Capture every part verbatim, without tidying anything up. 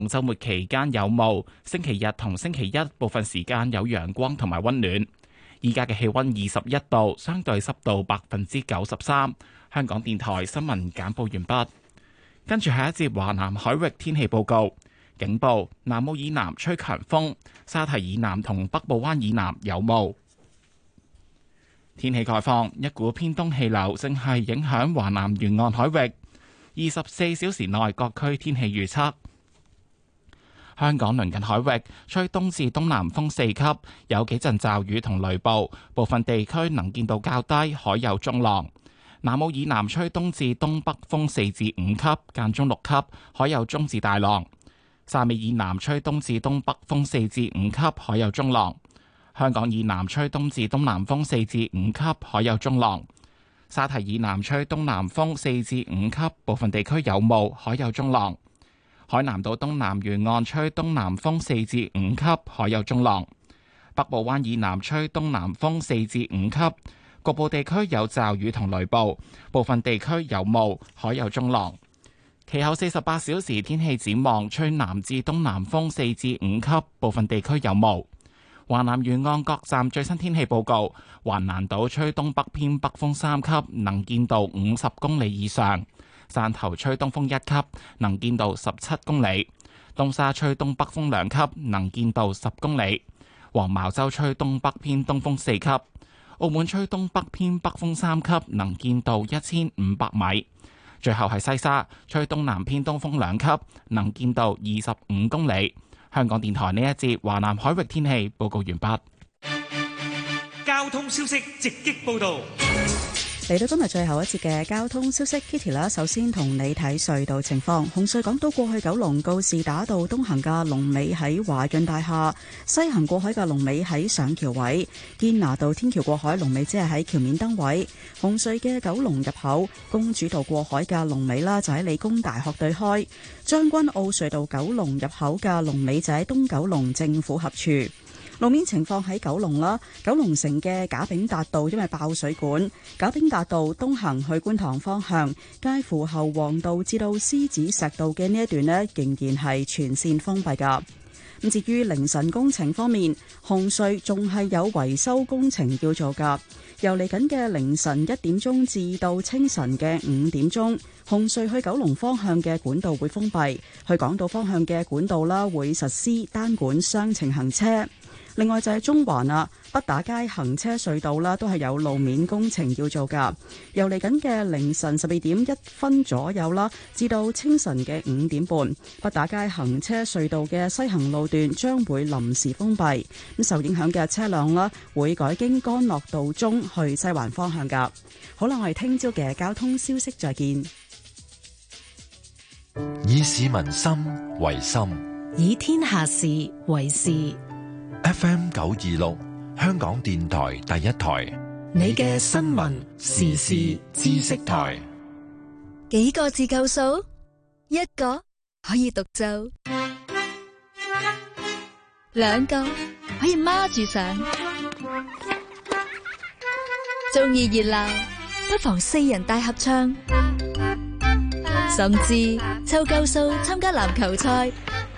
週末期間有霧，星期日同星期一部分時間有陽光同埋溫暖。依家嘅氣溫二十一度，相對濕度百分之九十三。香港電台新聞簡報完畢。跟住下一節華南海域天氣報告。警報：南澳以南吹強風，沙堤以南同北部灣以南有霧。天氣概況：一股偏東氣流正係影響華南沿岸海域。二十四小時內各區天氣預測：香港鄰近海域吹東至東南風四級，有幾陣驟雨同雷暴，部分地區能見度較低，海有中浪。南澳以南吹東至東北風四至五級，間中六級，海有中至大浪。汕尾以南吹東至東北風四至五級，海有中浪。香港以南吹東至東南風四至五級，海有中浪。沙堤以南吹東南風四至五級，部分地區有霧，海有中浪。海南島東南沿岸吹東南風四至五級，海有中浪。北部灣以南吹東南風四至五級，局部地區有驟雨同雷暴，部分地區有霧，海有中浪。其後四十八小時天氣展望，吹南至東南風四至五級，部分地區有霧。華南沿岸各站最新天氣報告：橫瀾島吹東北偏北風三級，能見度五十公里以上；汕頭吹東風一級，能見度十七公里；東沙吹東北風兩級，能見度十公里；黃茅洲吹東北偏東風四級；澳門吹東北偏北風三級，能見度一千五百米。最後係西沙吹東南偏東風兩級，能見度二十五公里。香港電台呢一節華南海域天氣報告完畢。 交通消息直擊報道。 嚟到今日最後一節嘅交通消息 ，Kitty 啦，首先同你睇隧道情況。紅隧港島過去九龍告士打道東行嘅龍尾喺華潤大廈，西行過海嘅龍尾喺上橋位。堅拿道天橋過海龍尾只係喺橋面燈位。紅隧嘅九龍入口公主道過海嘅龍尾啦，就喺理工大學對開。將軍澳隧道九龍入口嘅龍尾就喺東九龍政府合署。路面情況喺九龍啦，九龍城嘅賈炳達道因為爆水管，賈炳達道東行去觀塘方向，介乎後旺道至到獅子石道嘅呢一段呢，仍然係全線封閉噶。咁至於凌晨工程方面，紅隧仲係有維修工程要做噶。由嚟緊嘅凌晨一點鐘至到清晨嘅五點鐘，紅隧去九龍方向嘅管道會封閉，去港島方向嘅管道啦會實施單管雙程行車。另外就係中環啊，北打街行車隧道啦，都係有路面工程要做噶。由嚟緊嘅凌晨十二點一分左右啦，至到清晨嘅五點半，北打街行車隧道嘅西行路段將會臨時封閉。咁受影響嘅車輛啦，會改經干諾道中去西環方向噶。好啦，我哋聽朝嘅交通消息再見。 以市民心為心， 以天下事為事。 F M 九二六，香港電台第一台， 你嘅新聞時事知識台。 幾個字夠數？一個可以獨奏，兩個可以孖住上。中意熱鬧，不妨四人大合唱，甚至湊夠數參加籃球賽。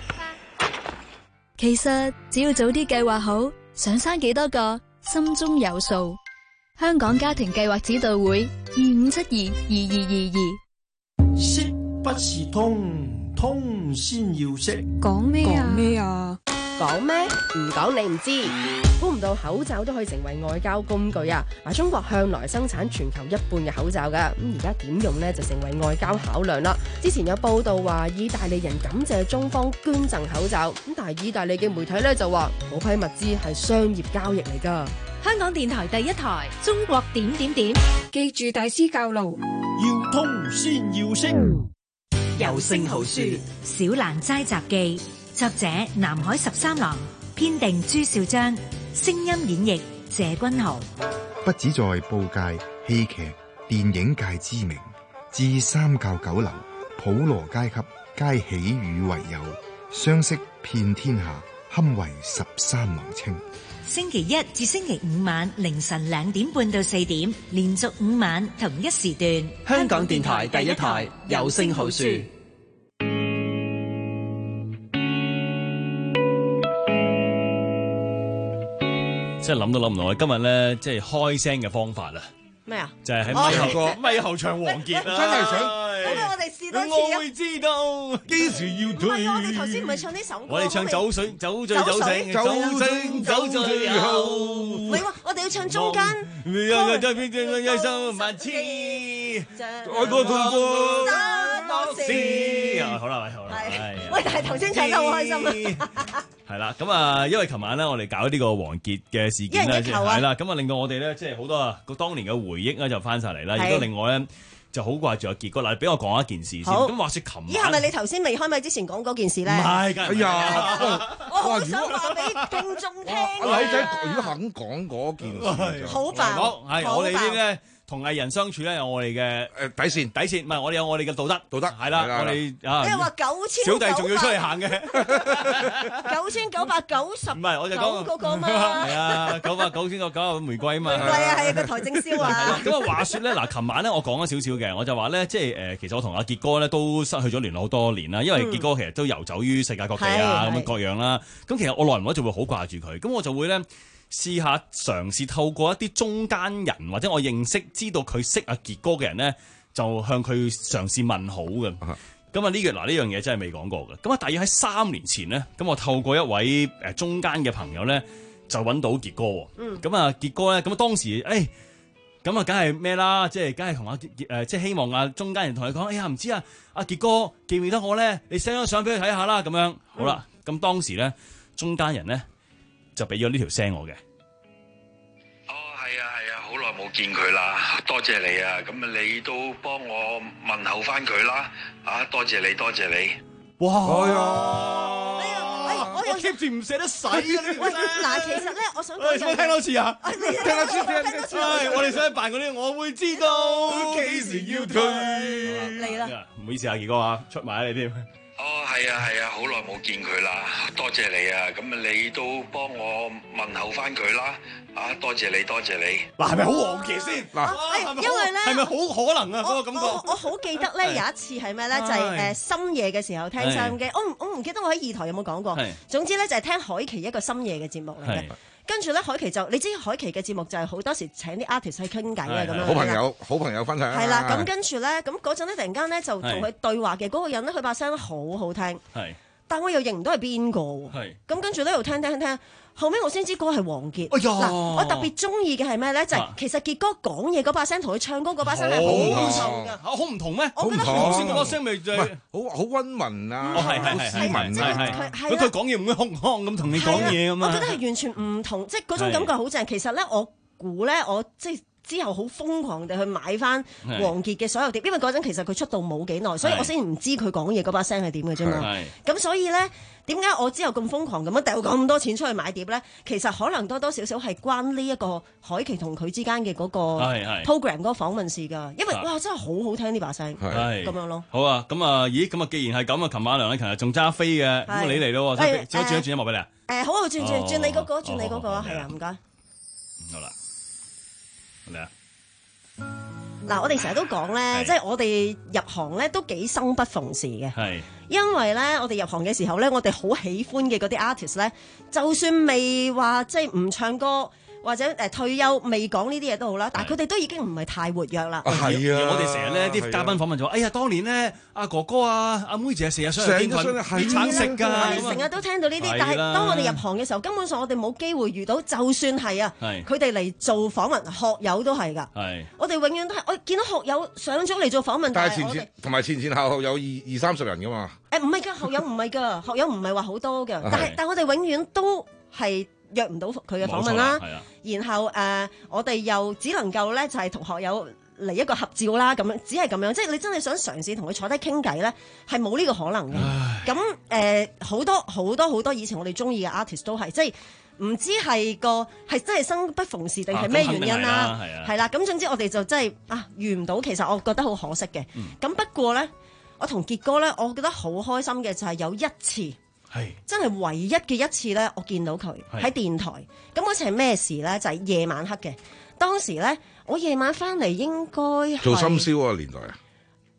其實只要早啲計劃好，想生幾多個，心中有數。香港家庭計劃指導會二五七二二二二二。 識不是通，通先要識。 講咩啊？ 講咩啊？ 講咩？唔講你唔知。估唔到口罩都可以成為外交工具啊！嗱，中國向來生產全球一半嘅口罩噶，咁而家點用呢？就成為外交考量啦。之前有報道話，意大利人感謝中方捐贈口罩，咁但係意大利嘅媒體咧就話，嗰批物資係商業交易嚟噶。 香港電台第一台，中國點點點， 記住大師教路， 要通先要識。 有聲好書《 小蘭齋雜記》，作者南海十三郎，編定朱少章，聲音演繹謝君豪。 不只在報界、戲劇、電影界知名，至三教九流、普羅階級皆喜與為友，相識遍天下，堪為十三郎稱。 星期一至星期五晚凌晨兩點半到四點，連續五晚同一時段。 香港電台第一台有聲好書。 真係諗都諗唔到，今日咧即係開聲嘅方法啊！ 咩啊？ 就係喺咪後咪後唱王傑啊！ 真係想， 咁我哋試多次啊！ 我會知道幾時要退。 唔係啊！我哋頭先唔係唱呢首歌。 我哋唱酒水酒醉酒醒酒醒酒醉後。 唔係喎，我哋要唱中間。 一生萬千，愛過痛過多事。好啦，好啦， 喂，但係頭先唱得好開心啊！ 係啦，咁啊，因為琴晚咧，我哋搞呢個王傑嘅事件咧，係啦，咁啊，令到我哋咧，即係好多啊，個當年嘅回憶咧，就翻晒嚟啦，亦都另外咧，就好掛住阿傑哥。嗱，俾我講一件事先。咁話說琴晚， 咦，係咪你頭先未開咪之前講嗰件事咧？ 唔係，哎呀， 我好想話俾聽眾聽。 阿女仔如果肯講嗰件事， 好煩。 係我哋呢啲咧。同藝人相處咧，有我哋嘅誒底線， 底線唔係我哋有我哋嘅道德， 道德係啦，我哋啊， 你話九千小弟仲要出嚟行嘅， 九千九百九十唔係我就講嗰個嘛， 係啊，九百九千個九玫瑰啊嘛， 玫瑰啊，係個台正燒啊。 咁啊話説咧，嗱，琴晚咧我講咗少少嘅，我就話咧，即係誒，其實我同阿傑哥咧都失去咗聯絡好多年啦，因為傑哥其實都遊走於世界各地啊，咁樣各樣啦。咁其實我耐唔耐就會好掛住佢，咁我就會咧。試下嘗試透過一啲中間人或者我認識知道佢識阿傑哥嘅人咧，就向佢嘗試問好嘅。咁啊呢個嗱呢樣嘢真係未講過嘅。咁啊大約喺三年前咧，咁我透過一位誒中間嘅朋友咧，就揾到傑哥。嗯。咁啊傑哥咧，咁啊當時誒，咁啊梗係咩啦？即係梗係同阿誒即係希望啊中間人同佢講，哎呀唔知啊阿傑哥記唔記得我咧？你 send 張相俾佢睇下啦。咁樣好啦。咁、嗯、當時咧中間人咧。就俾咗呢條聲我嘅。 哦，係啊，係啊，好耐冇見佢啦，多謝你啊！咁啊，你都幫我問候翻佢啦，啊，多謝你，多謝你。 哇！ 哎呀，哎呀，我又 keep 住唔捨得使啊！呢喂，嗱，其實咧，我想講就聽多次啊！ 聽多次，聽多次。 我哋想辦嗰啲，我會知道幾時要退。 嚟啦！ 唔好意思啊，傑哥啊，出埋你添。 哦，係啊，係啊，好耐冇見佢啦，多謝你啊！咁啊，你都幫我問候翻佢啦，啊，多謝你，多謝你。 嗱，係咪好王傑先？嗱， 因為咧， 係咪好可能啊？嗰個感覺。 我我好記得咧，有一次係咩咧？就係誒深夜嘅時候聽收音機，我唔我唔記得我喺二台有冇講過。總之咧，就係聽海琪一個深夜嘅節目嚟嘅。跟住咧，海琪就你知海琪嘅節目就係好多時請啲 artist 去傾偈啊咁樣。 好朋友，好朋友分享。 係啦，咁跟住咧，咁嗰陣咧，突然間咧就同佢對話嘅嗰個人咧，佢把聲好好聽。係。但我又認唔到係邊個喎？係。咁跟住咧，又聽聽聽，後尾我先知嗰個係王傑。哎呀！嗱，我特別中意嘅係咩咧？就係其實傑哥講嘢嗰把聲同佢唱歌嗰把聲係好唔同㗎。 好唔同咩？ 我覺得頭先嗰把聲咪就係好好溫文啊， 好斯文啊。 佢佢講嘢唔會空空咁同你講嘢咁嘛。 我覺得係完全唔同，即係嗰種感覺好正。其實咧，我估咧，我即係。之後好瘋狂地去買翻王傑嘅所有碟，因為嗰陣其實佢出道冇幾耐，所以我先唔知佢講嘢嗰把聲係點嘅啫嘛。咁所以咧，點解我之後咁瘋狂咁樣掉咁多錢出去買碟咧？其實可能多多少少係關呢一個海琪同佢之間嘅嗰個 program 嗰個訪問事㗎。因為哇，真係好好聽呢把聲，咁樣咯。 好啊，咁啊，咦，咁啊，既然係咁啊，琴晚梁禮勤啊仲揸飛嘅，咁你嚟咯，轉一轉一轉音樂俾你啊。 誒，好啊，轉轉轉你嗰個，轉你嗰個啊，係啊，唔該。 好啦。嚟啊！ 嗱，我哋成日都講咧，即係我哋入行咧都幾生不逢時嘅。 係， 因為咧，我哋入行嘅時候咧，我哋好喜歡嘅嗰啲 artist 咧，就算未話即係唔唱歌。或者誒退休未講呢啲嘢都好啦，但係佢哋都已經唔係太活躍啦。 係啊，我哋成日咧啲嘉賓訪問就話：哎呀，當年咧阿哥哥啊、阿妹姐成日上天群啲橙色㗎， 我哋成日都聽到呢啲。但係當我哋入行嘅時候，根本上我哋冇機會遇到，就算係啊，佢哋嚟做訪問，學友都係㗎。我哋永遠都係我見到學友上咗嚟做訪問， 但係前前同埋前前後後有二二三十人㗎嘛。 誒唔係㗎，學友唔係㗎，學友唔係話好多㗎，但係但係我哋永遠都係。約唔到佢嘅訪問啦，然後誒、呃，我哋又只能夠咧就係、是、同學友嚟一個合照啦，咁樣只係咁樣，即係你真係想嘗試同佢坐低傾偈咧，係冇呢個可能嘅。咁誒好多好多好多以前我哋中意嘅 artist 都係，即係唔知係個係真係生不逢時定係咩原因啦，係啦。咁、啊、總之我哋就真係啊遇唔到，其實我覺得好可惜嘅。咁、嗯、不過咧，我同傑哥咧，我覺得好開心嘅就係有一次。係真係唯一嘅一次咧，我見到佢喺電台。咁嗰次係咩事咧？就係、是、夜晚黑嘅。當時咧，我夜晚翻嚟應該做深宵啊年代啊。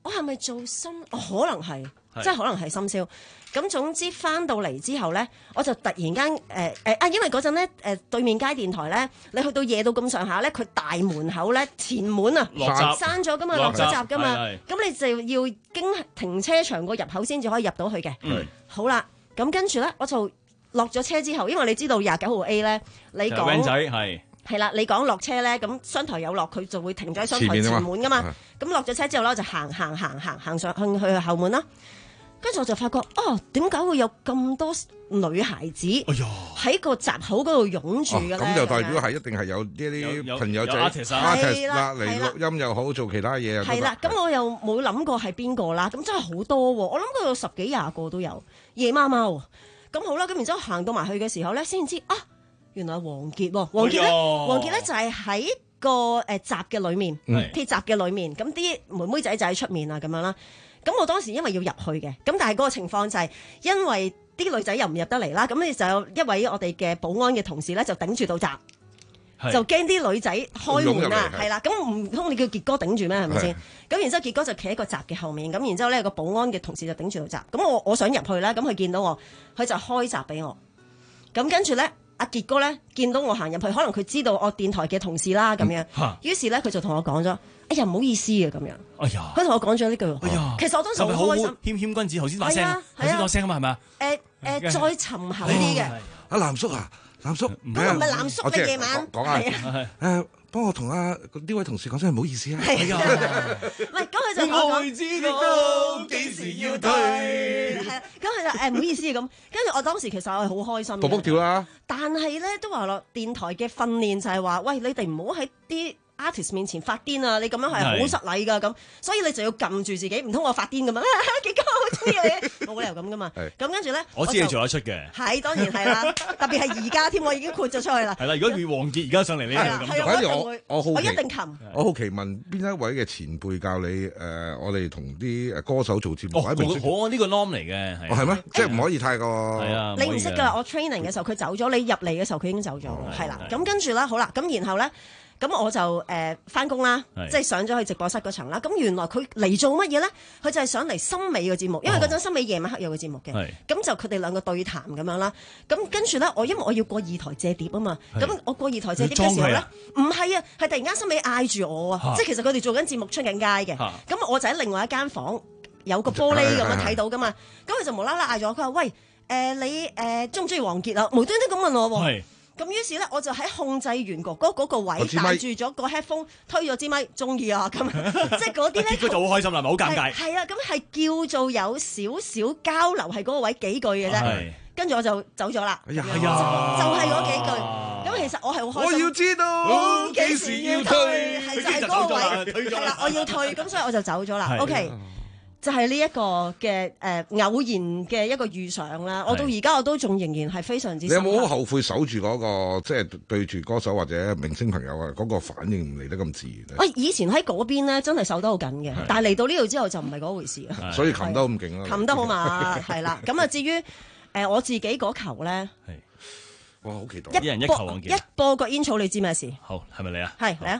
我係咪做深？哦，可能係，即係可能係深宵。咁總之翻到嚟之後咧，我就突然間誒誒啊，因為嗰陣咧誒對面街電台咧，你去到夜到咁上下咧，佢大門口咧前門啊閂咗噶嘛，落咗閘噶嘛，咁你就要經停車場個入口先至可以入到去嘅。嗯，好啦，咁跟住咧我就落咗車之後，因為你知道廿九號 A 咧，你講仔係係啦，你講落車咧，咁商台有落，佢就會停咗喺商台前門噶嘛。咁落咗車之後咧，就行行行行行上去去後門啦。跟住我就發覺，哦，點解會有咁多女孩子喺個閘口嗰度擁住嘅咧？ 咁就代表係一定係有呢啲朋友仔 artist 啦嚟錄音又好，做其他嘢啊。 係啦，咁我又冇諗過係邊個啦。咁真係好多喎，我諗佢有十幾廿個都有夜貓貓。咁好啦，咁然之後行到埋去嘅時候咧，先知啊，原來係王傑喎。王傑咧，王傑咧就係喺個誒閘嘅裏面，鐵閘嘅裏面。咁啲妹妹仔就喺出面啊，咁樣啦。咁我當時因為要入去嘅，咁但係嗰個情況就係因為啲女仔又唔入得嚟啦，咁你就有一位我哋嘅保安嘅同事咧就頂住道閘，就驚啲女仔開門啦，係啦，咁唔通你叫傑哥頂住咩？係咪先？咁然之後傑哥就企喺個閘嘅後面，咁然之後咧個保安嘅同事就頂住道閘，咁我我想入去啦，咁佢見到我，佢就開閘俾我，咁跟住咧阿傑哥咧見到我行入去，可能佢知道我電台嘅同事啦，咁樣，於是咧佢就同我講咗。哎呀，唔好意思啊，咁樣。哎呀，佢同我講咗呢句。哎呀，其實我當時好開心。 謙謙君子，頭先把聲，頭先把聲啊嘛，係咪啊？ 誒誒，再沉厚啲嘅。 阿藍叔啊，藍叔， 唔係唔係藍叔嘅夜晚。 講下誒，幫我同阿呢位同事講聲唔好意思啊。 係啊。唔係，咁佢就我會知道幾時要退。 係啊，咁佢就誒唔好意思咁。跟住我當時其實我係好開心。 卜卜跳啦。 但係咧都話落電台嘅訓練就係話，喂，你哋唔好喺啲artist 面前發癲啊！你咁樣係好失禮噶，咁所以你就要撳住自己，唔通我發癲咁樣？傑哥好中意你，冇理由咁噶嘛。咁跟住咧， 我知你做得出嘅。 係當然係啦，特別係而家添，我已經豁咗出去啦。 係啦，如果遇王傑而家上嚟，你係咁做。 反正我我好我一定擒。 我好奇問邊一位嘅前輩教你誒？我哋同啲誒歌手做節目。 好啊，呢個 norm 嚟嘅。 哦，係咩？即係唔可以太過。 係啊。 你唔識㗎，我 training 嘅時候佢走咗，你入嚟嘅時候佢已經走咗。係啦，咁跟住啦，好啦，咁然後咧。咁我就誒翻工啦，即係上咗去直播室嗰層啦。咁原來佢嚟做乜嘢咧？佢就係上嚟森美嘅節目，因為嗰陣森美夜晚黑有個節目嘅。咁就佢哋兩個對談咁樣啦。咁跟住咧，我因為我要過二台借碟啊嘛。咁我過二台借碟嘅時候咧，唔係啊，係突然間森美嗌住我啊，即係其實佢哋做緊節目出緊街嘅。咁我就喺另外一間房有個玻璃咁樣睇到噶嘛。咁佢就無啦啦嗌咗我，佢話：喂，誒你誒中唔中意王傑啊？無端端咁問我喎。咁於是咧，我就喺控制員嗰嗰嗰個位戴住咗個 headphone，推咗支咪，中意啊咁，即係嗰啲咧。結果就好開心啦，咪好尷尬。 係啊，咁係叫做有少少交流，係嗰個位幾句嘅啫。跟住我就走咗啦。哎呀，就係嗰幾句。咁其實我係好開心。 我要知道幾時要退， 係就係嗰個位。係啦，我要退，咁所以我就走咗啦。OK。就係呢一個嘅誒、呃、偶然嘅一個遇上啦，我到而家我都仲仍然係非常之。你有冇後悔守住嗰、那個即係、就是、對住歌手或者明星朋友啊嗰、那個反應唔嚟得咁自然咧？ 喂，以前喺嗰邊咧真係守得好緊嘅，但係嚟到呢度之後就唔係嗰回事啊。 所以擒得咁勁啦， 擒得好嘛，係啦。咁啊，至於誒、呃、我自己嗰球咧， 哇，好期待！ 一人一球一播個煙草，你知咩事？ 好，係咪你啊？ 係嚟啊！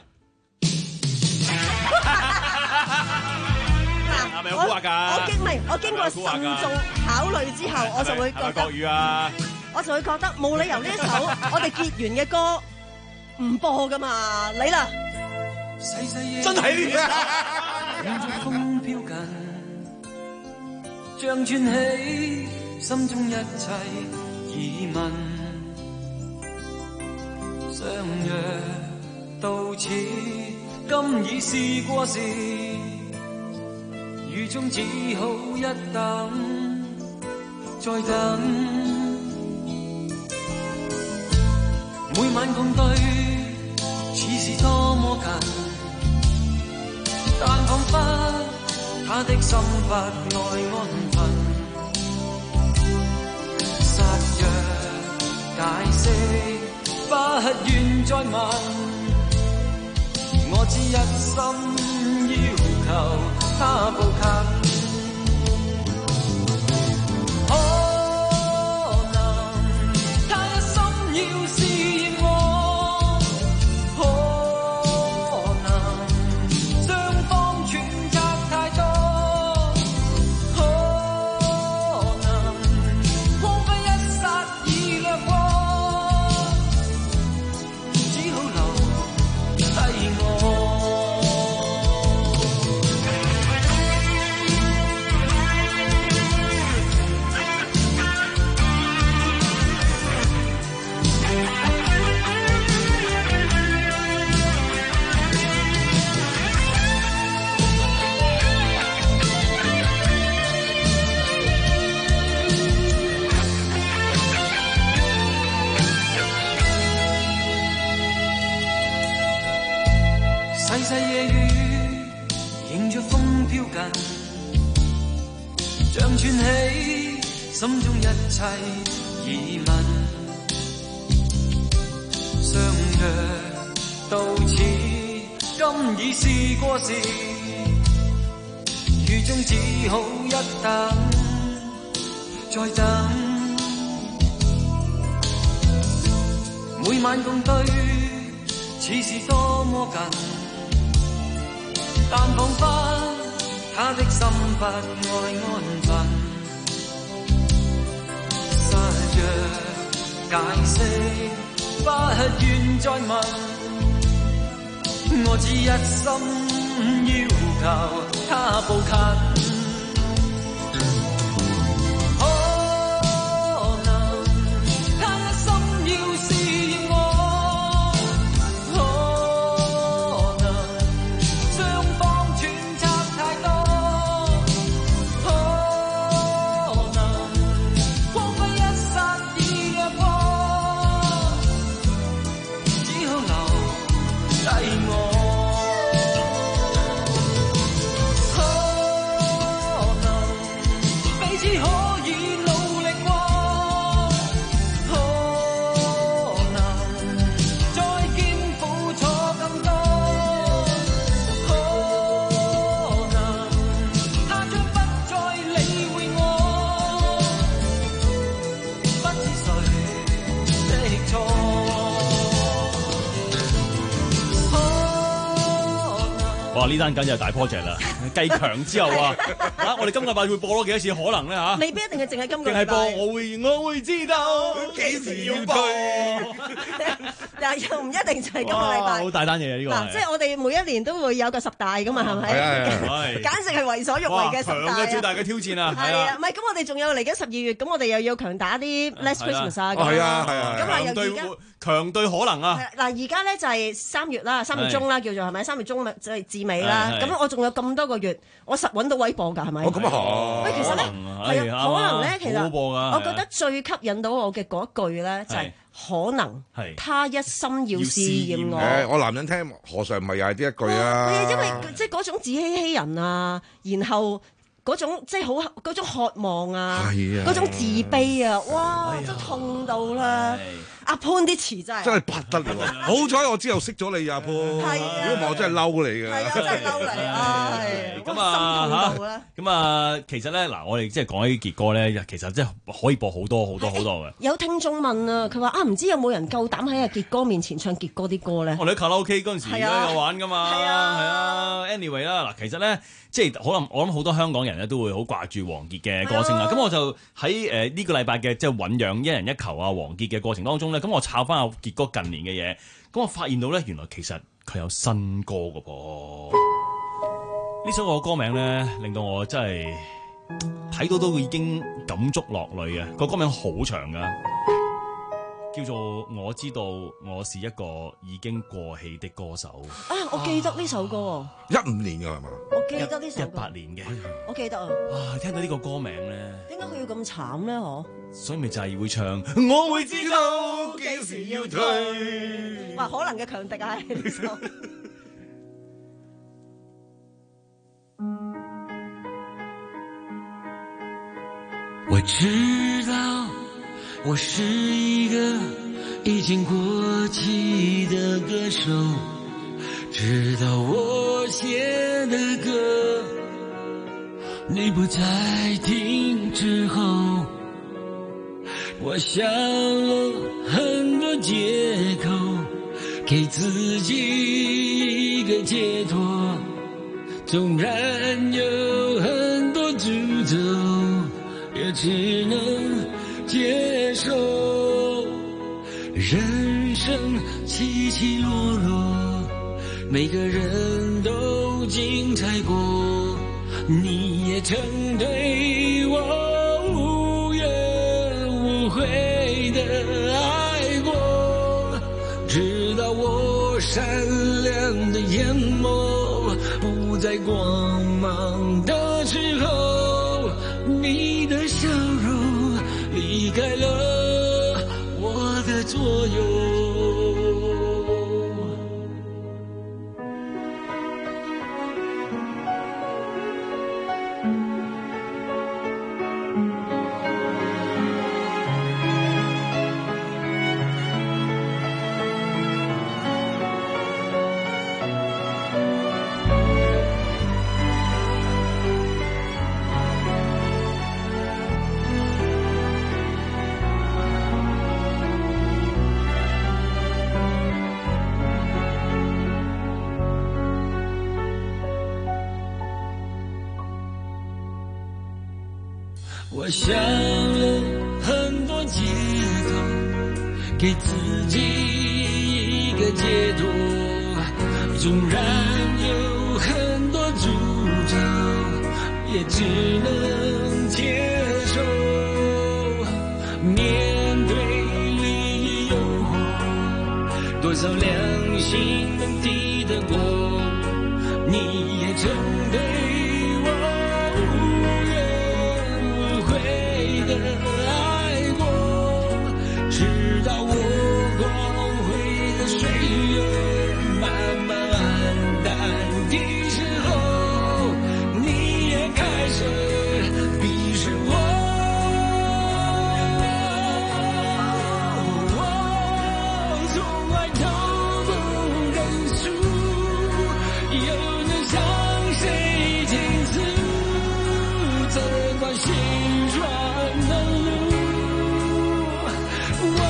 係咪有蠱惑㗎？ 我經唔係我經過慎重考慮之後，我就會覺得， 國語啊， 我就會覺得冇理由呢一首我哋結緣嘅歌唔播㗎嘛，你啦， 真係呢風飄緊，像串起心中一切疑問，相約到此，今已是過時。雨中只好一等，再等。每晚共對，似是多麼近，但彷彿他的心不愛安分。誓約解釋，不願再問，我只一心要求。他步近，可能他一心要試驗我，可能雙方揣測太多。 像串起心中一切疑問，相約到此，今已是過時，雨中只好一等，再等。每晚共對，似是多麼近，但彷彿他的心不愛安分，失約解釋，不願再問，我只一心要求他步近。 哇！呢單緊就係大 project 啦，繼強之後啊，啊！我哋今個禮拜會播多幾多次？可能咧嚇， 未必一定係淨係今個禮拜。 定係播我會我會知道幾時要播。 嗱，又唔一定就係今個禮拜。 好大單嘢啊！呢個嗱，即係我哋每一年都會有個十大噶嘛，係咪？ 係簡直係為所欲為嘅十大。 強嘅最大嘅挑戰啊！ 係啊，唔係咁，我哋仲有嚟緊十二月，咁我哋又要強打啲 Last Christmas 啊。 係啊，係啊。 咁啊，又而家強對可能啊！ 嗱，而家咧就係三月啦，三月中啦，叫做係咪？三月中咪就係至尾啦。咁我仲有咁多個月，我實揾到位播㗎，係咪？ 哦，咁啊喂，其實咧係啊，可能咧，其實我覺得最吸引到我嘅嗰一句咧，就係可能他一心要試驗我。 誒，我男人聽何嘗唔係又係呢一句啊？ 係啊，因為即係嗰種自欺欺人啊，然後。嗰種即係好嗰種渴望啊，嗰種自卑啊，哇，真痛到啦！阿潘啲詞真係真係不得了，好彩我之後識咗你阿潘，如果唔係我真係嬲你㗎。 係啊，真係嬲你，唉， 咁啊嚇，咁啊其實咧嗱，我哋即係講起傑歌咧，其實真係可以播好多好多好多嘅。 有聽眾問啊，佢話啊，唔知有冇人夠膽喺阿傑哥面前唱傑哥啲歌咧？ 我哋喺卡拉 OK 嗰陣時都有玩㗎嘛，係啊，係啊 ，anyway 啦，嗱，其實咧。即係可能我諗好多香港人咧都會好掛住王傑嘅歌聲啦，咁我就喺誒呢個禮拜嘅即係醖釀一人一球啊王傑嘅過程當中咧，咁我抄翻阿傑哥近年嘅嘢，咁我發現到咧原來其實佢有新歌㗎噃。呢首個歌名咧令到我真係睇到都已經感觸落淚嘅，個歌名好長㗎。叫做我知道我是一個已經過氣的歌手啊！我記得呢首歌， 一五年嘅係嘛？ 我記得呢首歌， 一八年嘅， 我記得啊！ 啊，聽到呢個歌名咧， 點解佢要咁慘咧？嗬！ 所以咪就係會唱，我會知道幾時要退。 哇！可能嘅強敵啊！呢首。 我知道。我是一個已經過氣的歌手，直到我寫的歌你不再聽之後，我想了很多借口，給自己一個解脫，縱然有很多詛咒，也只能接受，人生起起落落，每個人都精彩過，你也曾對我無怨無悔的愛過，直到我閃亮的眼眸不再光芒的時候，你的笑容離開了我的左右。 我想了很多借口，给自己一个解脱，纵然有很多诅咒，也只能接受。面对利益诱惑，多少良心能抵得过？你也曾对我无怨无悔的爱过，直到我光辉的岁月慢慢黯淡的时候，你也开始鄙视我。我从来都不认输，又能向谁倾诉？这段心酸的路，我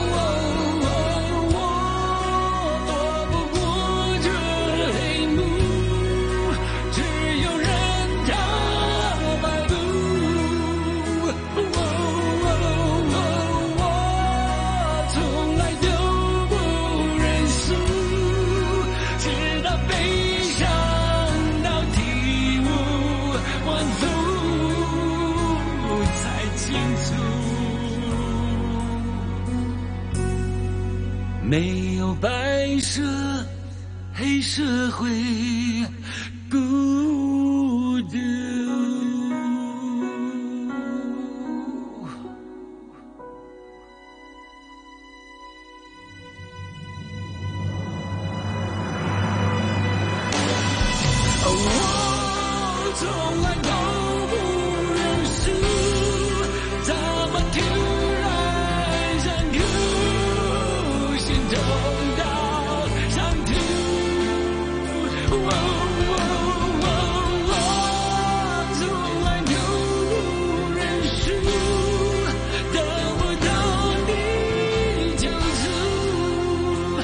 躲不过这黑幕，只有任它摆布。我从来都不认输，直到悲伤到体无完肤才清楚。没有白色黑社会孤独。我从来都不认输，怎么突然想哭，心痛到想吐。我从来都不认输，得不到你救赎。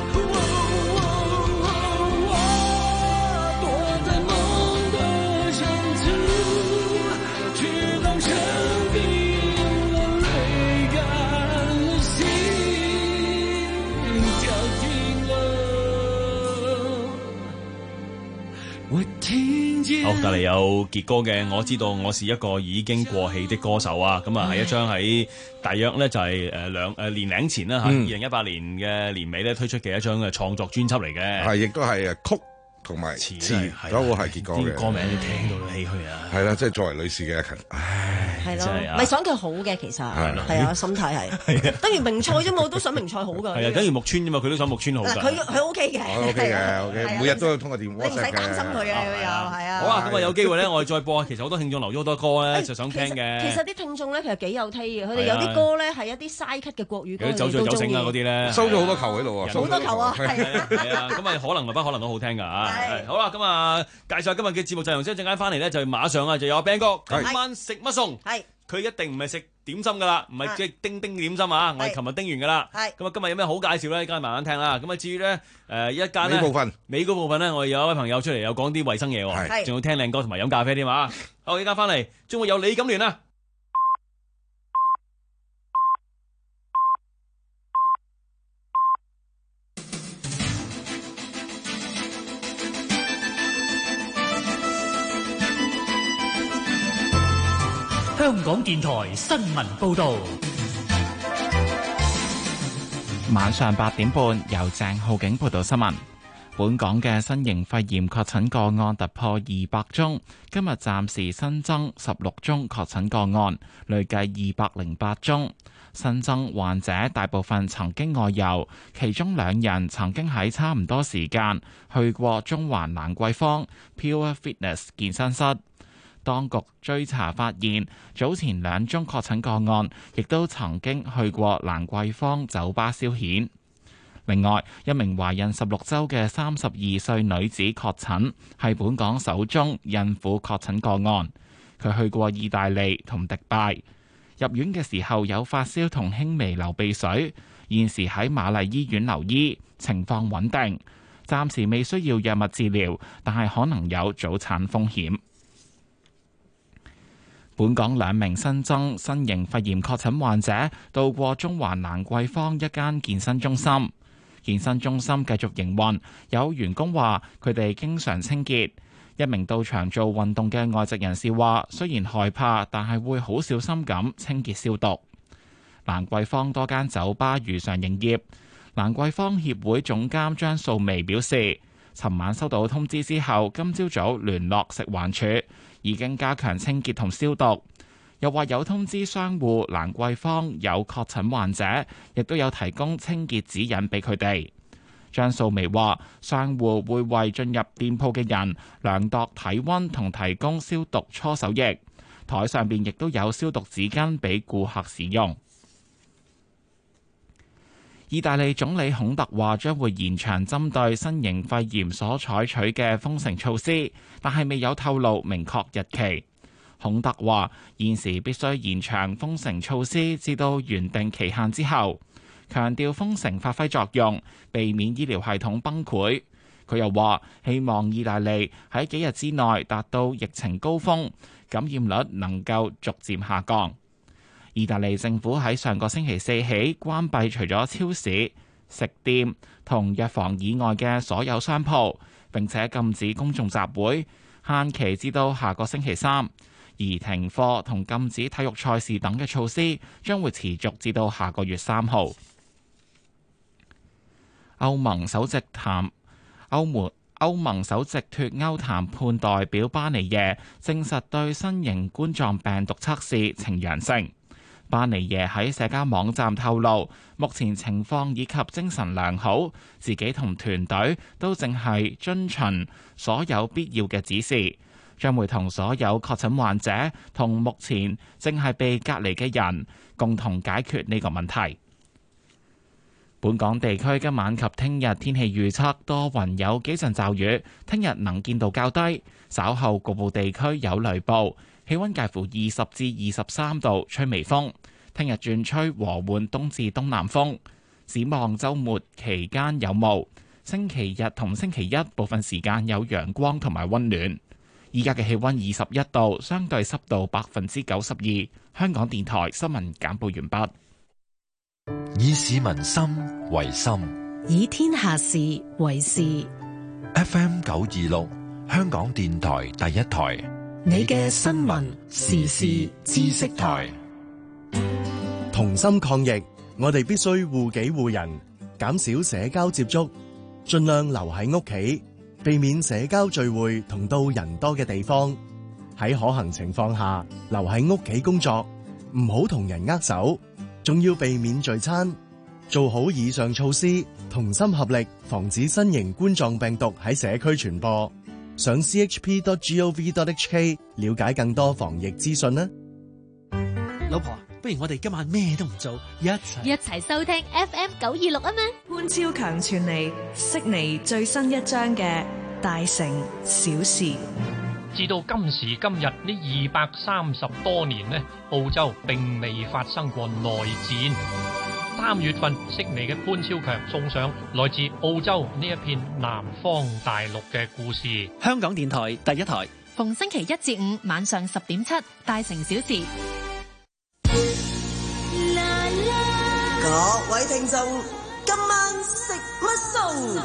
躲在梦的深处，直到生病了，泪干了，心跳停了。我聽見好，帶嚟有傑哥嘅《我知道我是一個已經過氣的歌手》啊，咁啊係一張喺大約咧就係誒兩誒年零前啦嚇，二零一八年嘅年尾咧推出嘅一張嘅創作專輯嚟嘅， 係亦都係誒曲同埋詞嗰個係傑哥嘅歌名，你聽到唏噓啊！ 係啦，即係作為女士嘅，唉， 係咯， 真係啊咪想佢好嘅其實係咯係啊，心態係，等於明菜啫嘛，我都想明菜好㗎。 係啊，等於木村啫嘛，佢都想木村好㗎。 嗱，佢佢 OK 嘅我 OK 嘅，OK， 係啊每日都有通過電你唔 WhatsApp 嘅。 使擔心佢嘅，佢又係啊。 好啊，咁啊有機會咧，我哋再播。其實好多聽眾留咗好多歌咧，就想聽嘅。 其實啲聽眾咧，其實幾有 taste 嘅，佢哋有啲歌咧係一啲嘥咳嘅國語歌， 有啲走醉走醒啊嗰啲咧， 收咗好多球喺度啊， 好多球啊，係啊，係啊，咁啊可能同不可能都好聽㗎嚇。好啦，咁啊介紹下今日嘅節目陣容先，陣間翻嚟咧就馬上啊就有阿 Ben 哥今晚食乜餸？ 係佢一定唔係食點心㗎啦，唔係即係叮叮點心啊！我哋琴日叮完㗎啦。係咁啊，今日有咩好介紹咧？而家慢慢聽啦。咁啊，至於咧誒一間咧尾部分， 尾嗰部分咧，我哋有一位朋友出嚟有講啲衞生嘢喎，仲要聽靚歌同埋飲咖啡添啊！好，依家翻嚟，仲會有李錦聯啊！ 香港電台新聞報導， 晚上八點半由鄭浩景報道新聞。本港嘅新型肺炎確診個案突破二百宗，今日暫時新增十六宗確診個案，累計二百零八宗。新增患者大部分曾經外遊，其中兩人曾經喺差唔多時間去過中環蘭桂坊 Pure Fitness 健身室。當局追查發現，早前兩宗確診個案亦都曾經去過蘭桂坊酒吧消遣。另外，一名懷孕十六週嘅三十二歲女子確診，係本港首宗孕婦確診個案。佢去過意大利同迪拜，入院嘅時候有發燒同輕微流鼻水，現時喺瑪麗醫院留醫，情況穩定，暫時未需要藥物治療，但係可能有早產風險。 本港兩名新增新型肺炎確診患者到過中環蘭桂坊一間健身中心，健身中心繼續營運，有員工話佢哋經常清潔。一名到場做運動嘅外籍人士話，雖然害怕，但係會好小心咁清潔消毒。蘭桂坊多間酒吧如常營業。蘭桂坊協會總監張素眉表示，尋晚收到通知之後，今朝早聯絡食環署，已經加強清潔同消毒。又話有通知商戶蘭桂坊有確診患者，亦都有提供清潔指引俾佢哋。張素眉話，商戶會為進入店鋪嘅人量度體溫同提供消毒搓手液，台上邊亦都有消毒紙巾俾顧客使用。意大利總理孔特話將會延長針對新型肺炎所採取嘅封城措施，但係未有透露明確日期。孔特話現時必須延長封城措施至到原定期限之後，強調封城發揮作用，避免醫療系統崩潰。佢又話希望意大利喺幾日之內達到疫情高峰，感染率能夠逐漸下降。意大利政府喺上個星期四起關閉除咗超市、食店同藥房以外嘅所有商鋪，並且禁止公眾集會，限期至到下個星期三。而停課同禁止體育賽事等嘅措施將會持續至到下個月三號。歐盟首席談歐盟歐盟首席脫歐談判代表巴尼耶證實對新型冠狀病毒測試呈陽性。巴尼耶喺社交網站透露，目前情況以及精神良好，自己同團隊都正係遵循所有必要嘅指示，將會同所有確診患者同目前正係被隔離嘅人共同解決呢個問題。本港地區今晚及聽日天氣預測多雲，有幾陣驟雨，聽日能見度較低，稍後局部地區有雷暴。氣溫介乎二十至二十三度，吹微風。聽日轉吹和緩東至東南風。展望週末期間有霧，星期日同星期一部分時間有陽光同埋溫暖。依家嘅氣溫二十一度，相對濕度百分之九十二。香港電台新聞簡報完畢。 以市民心為心， 以天下事為事。 F M 九二六，香港電台第一台。 你嘅新聞時事知識台， 同心抗疫，我哋必須護己護人，減少社交接觸，盡量留喺屋企，避免社交聚會同到人多嘅地方。喺可行情況下，留喺屋企工作，唔好同人握手，仲要避免聚餐。做好以上措施，同心合力，防止新型冠狀病毒喺社區傳播。上 c h p dot gov dot h k 了解更多防疫資訊啦。 老婆，不如我哋今晚咩都唔做，一齊一齊收聽 F M 九二六啊嘛！ 潘超強傳嚟悉尼最新一章嘅大城小事。 至到今時今日呢二百三十多年呢，澳洲並未發生過內戰。三月份，悉尼嘅潘超強送上來自澳洲呢一片南方大陸嘅故事。 香港電台第一台， 逢星期一至五晚上十點七，大城小事。 各位聽眾，今晚食乜餸？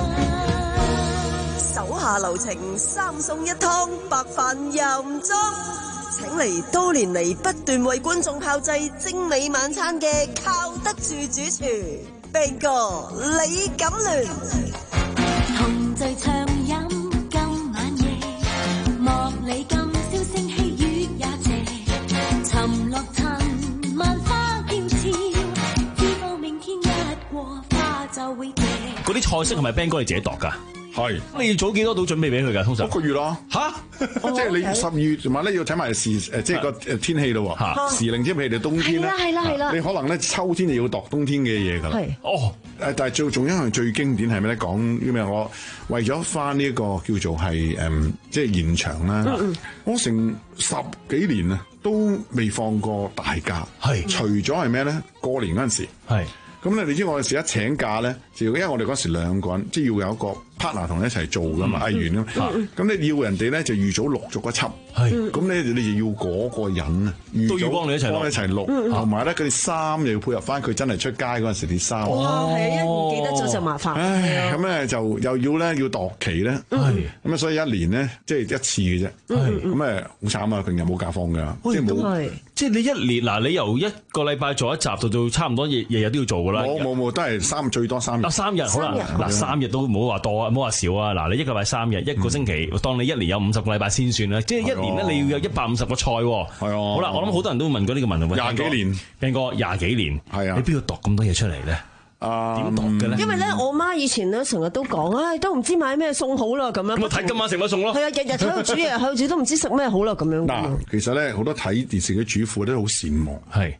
手下留情，三餸一湯，白飯任裝。請嚟多年嚟不斷為觀眾炮製精美晚餐嘅靠得住主廚，Big 哥李錦聯。 同聚暢飲今晚夜，莫理今宵聲氣雨也謝，沉落塵萬花嬌俏，知道明天一過花就會謝。 嗰啲菜式係咪 Ben 哥你自己度㗎？ 係， 你要早幾多度準備俾佢㗎？通常一個月咯。嚇，即係你十二月同埋咧要睇埋時誒，即係個誒天氣咯喎。時令即係譬如冬天咧， 係啦係啦。 你可能咧秋天就要度冬天嘅嘢㗎啦。 係。 哦，誒，但係最仲有一樣最經典係咩咧？講啲咩？我為咗翻呢一個叫做係誒，即係現場啦。嗯嗯。我成十幾年啊，都未放過大假。係。除咗係咩咧？過年嗰陣時。係。咁咧，你知我有時一請假咧，就因為我哋嗰時兩個人，即係要有一個 partner 同你一齊做噶嘛，藝員咁。咁你要人哋咧就預早錄咗一輯， 係咁咧你就要嗰個人啊， 都要幫你一齊錄幫你一齊錄，同埋咧佢哋衫又要配合翻佢真係出街嗰陣時啲衫。 哇，係啊，一唔記得咗就麻煩。 唉，咁咧就又要咧要度期咧，咁啊所以一年咧即係一次嘅啫。咁誒好慘啊，平日冇假放㗎，即係冇。 即係你一年嗱，你由一個禮拜做一集到到差唔多日日日都要做㗎啦。 冇冇冇，都係三最多三日。 啊三日好啦，嗱三日都唔好話多啊，唔好話少啊。嗱你一個禮拜三日，一個星期，當你一年有五十個禮拜先算啦。即係一年咧，你要有一百五十個賽。係啊。好啦，我諗好多人都問過呢個問題。 廿幾年， 斌哥廿幾年，係啊，你邊度度咁多嘢出嚟咧？ 啊， 點度嘅咧？ 因為咧，我媽以前咧成日都講，唉，都唔知買咩餸好啦咁樣。 咁啊睇今晚食乜餸咯？ 係啊，日日喺度煮嘢，喺度煮都唔知食咩好啦咁樣。 嗱，其實咧好多睇電視嘅主婦都好羨慕。 係。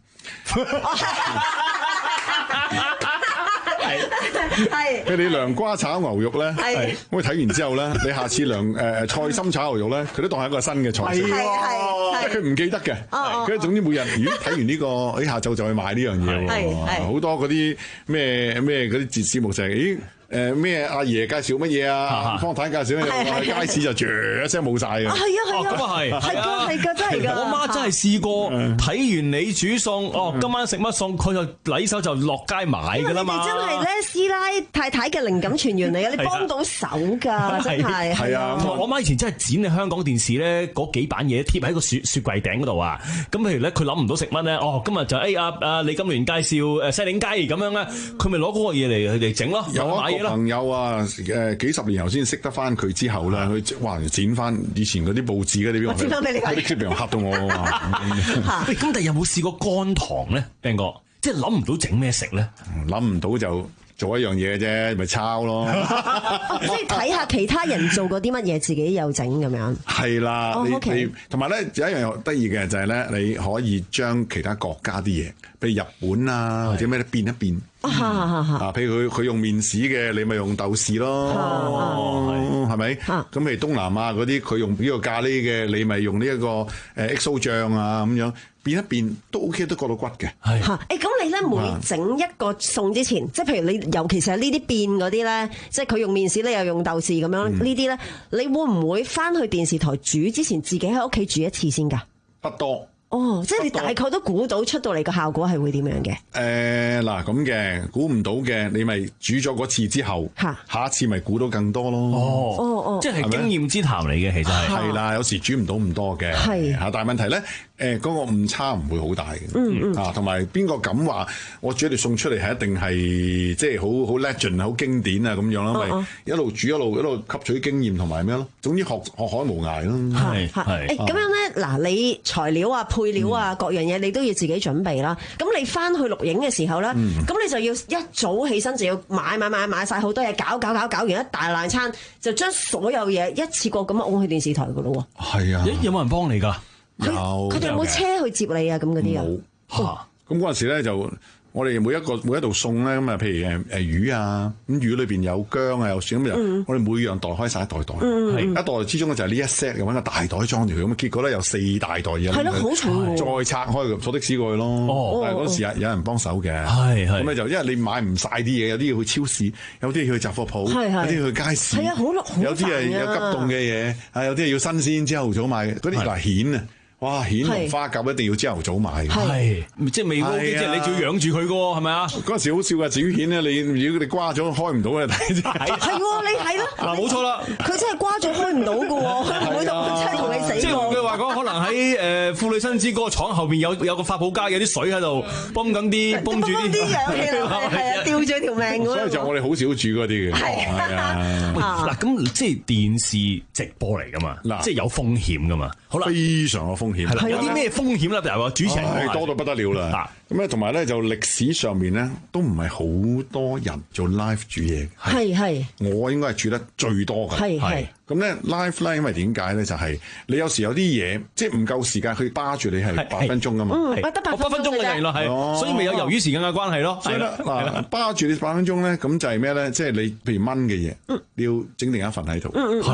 係。 佢哋涼瓜炒牛肉咧，係。咁睇完之後咧，你下次涼誒菜心炒牛肉咧，佢都當係一個新嘅菜式。係係。佢唔記得嘅。哦。佢總之每日，咦睇完呢個，誒下晝就去買呢樣嘢喎。係係。好多嗰啲咩咩嗰啲節節目就係，咦？誒咩阿爺介紹乜嘢啊？方太介紹乜嘢？街市就啜一聲冇晒嘅。 係啊係啊， 咁啊係， 係㗎係㗎真係㗎。 我媽真係試過睇完你煮餸，哦今晚食乜餸，佢就禮手就落街買㗎啦嘛。 你真係咧師奶太太嘅靈感泉源嚟嘅，你幫到手㗎，真係。 係啊， 我媽以前真係剪你香港電視咧嗰幾版嘢貼喺個雪雪櫃頂嗰度啊。咁譬如咧佢諗唔到食乜咧，哦今日就誒阿阿李金聯介紹誒西檸雞咁樣咧，佢咪攞嗰個嘢嚟嚟整咯， 有買嘢咯。朋友啊，誒幾十年後先識得翻佢之後咧，佢哇剪翻以前嗰啲報紙嗰啲， 我剪翻俾你睇， 嗰啲 clip 又嚇到我啊！ 咁但係有冇試過乾糖咧，斌哥？即係諗唔到整咩食咧？ 諗唔到就做一樣嘢啫，咪抄咯。 即係睇下其他人做過啲乜嘢，自己又整咁樣。 係啦， 哦你 okay 你同埋咧有一樣得意嘅就係咧，你可以將其他國家啲嘢，譬如日本啊或者咩咧變一變。啊，譬如佢佢用麵豉嘅，你咪用豆豉咯，係咪？咁譬如東南亞嗰啲，佢用呢個咖喱嘅，你咪用呢一個誒 X O 醬啊咁樣變一變都 OK， 都過到骨嘅。 係嚇，誒咁你咧每整一個餸之前，即係譬如你尤其是係呢啲變嗰啲咧，即係佢用麵豉咧又用豆豉咁樣呢啲咧，你會唔會翻去電視台煮之前自己喺屋企煮一次先㗎？ 不多。 哦，即係你大概都估到出到嚟個效果係會點樣嘅？ 誒嗱咁嘅，估唔到嘅，你咪煮咗嗰次之後，下一次咪估到更多咯。 哦哦哦，即係經驗之談嚟嘅，其實係。 係啦，有時煮唔到咁多嘅。係嚇，但係問題咧，誒嗰個誤差唔會好大嘅。嗯嗯。啊，同埋邊個敢話我煮一碟餸出嚟係一定係即係好好 legend 好經典啊咁樣啦，咪一路煮一路一路吸取經驗同埋咩咯？總之學學海無涯咯。 係係。誒咁樣咧，嗱你材料啊配料啊、嗯、各樣嘢你都要自己準備啦。咁你翻去錄影嘅時候咧，咁、嗯、你就要一早起身就要買買買買晒好多嘢，搞搞搞搞完一大爛餐，就將所有嘢一次過咁樣㧬去電視台噶咯喎。係啊， 有冇人幫你㗎？ 有。佢哋有冇車去接你啊？咁嗰啲啊？ 冇。咁嗰陣時咧就。我哋每一個每一道餸咧，咁啊，譬如誒誒魚啊，咁魚裏邊有薑啊，有蒜咁就，嗯、我哋每樣袋開晒一袋袋，嗯、一袋之中咧就係呢一 set，又揾個大袋裝住佢，咁結果咧有四大袋嘢， 係咯，好重喎，再拆開坐的士過去咯。哦、但係嗰時有有人幫手嘅，係係咁咧就因為你買唔晒啲嘢，有啲要去超市，有啲要去雜貨鋪，有啲要去街市，係啊，好有啲係有急凍嘅嘢，啊有啲係要新鮮朝頭早買嘅，嗰啲嗱蜆啊。哇！蜆同花甲一定要朝頭早買嘅，係即係未撈嘅，即係你仲要養住佢嘅喎，係咪啊？ 嗰陣時好笑嘅，至於蜆咧，你如果你瓜咗開唔到嘅，睇係係喎，你係咯， 嗱冇錯啦， 佢真係瓜咗開唔到嘅喎，佢唔會同佢真係同你死。 即係換句話講，可能喺誒婦女新知嗰個廠後邊有有個發泡膠，有啲水喺度泵緊啲泵住啲氧氣落去，係啊，吊住條命嗰。 所以就我哋好少煮嗰啲嘅，係啊。嗱咁即係電視直播嚟㗎嘛，嗱即係有風險㗎嘛，好啦， 非常有風險。 係有啲咩風險咧？譬如話主持人係多到不得了啦。咁咧，同埋咧就歷史上面咧都唔係好多人做 live 煮嘢。 係係。 我應該係煮得最多嘅。係係。咁咧 live 咧，因為點解咧？就係你有時有啲嘢即係唔夠時間，佢巴住你係八分鐘㗎嘛。 嗯，得八分鐘嘅原來係，所以咪有由於時間嘅關係咯。 係啦，嗱，巴住你八分鐘咧，咁就係咩咧？即係你譬如炆嘅嘢，你要整定一份喺度。 嗯嗯。 係。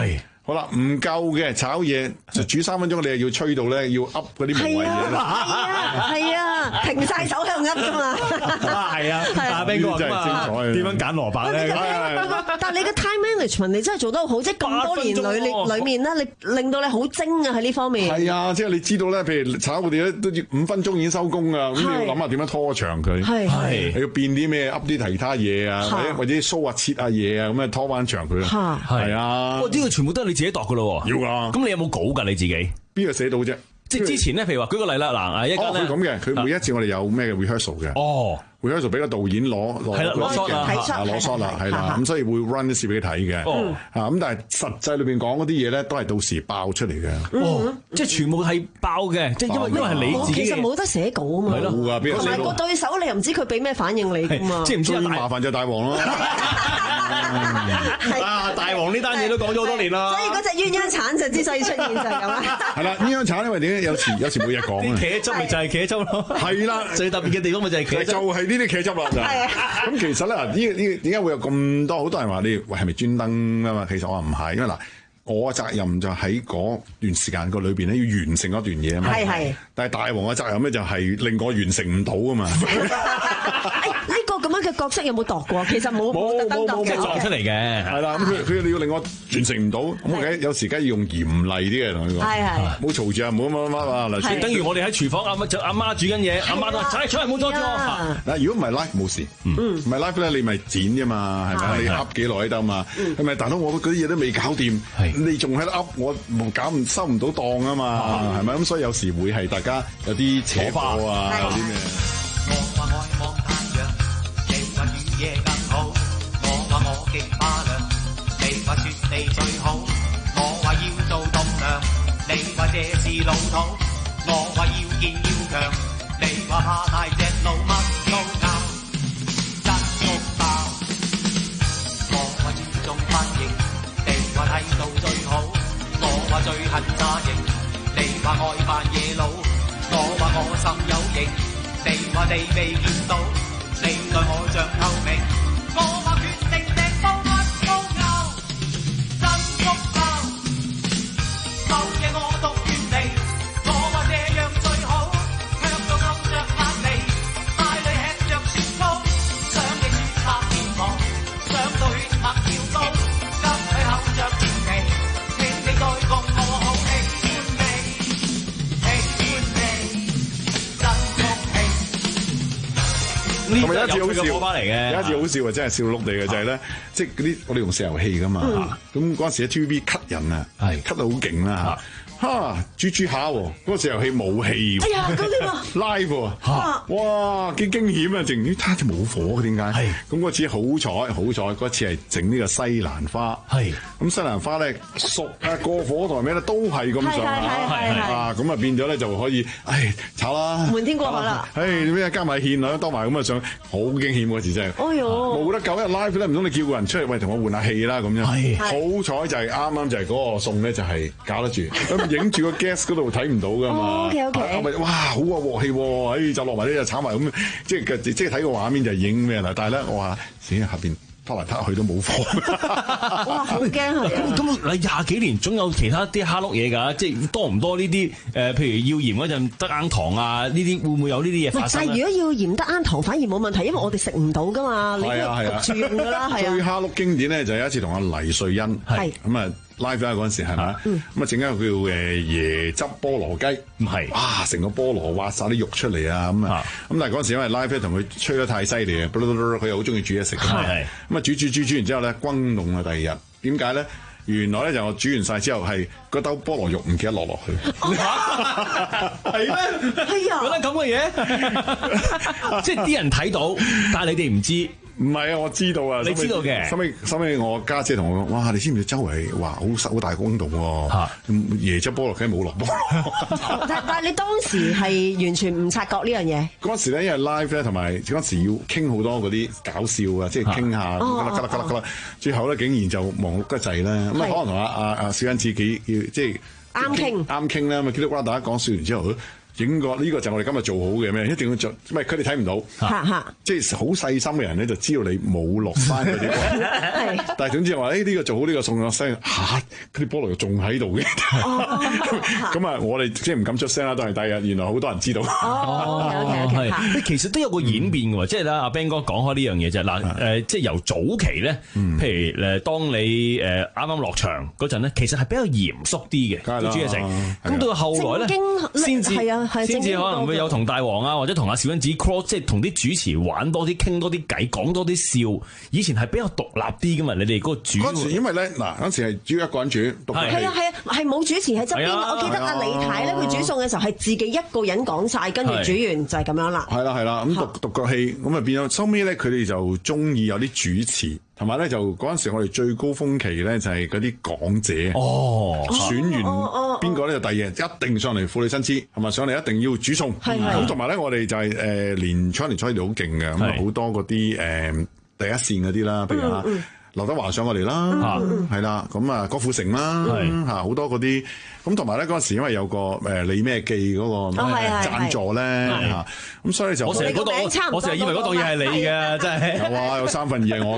好啦，唔夠嘅炒嘢就煮三分鐘，你又要吹到咧，要噏嗰啲無謂嘢啦。 係啊，係啊，停晒手喺度噏啫嘛。 係啊，阿兵哥真係精彩，點樣揀蘿蔔咧？ 但係你嘅 time management 你真係做得好好，即係咁多年裏裏面咧，你令到你好精啊喺呢方面。 係啊，即係你知道咧，譬如炒嗰啲咧都要五分鐘已經收工啊，咁你要諗下點樣拖長佢。係係，你要變啲咩噏啲其他嘢啊，或者或者梳下切下嘢啊，咁啊拖翻長佢。係啊， 呢個全部都係你自己度噶咯。 要啊， 咁你有冇稿㗎你自己？ 邊個寫到啫？ 即係之前咧，譬如話舉個例啦，嗱，一間咧， 佢咁嘅，佢每一次我哋有咩嘅 rehearsal 嘅。哦。rehearsal 俾個導演攞攞攞 shot 啦， 攞 shot 啦，係啦，咁所以會 run 啲事俾佢睇嘅。哦，啊咁，但係實際裏邊講嗰啲嘢咧，都係到時爆出嚟嘅。 哦，即係全部係爆嘅，即係因為因為係你自己。 其實冇得寫稿啊嘛。 係咯，冇㗎，邊個寫到？ 同埋個對手你又唔知佢俾咩反應你㗎嘛。 即係唔知最麻煩就係大王咯。 啊，大王呢單嘢都講咗好多年啦。 所以嗰隻鴛鴦橙就之所以出現就係咁啦。 係啦，鴛鴦橙因為點解有時有時每日講啊？ 茄汁咪就係茄汁咯。 係啦， 最特別嘅地方咪就係茄汁， 就係呢啲茄汁啦。咁其實咧，呢呢點解會有咁多好多人話你喂係咪專登啊嘛？其實我話唔係，因為嗱，我嘅責任就喺嗰段時間個裏邊咧，要完成嗰段嘢啊嘛。係係。但係大王嘅責任咧，就係令我完成唔到啊嘛。 呢個咁樣嘅角色有冇度過？其實冇冇特登度嘅， 撞出嚟嘅。 係啦，咁佢佢你要令我完成唔到，咁我梗有時梗要用嚴厲啲嘅同佢講。係係。唔好嘈住啊！唔好乜乜乜啊！嗱， 等於我哋喺廚房阿媽阿媽煮緊嘢，阿媽都話：，出嚟唔好阻住我。 嗱，如果唔係 live 冇事，唔係 live 咧，你咪剪啫嘛，係咪？你噏幾耐都得嘛？係咪？大佬我嗰啲嘢都未搞掂，你仲喺度噏，我搞唔收唔到檔啊嘛，係咪？咁所以有時會係大家有啲扯花啊，有啲咩？ 我話愛望太陽，你話雨夜更好。我話我極怕涼，你話雪地最好。我話要做棟梁，你話這是老土。我話要健要強，你話怕大隻佬乜都拗。真屋爆，我話注重髮型，你話剃到最好。我話最恨詐型，你話愛扮野佬。我話我心有型。你話你未見到，你對我像透明。我話決定掟煲乜都拗，真谷爆。某嘢我獨願嚟，我話這樣最好，卻又暗着眼眉，帶你吃着雪糕，想你雪白面龐，想到血脈跳高，急去口着甜味，請你再共我好喜歡你，喜歡你，真谷。 同埋有一次好笑， 有一次好笑啊！真係笑碌地嘅就係咧，即係嗰啲我哋用石油氣噶嘛，咁嗰陣時喺 T V B 吸人啊，吸到好勁啦嚇，煮煮下喎，嗰個石油氣冇氣， 哎呀，咁點啊 ？live 喎，哇幾驚險啊！淨啲攤就冇火嘅點解？係咁嗰次好彩好彩，嗰次係整呢個西蘭花，係咁西蘭花咧熟啊過火同埋咩咧都係咁上下，啊咁啊變咗咧就可以，唉炒啦， 瞞天過海啦， 唉咩加埋芡啊多埋咁啊上，好驚險嗰次真係，哎呦冇得救，因為 live 咧唔通你叫個人出嚟喂同我換下氣啦咁樣，好彩就係啱啱就係嗰個餸咧就係搞得住。影住個 gas 嗰度睇唔到噶嘛，我咪哇好啊鑊氣喎，哎就落埋呢就炒埋咁，即係即係睇個畫面就影咩啦。但係咧我話死下邊拖嚟拖去都冇火， 哇好驚啊！ 咁咁你廿幾年總有其他啲蝦碌嘢㗎，即係多唔多呢啲誒？譬如要鹽嗰陣得啱糖啊，呢啲會唔會有呢啲嘢發生？ 但係如果要鹽得啱糖，反而冇問題，因為我哋食唔到㗎嘛，你都焗住用㗎啦，係啊。 最蝦碌經典咧就有一次同阿黎瑞恩係咁啊。live 嗰陣時係咪？咁啊整一個叫誒椰汁菠蘿雞，唔係，哇成個菠蘿挖晒啲肉出嚟啊咁啊！咁但係嗰陣時因為 live 同佢吹得太犀利啊，佢又好中意煮嘢食嘅，咁啊煮煮煮煮完之後咧轟動啊第二日，點解咧？原來咧就我煮完晒之後係嗰兜菠蘿肉唔記得落落去， 係咩？係啊，覺得咁嘅嘢，即係啲人睇到，但係你哋唔知。 唔係啊，我知道啊， 你知道嘅。 收尾收尾，我家姐同我講：哇，你知唔知周圍哇好好大個轟動喎？椰汁菠蘿梗係冇落菠蘿。 但但係你當時係完全唔察覺呢樣嘢。 嗰陣時咧，因為 live 咧，同埋嗰陣時要傾好多嗰啲搞笑啊，即係傾下，吉啦吉啦吉啦，最後咧竟然就忙碌得滯啦。咁啊，可能同阿阿阿小欣自己要即係。 啱傾， 啱傾啦，咪見到大家講笑完之後， 影個呢個就係我哋今日做好嘅咩？一定要做，唔係佢哋睇唔到，即係好細心嘅人咧就知道你冇落翻嗰啲波。但係總之話誒呢個做好呢個送咗聲嚇，嗰啲菠蘿又仲喺度嘅。咁啊，我哋即係唔敢出聲啦，都係第日原來好多人知道。 哦，係，其實都有個演變嘅喎，即係咧阿 Ben 哥講開呢樣嘢啫。嗱誒，即係由早期咧，譬如誒當你誒啱啱落場嗰陣咧，其實係比較嚴肅啲嘅做煮嘢食。咁到後來咧，先至先至可能會有同大王啊，或者同阿小欣子 cross， 即係同啲主持玩多啲，傾多啲偈，講多啲笑。以前係比較獨立啲嘅嘛，你哋嗰個主嗰時因為咧嗱嗰時係主要一個人煮， 係啊係啊，係冇主持喺側邊。我記得阿李太咧，佢煮餸嘅時候係自己一個人講晒，跟住煮完就係咁樣啦。 係啦係啦，咁獨獨腳戲咁啊變咗，收尾咧佢哋就中意有啲主持。同埋咧就嗰陣時，我哋最高峰期咧就係嗰啲港姐哦，選完邊個咧就第二日一定上嚟婦女新知，係咪上嚟一定要煮餸？咁同埋咧，我哋就係誒年初一年初二好勁嘅，咁啊好多嗰啲誒第一線嗰啲啦，譬如啊劉德華上我哋啦，係啦，咁啊郭富城啦，嚇好多嗰啲。咁同埋咧嗰陣時，因為有個誒李咩記嗰個贊助咧嚇，咁所以就我成日嗰檔，我成日以為嗰檔嘢係你嘅，真係有啊，有三分二係我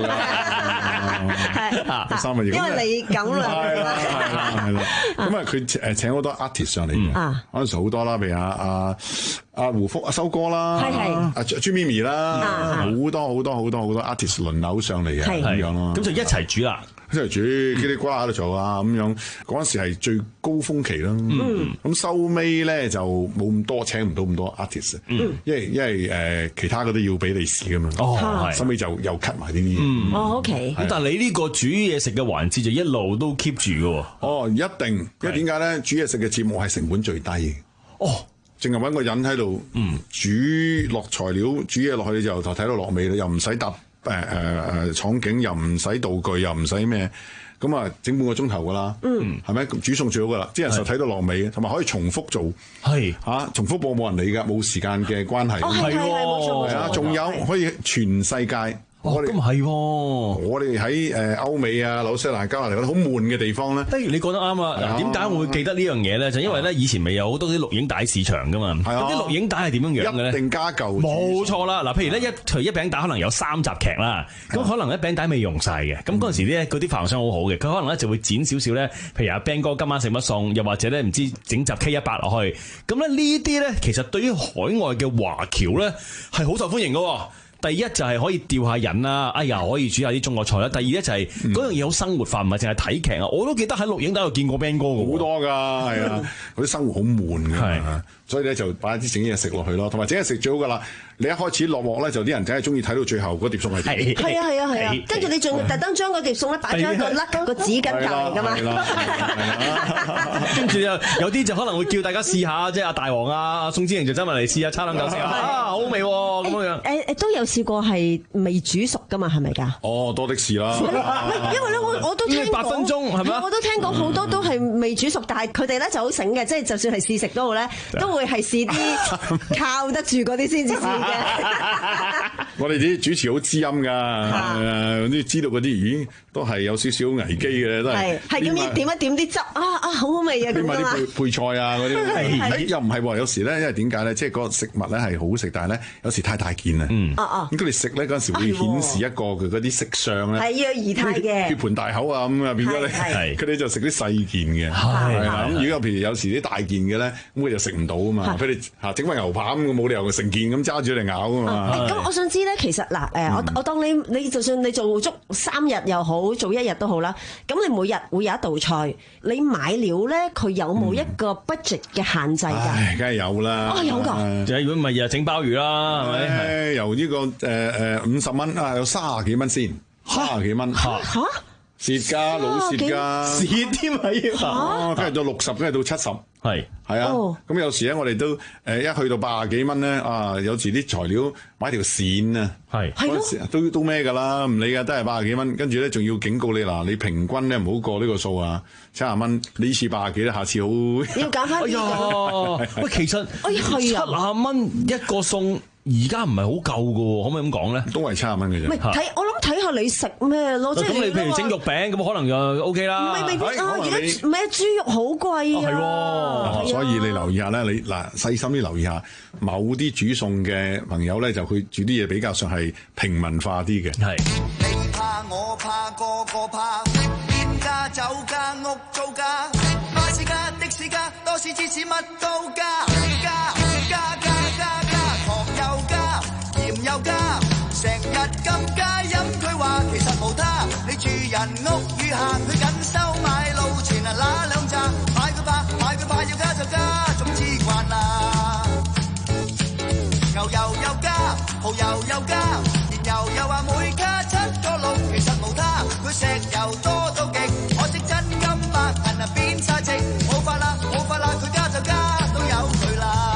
嘅，三分二。 因為你咁啦， 係啦係啦係啦。咁啊，佢誒請好多 artist 上嚟嘅，嗰陣時好多啦，譬如阿阿阿胡福、阿修哥啦，阿朱咪咪啦，好多好多好多好多 artist 輪流上嚟嘅咁樣咯。 咁就一齊煮啦。 一齊煮，嘰哩呱啦喺度做啊咁樣，嗰陣時係最高峰期啦。咁收尾咧就冇咁多，請唔到咁多 artist，因為因為誒其他嗰啲要俾利是噶嘛。哦，收尾就又 cut 埋呢啲嘢。 哦 ，OK。 咁但係你呢個煮嘢食嘅環節就一路都 keep 住嘅喎。 哦，一定，因為點解咧？煮嘢食嘅節目係成本最低嘅。哦，淨係揾個人喺度，煮落材料，煮嘢落去你就頭睇到落尾啦，又唔使搭。誒誒誒廠景又唔使道具又唔使咩，咁啊整半個鐘頭噶啦，係咪？煮餸最好噶啦，啲人就睇到落尾，同埋可以重複做，係嚇重複播冇人理㗎，冇時間嘅關係， 係喎， 係啊，仲有可以全世界。 哦，咁係喎！ 我哋喺誒歐美啊、紐西蘭、加拿大嗰啲好悶嘅地方咧。 不如你講得啱啊！嗱，點解我會記得呢樣嘢咧？就因為咧，以前咪有好多啲錄影帶市場噶嘛。係啊。啲錄影帶係點樣樣嘅咧？ 一定加舊。 冇錯啦！嗱，譬如咧一除一餅帶可能有三集劇啦，咁可能一餅帶未用晒嘅，咁嗰陣時咧嗰啲發行商好好嘅，佢可能咧就會剪少少咧，譬如阿 Ben 哥今晚食乜餸，又或者咧唔知整集 K 一百落去，咁咧呢啲咧其實對於海外嘅華僑咧係好受歡迎嘅。第一就係可以釣下人啦，哎呀可以煮下啲中國菜啦。第二咧就係嗰樣嘢好生活化，唔係淨係睇劇啊。我都記得喺錄影帶度見過 Ben 哥嘅， 好多㗎，係啊，嗰啲生活好悶㗎，所以咧就擺啲整嘢食落去咯，同埋整嘢食最好㗎啦。你一開始落鑊咧，就啲人真係中意睇到最後嗰碟餸係點。 係啊係啊係啊，跟住你仲特登將嗰碟餸咧擺咗一個甩個紙巾隔離㗎嘛。 跟住有有啲就可能會叫大家試下，即係阿大王啊、宋之盈就真係嚟試下叉兩嚿食啊，好味喎咁樣。 誒誒都有試過係未煮熟㗎嘛，係咪㗎？ 哦，多的是啦。 因為咧我我都聽過八分鐘係咪？ 我都聽過好多都係未煮熟，但係佢哋咧就好醒嘅，即係就算係試食都好咧，都會係試啲靠得住嗰啲先至試。 我哋啲主持好知音㗎，誒啲知道嗰啲，咦都係有少少危機嘅，都係係咁樣點一點啲汁啊啊好好味啊咁啊！ 啊啲配配菜啊嗰啲，又唔係喎。有時咧，因為點解咧？即係個食物咧係好食，但係咧有時太大件啊。嗯，哦哦。咁佢哋食咧嗰陣時會顯示一個佢嗰啲色相咧， 係要儀態嘅， 血盆大口啊咁啊變咗咧，佢哋就食啲細件嘅，係啦。咁如果譬如有時啲大件嘅咧，咁佢就食唔到啊嘛。佢哋嚇整塊牛扒咁，冇理由成件咁揸住嚟咬㗎嘛。 咁我想知咧，其實嗱誒，我我當你你就算你做足三日又好，做一日都好啦。咁你每日會有一道菜，你買料咧，佢有冇一個 budget 嘅限制㗎？ 唉，梗係有啦。 哦，有㗎。 就係如果唔係日日整鮑魚啦，係咪？ 由呢個誒誒五十蚊啊，有卅幾蚊先，卅幾蚊嚇嚇蝕㗎，老蝕㗎， 蝕添係啊！跟住到六十，跟住到七十。係係啊，咁、哦、有時咧，我哋都誒一去到八十幾蚊咧，啊有時啲材料買條線啊，係嗰陣時都都咩㗎啦，唔理㗎，都係八十幾蚊。跟住咧，仲要警告你嗱，你平均咧唔好過呢個數啊，七十蚊。你呢次八十幾咧，下次好要減翻啲。 喂，其實七十蚊一個餸。 而家唔係好夠㗎喎，可唔可以咁講咧？ 都係七十蚊嘅啫。 唔係睇，我諗睇下你食咩咯，即係咁你譬如整肉餅咁，可能就 O K 啦。 唔係未必啊，而家唔係豬肉好貴啊。 係喎，所以你留意下咧，你嗱細心啲留意下，某啲煮餸嘅朋友咧，就佢煮啲嘢比較上係平民化啲嘅。 係。 你怕我怕個個怕，店家酒家屋租家，巴士家的士家，多士芝士乜都加加加加加加，糖又加，鹽又加，成日咁加飲佢話其實無他，你住人屋宇行去緊收買路前啊嗱兩扎，買佢怕買佢怕要加就加，總之慣啦。牛油又加，蠔油又加，燃油又話每卡七個六，其實無他，佢石油多到極，可惜真金白銀啊變晒值，冇法啦冇法啦，佢加就加都有佢啦。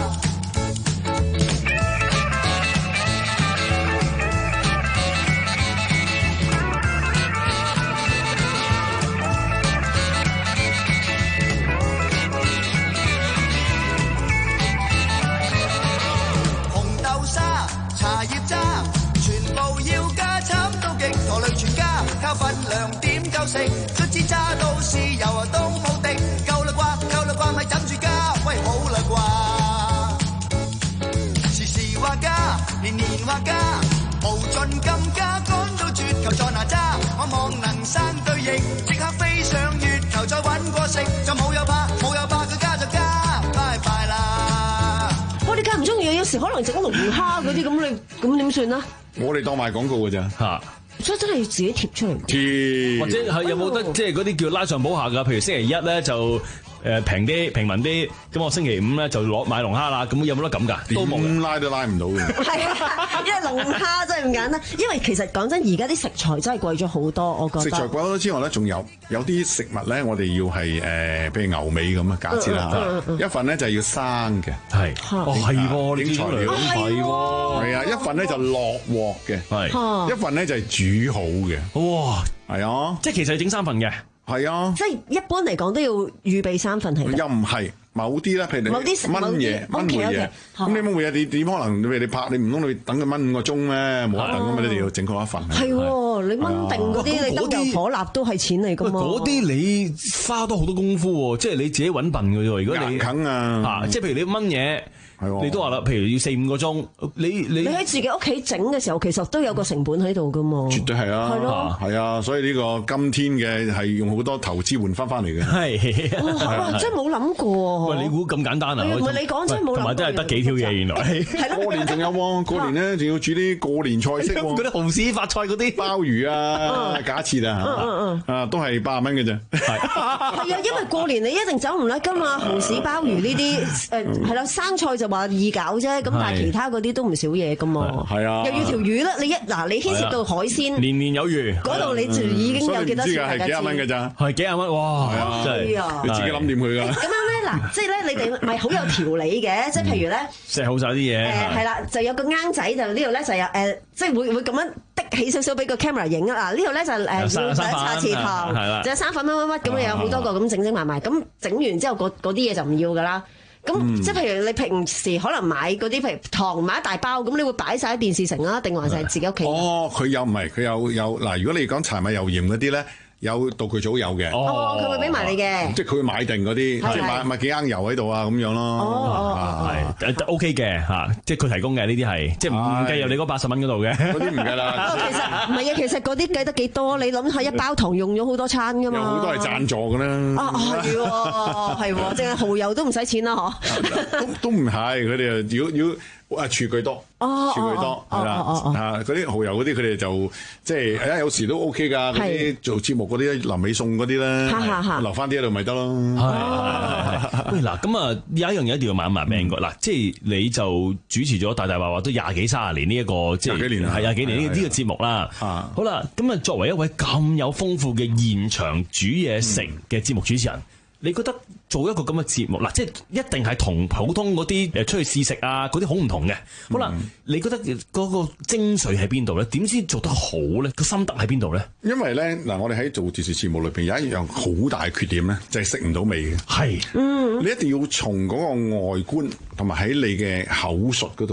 茶葉渣，全部要加，慘到極，陀累全家，靠份量點夠食，卒之揸到豉油啊都冇滴，夠啦啩，夠啦啩，咪枕住加，喂好啦啩，時時話加，年年話加，無盡咁加，趕到絕頭在哪吒，我望能生對翼，即刻飛上月球再揾個食，就冇有怕，冇有怕，佢加就加，拜拜啦。 我哋間唔中意，有時可能整龍蝦嗰啲咁，你咁點算啊？ 我哋當賣廣告嘅咋嚇， 所以真係要自己貼出嚟。 貼或者係有冇得即係嗰啲叫拉上補下㗎？譬如星期一咧就誒平啲平民啲，咁我星期五咧就攞買龍蝦啦。咁有冇得咁㗎？都冇， 點拉都拉唔到嘅。 係啊，因為龍蝦真係唔簡單。因為其實講真，而家啲食材真係貴咗好多，我覺得。 食材貴咗之外咧，仲有有啲食物咧，我哋要係誒，譬如牛尾咁啊，假設啦，一份咧就係要生嘅， 係哦係喎，你材料係喎， 係啊，一份咧就落鑊嘅，係一份咧就係煮好嘅， 哇， 係啊， 即係其實係整三份嘅。 係啊， 即係一般嚟講都要預備三份係。 又唔係某啲咧，譬如你某啲燜嘢、燜梅嘢，咁你燜梅嘢你點可能你你拍你唔通你等佢燜五個鐘咩？冇得等噶嘛，你哋要整好一份。 係喎，你燜定嗰啲，你燈油火蠟都係錢嚟噶嘛。 嗰啲你花多好多功夫喎，即係你自己揾笨嘅啫。如果你啃啊， 即係譬如你燜嘢。你都話啦，譬如要四五個鐘，你你你喺自己屋企整嘅時候，其實都有個成本喺度噶嘛。 絕對係啊，係咯，係啊，所以呢個今天嘅係用好多投資換翻翻嚟嘅。 係， 哇，真係冇諗過。 喂，你估咁簡單啊？ 唔係你講真冇諗過。 同埋都係得幾條嘢原來。 係咯。 過年仲有喎，過年咧仲要煮啲過年菜式喎。 嗰啲紅柿發菜嗰啲鮑魚啊，假設啊，啊都係八十蚊嘅啫。係。 係啊，因為過年你一定走唔甩噶嘛，紅柿鮑魚呢啲誒係啦，生菜就話易搞啫。咁但係其他嗰啲都唔少嘢噶嘛， 係啊， 又要條魚啦，你一嗱你牽涉到海鮮， 年年有餘， 嗰度你就已經有幾多錢大家知？ 係幾廿蚊嘅咋？ 係幾廿蚊，哇！ 係啊， 真係你自己諗掂佢㗎。 咁樣咧嗱，即係咧你哋咪好有條理嘅，即係譬如咧， 食好晒啲嘢， 誒係啦，就有個罌仔就呢度咧就有誒，即係會會咁樣滴起少少俾個 camera 影啊！嗱呢度咧就誒要擦翅糖，就有生粉乜乜乜咁樣有好多個咁整整埋埋，咁整完之後嗰嗰啲嘢就唔要㗎啦。咁、嗯、即係譬如你平時可能買嗰啲譬如糖買一大包，咁你會擺晒喺電視城啊，定還是係自己屋企？ 哦，佢有唔係佢有有嗱，如果你講柴米油鹽嗰啲咧。有道具組有嘅， 哦，佢會俾埋你嘅， 即係佢會買定嗰啲，即係買買幾罌油喺度啊咁樣咯， 哦， 係 OK 嘅嚇，即係佢提供嘅呢啲係，即係唔計入你嗰八十蚊嗰度嘅， 嗰啲唔計啦。 其實唔係啊，其實嗰啲計得幾多？你諗下一包糖用咗好多餐噶嘛， 有好多係贊助嘅啦。 啊係喎，係喎，淨係蠔油都唔使錢啦嗬。 都都唔係，佢哋啊，如果啊廚具多，廚具多係啦，啊嗰啲蠔油嗰啲佢哋就即係誒有時都 OK 㗎，嗰啲做節目嗰啲臨尾餸嗰啲咧，留翻啲喺度咪得咯。 係喂嗱，咁啊有一樣嘢一定要問一問 Man 哥嗱，即係你就主持咗大大話話都廿幾三十年呢一個即係廿幾年係廿幾年呢呢個節目啦。好啦，咁啊作為一位咁有豐富嘅現場煮嘢食嘅節目主持人。你覺得做一個咁嘅節目嗱，即係一定係同普通嗰啲誒出去試食啊嗰啲好唔同嘅。好啦，嗯、你覺得嗰個精髓喺邊度咧？點知做得好咧？個心得喺邊度咧？ 因為咧嗱，我哋喺做電視節目裏邊有一樣好大缺點咧，就係食唔到味嘅。係，嗯，你一定要從嗰個外觀同埋喺你嘅口述嗰度咧，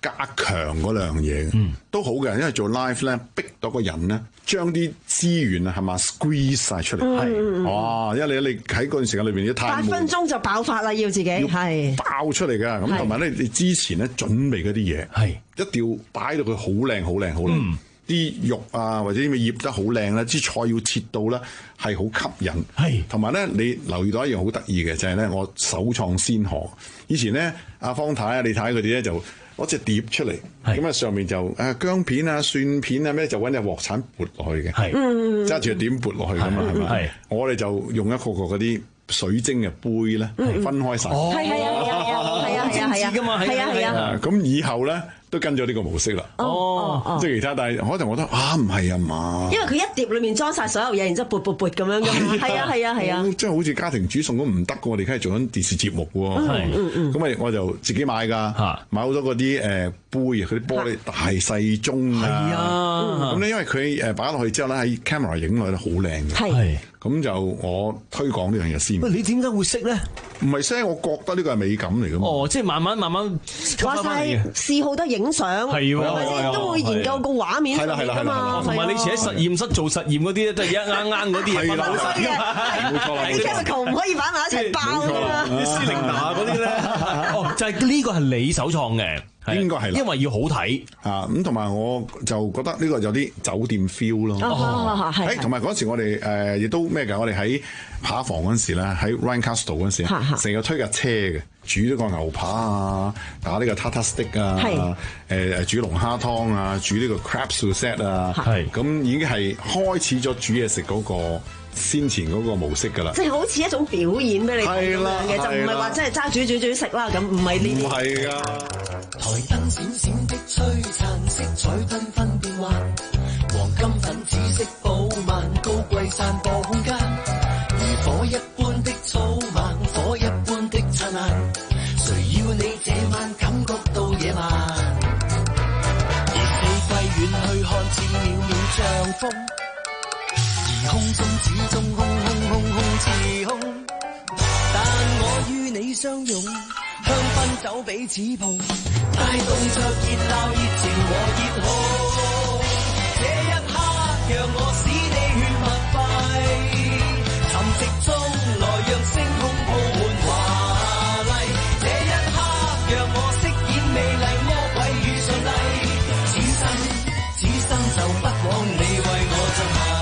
加強嗰兩樣嘢嘅， 嗯、 都好嘅，因為做 live 咧，逼到個人咧，將啲資源啊係嘛 squeeze 晒出嚟， 嗯、 哇！因為你你喺嗰段時間裏邊，啲太八分鐘就爆發啦，要自己係爆出嚟㗎。咁同埋咧，你之前咧準備嗰啲嘢係一定要擺到佢好靚、好靚、好靚。啲、嗯、肉啊，或者啲咩醃得好靚咧，啲菜要切到咧係好吸引。係同埋咧，你留意到一樣好得意嘅就係、是、咧，我首創先河。以前咧，阿方太啊、李太佢哋咧就攞隻碟出嚟，咁啊上面就誒薑片啊、蒜片啊咩，就揾隻鑊鏟撥落去嘅，揸住個點撥落去咁嘛，係咪？我哋就用一個個嗰啲水晶嘅杯咧，分開晒。 係係啊係啊係啊係啊係啊，係啊係啊。 咁以後咧都跟咗呢個模式啦。哦，即係其他，但係可能我覺得啊唔係啊嘛。因為佢一碟裏面裝晒所有嘢，然之後撥撥撥咁樣㗎嘛。係啊係啊係啊。即係好似家庭煮餸咁唔得㗎，我哋梗係做緊電視節目喎。係，咁咪我就自己買㗎，買好多嗰啲誒杯啊，嗰啲玻璃大細盅啊。係啊。咁咧因為佢誒擺落去之後咧喺 camera 影落去好靚嘅。係。咁就我推廣呢樣嘢先。 喂，你點解會識咧？ 唔係識，我覺得呢個係美感嚟㗎嘛。 哦，即係慢慢慢慢話晒嗜好得影相，係喎，都會研究個畫面嚟㗎嘛。 同埋你以前喺實驗室做實驗嗰啲咧，都係一啱啱嗰啲嘢分好晒嘅。冇錯啦，啲 chemical 唔可以擺埋一齊爆㗎嘛。啲斯靈達嗰啲咧，哦，就係呢個係你首創嘅。 應該係啦， 因為要好睇啊咁，同埋我就覺得呢個有啲酒店 feel 咯。哦，係。同埋嗰時我哋誒亦都咩㗎？我哋喺扒房嗰陣時咧，喺 Ryan Castle 嗰陣時，成日推架車嘅，煮呢個牛扒啊，打呢個 tartar stick 啊，誒誒煮龍蝦湯啊，煮呢個 crab sauce 啊，係咁已經係開始咗煮嘢食嗰個先前嗰個模式㗎啦，即係好似一種表演俾你睇咁樣嘅，就唔係話真係揸煮煮煮食啦，咁唔係呢啲。唔係㗎。 台燈閃閃的璀璨，色彩紛紛變幻，黃金粉紫色寶曼，高貴散播空間，如火一般的草蜢，火一般的燦爛，誰要你這晚感覺到野蠻？而四季遠去看似渺渺像風，而空中始終空空空空似空，但我與你相擁，香檳酒彼此碰，帶動着熱鬧熱情和熱號。這一刻讓我使你血脈沸，沉寂中來讓星空鋪滿華麗。這一刻讓我飾演美麗魔鬼與上帝，此生此生就不枉你為我着迷。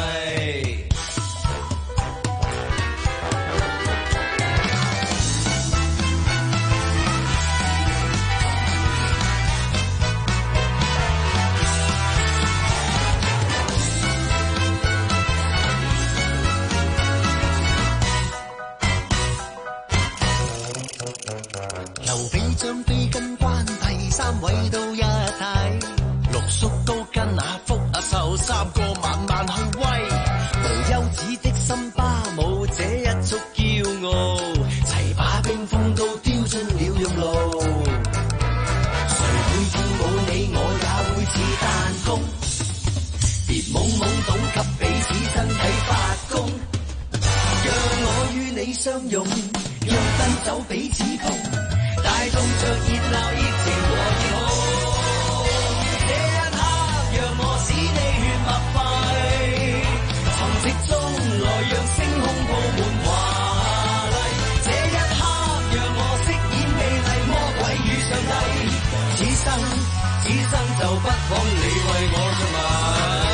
將飛跟關係三位都一體，六叔高跟阿福阿壽三個慢慢去威，無休止的森巴舞這一族驕傲，齊把冰封都丟盡了用路，誰會跳舞你我也會似彈弓，別懵懵懂給彼此身體發功，讓我與你相擁，讓燈酒彼此碰，帶動着熱鬧熱情和熱號，這一刻讓我使你血脈沸，沉寂中來讓星空鋪滿華麗，這一刻讓我飾演美麗魔鬼與上帝，此生此生就不枉你為我着迷。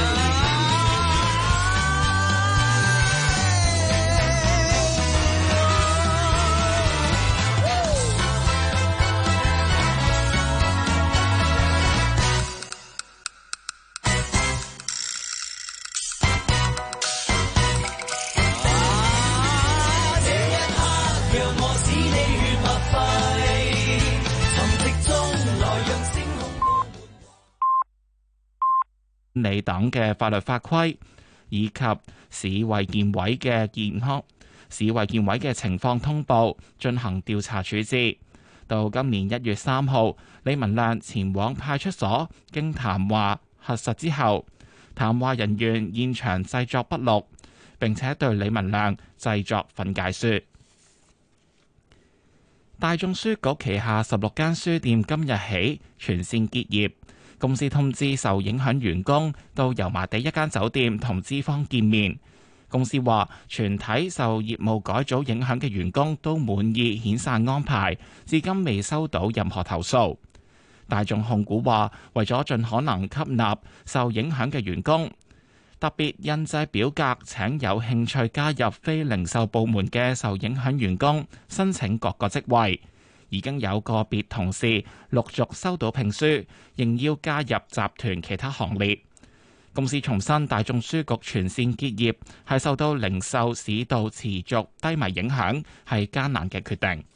理等嘅法律法規，以及市衛健委嘅健康、市衛健委嘅情況通報，進行調查處置。到今年一月三號，李文亮前往派出所，經談話核實之後，談話人員現場製作筆錄，並且對李文亮製作訓誡書。 大眾書局旗下十六間書店今日起全線結業，公司通知受影響員工到油麻地一間酒店同資方見面。公司話，全體受業務改組影響嘅員工都滿意遣散安排，至今未收到任何投訴。大眾控股話，為咗盡可能吸納受影響嘅員工，特別印製表格請有興趣加入非零售部門嘅受影響員工申請各個職位。已經有個別同事陸續收到聘書，仍要加入集團其他行列。公司重申，大眾書局全線結業係受到零售市道持續低迷影響，係艱難嘅決定。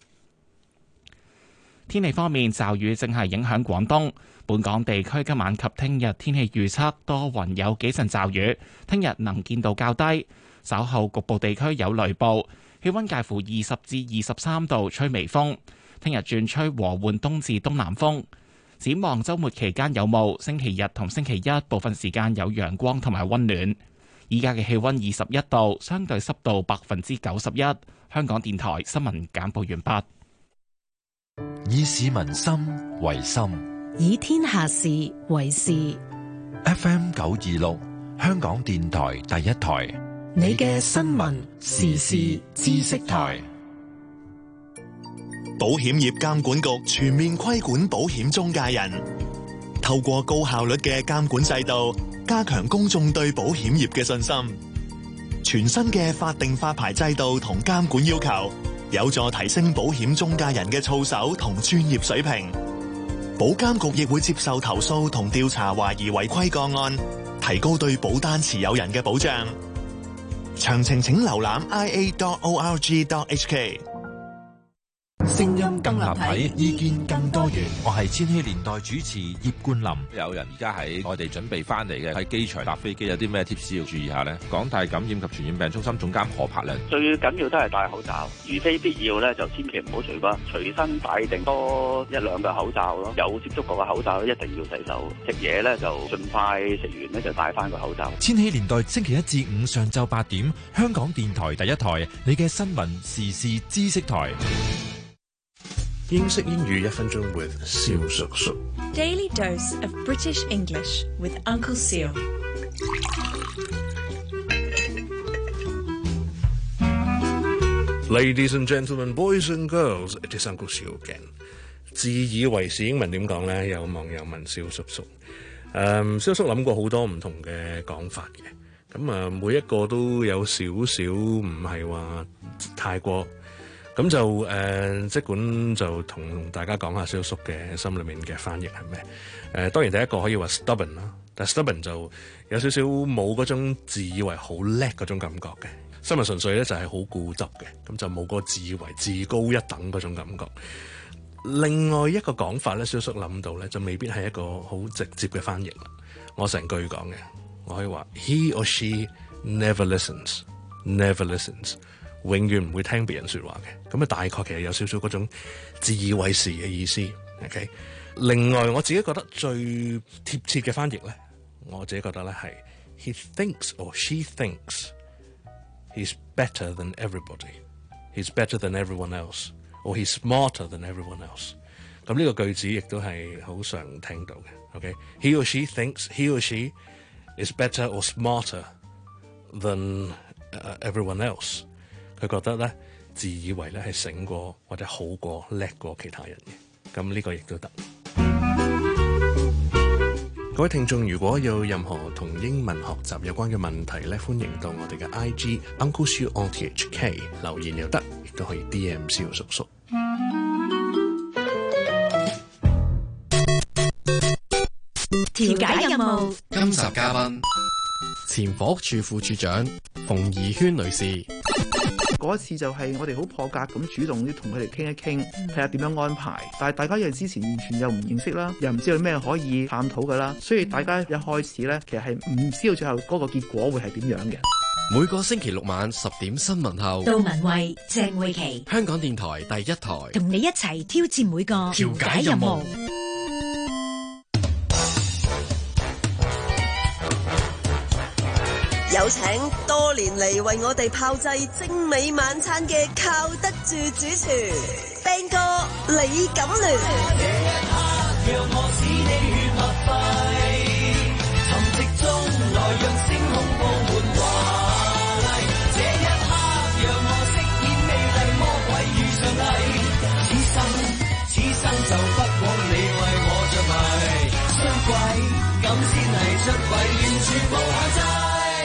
天氣方面，驟雨正係影響廣東。本港地區今晚及聽日天氣預測多雲，有幾陣驟雨。聽日能見度較低，稍後局部地區有雷暴。氣溫介乎二十至二十三度，吹微風。聽日轉吹和緩東至東南風。展望週末期間有霧，星期日同星期一部分時間有陽光同埋溫暖。依家嘅氣溫二十一度，相對濕度百分之九十一。香港電台新聞簡報完畢。 以市民心為心， 以天下事為事。 F M 九二六，香港電台第一台， 你嘅新聞時事知識台。 保險業監管局全面規管保險中介人，透過高效率嘅監管制度，加強公眾對保險業嘅信心。全新嘅法定發牌制度同監管要求，有助提升保險中介人嘅操守同專業水平。保監局亦會接受投訴同調查懷疑違規個案，提高對保單持有人嘅保障。詳情請瀏覽 i a dot org dot h k。 聲音更立體，意見更多元。我係千禧年代主持葉冠霖。 有人而家喺外地準備翻嚟嘅，喺機場搭飛機有啲咩貼士要注意下呢？港大感染及傳染病中心總監何柏良： 最緊要都係戴口罩，如非必要咧就千祈唔好除光，隨身帶定多一兩個口罩咯。有接觸過嘅口罩一定要洗手。食嘢咧就盡快食完咧就戴翻個口罩。 千禧年代星期一至五上晝八點，香港電台第一台，你嘅新聞時事知識台。 英式英語一分鐘 with 蕭叔叔。 Daily dose of British English with Uncle Seal。 Ladies and gentlemen, boys and girls, it is Uncle Seal again。自以為是英文點講呢？有網友問蕭叔叔。誒，蕭叔諗過好多唔同嘅講法嘅，咁啊每一個都有少少唔係話太過。咁就誒、呃，即管就同大家講下蕭叔嘅心裏面嘅翻譯係咩？誒、呃，當然第一個可以話 stubborn 啦，但 stubborn 就有少少冇嗰種自以為好叻嗰種感覺嘅，新聞純粹咧就係好固執嘅，咁就冇個自以為至高一等嗰種感覺。另外一個講法咧，蕭叔諗到咧就未必係一個好直接嘅翻譯啦。我成句講嘅，我可以話 He or she never listens, never listens。永遠唔會聽別人說話嘅，咁啊大概其實有少少嗰種自以為是嘅意思。OK， 另外我自己覺得最貼切嘅翻譯咧，我自己覺得咧係 He thinks or she thinks he's better than everybody, he's better than everyone else, or he's smarter than everyone else。咁呢個句子亦都係好常聽到嘅。OK，He or she thinks he or she is better or smarter than everyone else。佢覺得咧，自以為咧係醒過或者好過叻過其他人嘅，咁呢個亦都得。各位聽眾，如果有任何同英文學習有關嘅問題咧，歡迎到我哋嘅 I G Uncle Siu on T H K 留言又得，亦都可以 D M 蕭叔叔。 調解任務， 今集嘉賓前房屋處副處長馮怡萱女士。 嗰一次就係我哋好破格咁主動啲同佢哋傾一傾，睇下點樣安排。但係大家因為之前完全又唔認識啦，又唔知道咩可以探討㗎啦，所以大家一開始咧，其實係唔知道最後嗰個結果會係點樣嘅。 每個星期六晚十點新聞後， 杜文慧、鄭慧琪， 香港電台第一台， 同你一齊挑戰每個調解任務。 有請多年嚟為我哋炮製精美晚餐嘅靠得住主廚 Ben 哥李錦聯。 讓我使你血脈沸，沉寂中來讓星空佈滿華麗。這一刻讓我飾演美麗魔鬼遇上藝，此生此生就不枉你為我着迷。衰鬼咁先係出軌，完全無限制。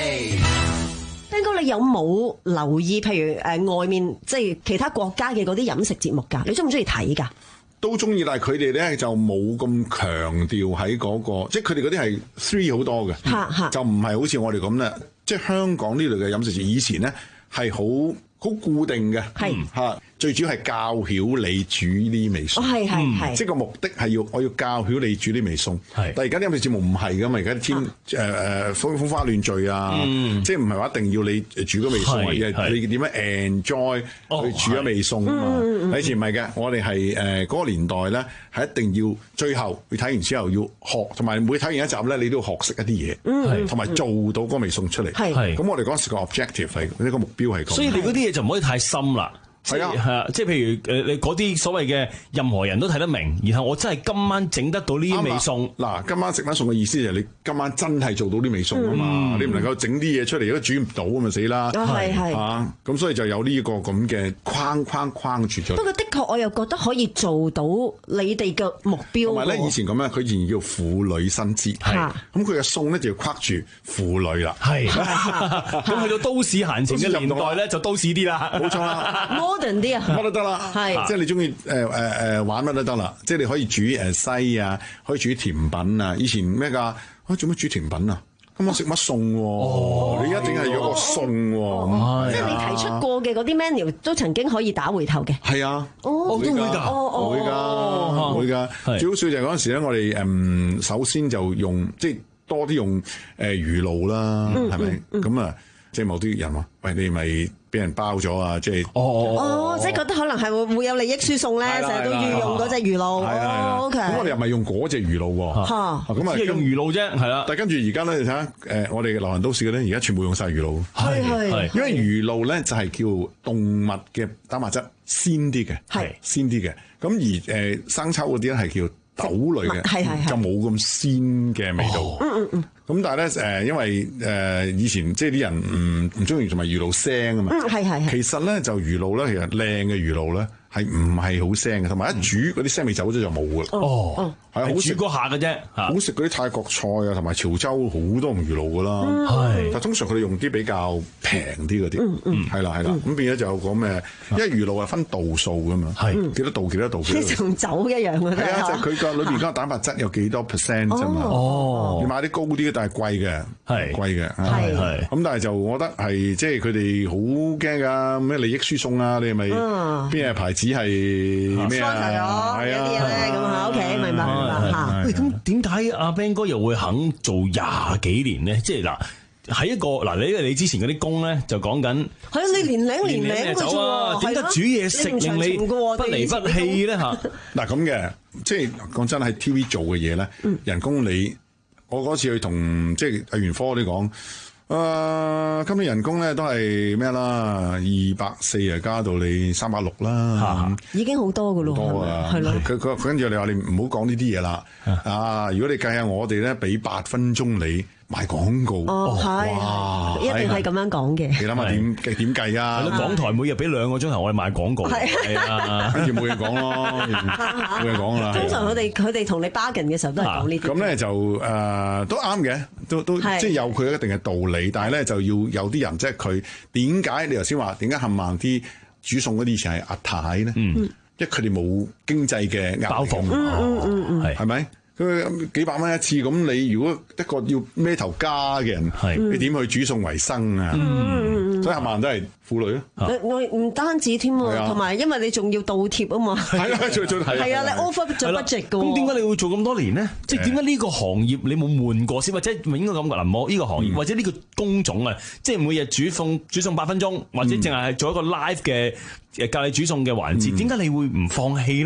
Ben 哥，你有冇留意譬如誒外面即係其他國家嘅嗰啲飲食節目㗎？你中唔中意睇㗎？ 都中意，但係佢哋咧就冇咁強調喺嗰個，即係佢哋嗰啲係 three 好多嘅，就唔係好似我哋咁咧。即係香港呢類嘅飲食節，以前咧係好好固定嘅，嚇。最主要係教曉你煮呢味餸， 係係係， 即係個目的係要我要教曉你煮呢味餸。但係而家啲飲食節目唔係噶嘛，而家添誒誒風風花亂墜啊，即係唔係話一定要你煮嗰味餸，而係你點樣 enjoy 去煮一味餸啊嘛。以前唔係嘅，我哋係誒嗰個年代咧係一定要最後你睇完之後要學，同埋每睇完一集咧你都要學識一啲嘢，同埋做到嗰味餸出嚟。咁我哋嗰時個 objective 係呢個目標係咁。 所以你嗰啲嘢就唔可以太深啦。係啊，係啊，即係譬如誒，你嗰啲所謂嘅任何人都睇得明，然後我真係今晚整得到呢啲味餸。 嗱，今晚食翻餸嘅意思就係你今晚真係做到啲味餸啊嘛，嗯、你唔能夠整啲嘢出嚟，如果煮唔到咁咪死啦。 係係嚇，咁所以就有呢個咁嘅框框框住咗。 不過的確我又覺得可以做到你哋嘅目標。 同埋咧，以前咁樣，佢以前叫婦女新姿，係咁佢嘅餸咧就要框住婦女啦。係， 咁去到都市閒情嘅年代咧，就都市啲啦。 冇錯啦。 modern 啲啊， 乜都得啦，係即係你中意誒誒誒玩乜都得啦，即係你可以煮誒西啊，可以煮甜品啊。以前咩㗎？啊做乜煮甜品啊？咁我食乜餸喎？你一定係有個餸喎。 即係你提出過嘅嗰啲 menu 都曾經可以打回頭嘅。 係啊， 哦， 會㗎， 會㗎，會㗎。最好笑就係嗰陣時咧，我哋誒首先就用即係多啲用誒魚露啦，係咪？咁啊，即係某啲人話：喂，你咪俾人包咗啊！即係哦哦，即係覺得可能係會會有利益輸送咧，成日都要用嗰隻魚露。 係啦係啦，OK。咁我哋又唔係用嗰隻魚露喎，咁啊用魚露啫，係啦。 但係跟住而家咧，你睇下誒，我哋嘅流行都市嘅咧，而家全部用晒魚露。 係係， 因為魚露咧就係叫動物嘅蛋白質鮮啲嘅，係鮮啲嘅。咁而誒生抽嗰啲咧係叫豆類嘅，係係就冇咁鮮嘅味道。嗯嗯嗯。咁但係咧誒，因為誒以前即係啲人唔唔中意同埋魚露腥啊嘛。嗯，係係。其實咧就魚露咧，其實靚嘅魚露咧係唔係好腥嘅，同埋一煮嗰啲腥味走咗就冇㗎。哦，係啊，好食嗰下嘅啫。好食嗰啲泰國菜啊，同埋潮州好多用魚露㗎啦。係，但通常佢哋用啲比較平啲嗰啲。嗯嗯，係啦係啦。咁變咗就講咩？因為魚露係分度數㗎嘛。係幾多度幾多度？即係同酒一樣嘅。 係啊，就佢個裏邊嗰個蛋白質有幾多 percent 啫嘛。哦，你買啲高啲，但係貴嘅，係貴嘅。係係。咁但係就我覺得係即係佢哋好驚㗎，咩利益輸送啊？你係咪邊個牌子係咩啊？係啊， 咁啊，OK，明白明白嚇。 喂，咁點解阿 Ben 哥又會肯做廿幾年咧？即係嗱，喺一個嗱，你你之前嗰啲工咧就講緊係啊，你年齡年齡嘅啫喎， 點解煮嘢食令你不離不棄咧嚇？ 嗱咁嘅，即係講真喺 T V 做嘅嘢咧，人工你我嗰次去同即係藝員科啲講。誒、呃，今年人工咧都係咩啦？二百四啊，加到你三百六啦， 已經好多噶咯， 多啊，係咯。佢佢跟住你話你唔好講呢啲嘢啦。啊，如果你計下我哋咧，俾八分鐘你賣廣告， 哦係，一定係咁樣講嘅。 你諗下點點計啊？ 港台每日俾兩個鐘頭我哋賣廣告，係啊， 跟住冇嘢講咯，冇嘢講啦。 通常佢哋佢哋同你 bargain 嘅時候都係講呢啲。 咁咧就誒都啱嘅，都都即係有佢一定嘅道理，但係咧就要有啲人即係佢點解你頭先話點解冚唪唥啲煮餸嗰啲以前係阿太咧？嗯，因為佢哋冇經濟嘅壓力，包袱， 嗯嗯嗯嗯， 係咪？佢幾百蚊一次，咁你如果一個要孭頭家嘅人，你點去煮餸為生啊？所以冚唪唥都係婦女咯。 我唔單止添喎，同埋因為你仲要倒貼啊嘛。係啊， 最最係。 係啊，你 over 咗 budget 嘅。 咁點解你會做咁多年呢？即係點解呢個行業你冇換過先？或者應該咁講，嗱，我呢個行業或者呢個工種啊，即係每日煮餸煮餸八分鐘，或者淨係做一個 live 嘅誒教你煮餸嘅環節，點解你會唔放棄咧？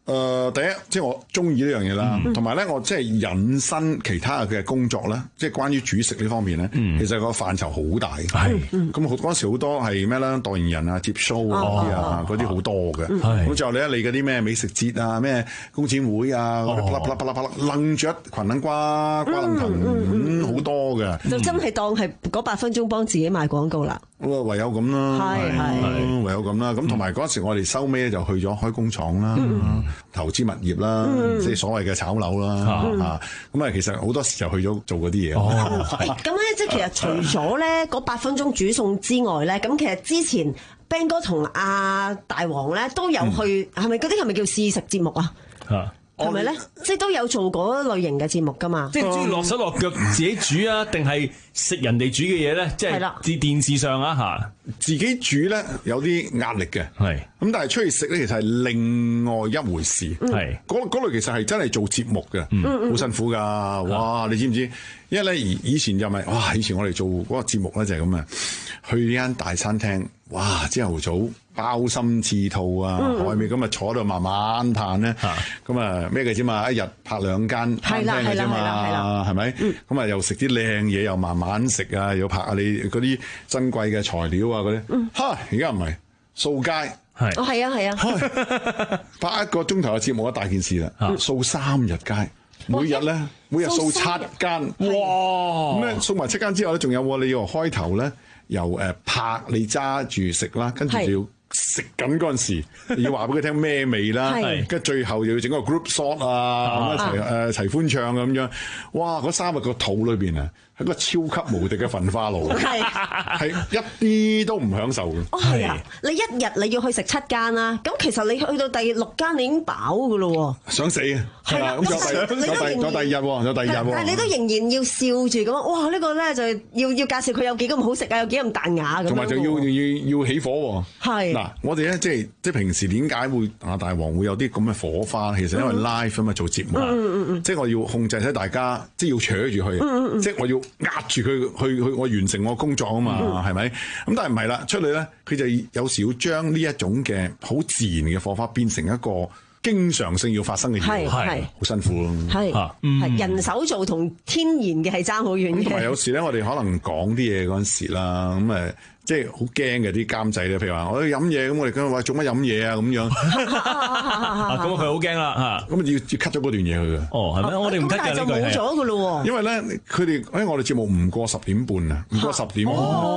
誒，第一即係我中意呢樣嘢啦，同埋咧我即係引申其他嘅工作咧，即係關於煮食呢方面咧，其實個範疇好大。係，咁好嗰陣時好多係咩啦？代言人啊、接 show 啊嗰啲啊，嗰啲好多嘅。咁最後咧，你嗰啲咩美食節啊、咩工展會啊，嗰啲啪啦啪啦啪啦啪啦，楞住一群撚瓜瓜楞藤，好多嘅。 就真係當係嗰八分鐘幫自己賣廣告啦。 唯有咁啦， 係係唯有咁啦。咁同埋嗰陣時我哋收尾就去咗開工廠啦。投資物業啦，嗯、即係所謂嘅炒樓啦，啊，咁啊，其實好多時就去咗做嗰啲嘢。 哦，咁咧，即係其實除咗咧嗰八分鐘煮餸之外咧，咁其實之前 Ben 哥同阿大王咧都有去，係咪嗰啲係咪叫試食節目啊？啊係咪咧？即係都有做嗰類型嘅節目噶嘛？ 即係中意落手落腳自己煮啊，定係食人哋煮嘅嘢咧？即係電電視上啊嚇， 自己煮咧有啲壓力嘅，係咁，但係出去食咧其實係另外一回事。係嗰嗰類其實係真係做節目嘅，好辛苦㗎。哇！你知唔知？因為咧以以前就咪哇，以前我哋做嗰個節目咧就係咁啊，去呢間大餐廳，哇！朝頭早鮑參翅肚啊，海味咁啊坐度慢慢嘆咧，咁啊咩嘅啫嘛，一日拍兩間餐廳嘅啫嘛，係咪？咁啊又食啲靚嘢，又慢慢食啊，又拍下你嗰啲珍貴嘅材料啊嗰啲，嚇而家唔係掃街，係哦係啊係啊， 拍一個鐘頭嘅節目一大件事啦，掃三日街。每日咧，每日掃七間，哇！咁咧掃埋七間之後咧，仲有你要開頭咧，由誒拍你揸住食啦，跟住就要食緊嗰陣時，要話俾佢聽咩味啦，跟住最後又要整個 group shot 啊，咁一齊誒齊歡唱咁樣，哇！嗰三日個肚裏邊啊〜係個超級無敵嘅焚化爐，係係一啲都唔享受嘅。 哦，係啊！你一日你要去食七間啦，咁其實你去到第六間你已經飽噶咯喎。想死啊！係啦，咁有第有第有第二日喎，有第二日喎。但係你都仍然要笑住咁，哇！呢個咧就要要介紹佢有幾咁好食啊，有幾咁彈牙咁。同埋就要要要起火喎。係嗱，我哋咧即係即係平時點解會阿大王會有啲咁嘅火花？其實因為 live 啊嘛，做節目，即係我要控制喺大家，即係要扯住佢，即係我要。壓住佢去去我完成我工作啊嘛，係咪？咁但係唔係啦，出嚟咧，佢就有時要將呢一種嘅好自然嘅火花變成一個經常性要發生嘅嘢，係好辛苦咯。係係人手做同天然嘅係爭好遠嘅。同埋有時咧，我哋可能講啲嘢嗰陣時啦，咁誒。即係好驚嘅啲監製咧，譬如話我要飲嘢，咁我哋講話做乜飲嘢啊咁樣， 咁佢好驚啦嚇， 咁要要 cut 咗嗰段嘢去嘅。哦，係咩？我哋唔 cut 嘅呢句係。咁但係就冇咗嘅咯喎。因為咧，佢哋誒我哋節目唔過十點半啊，唔過十點，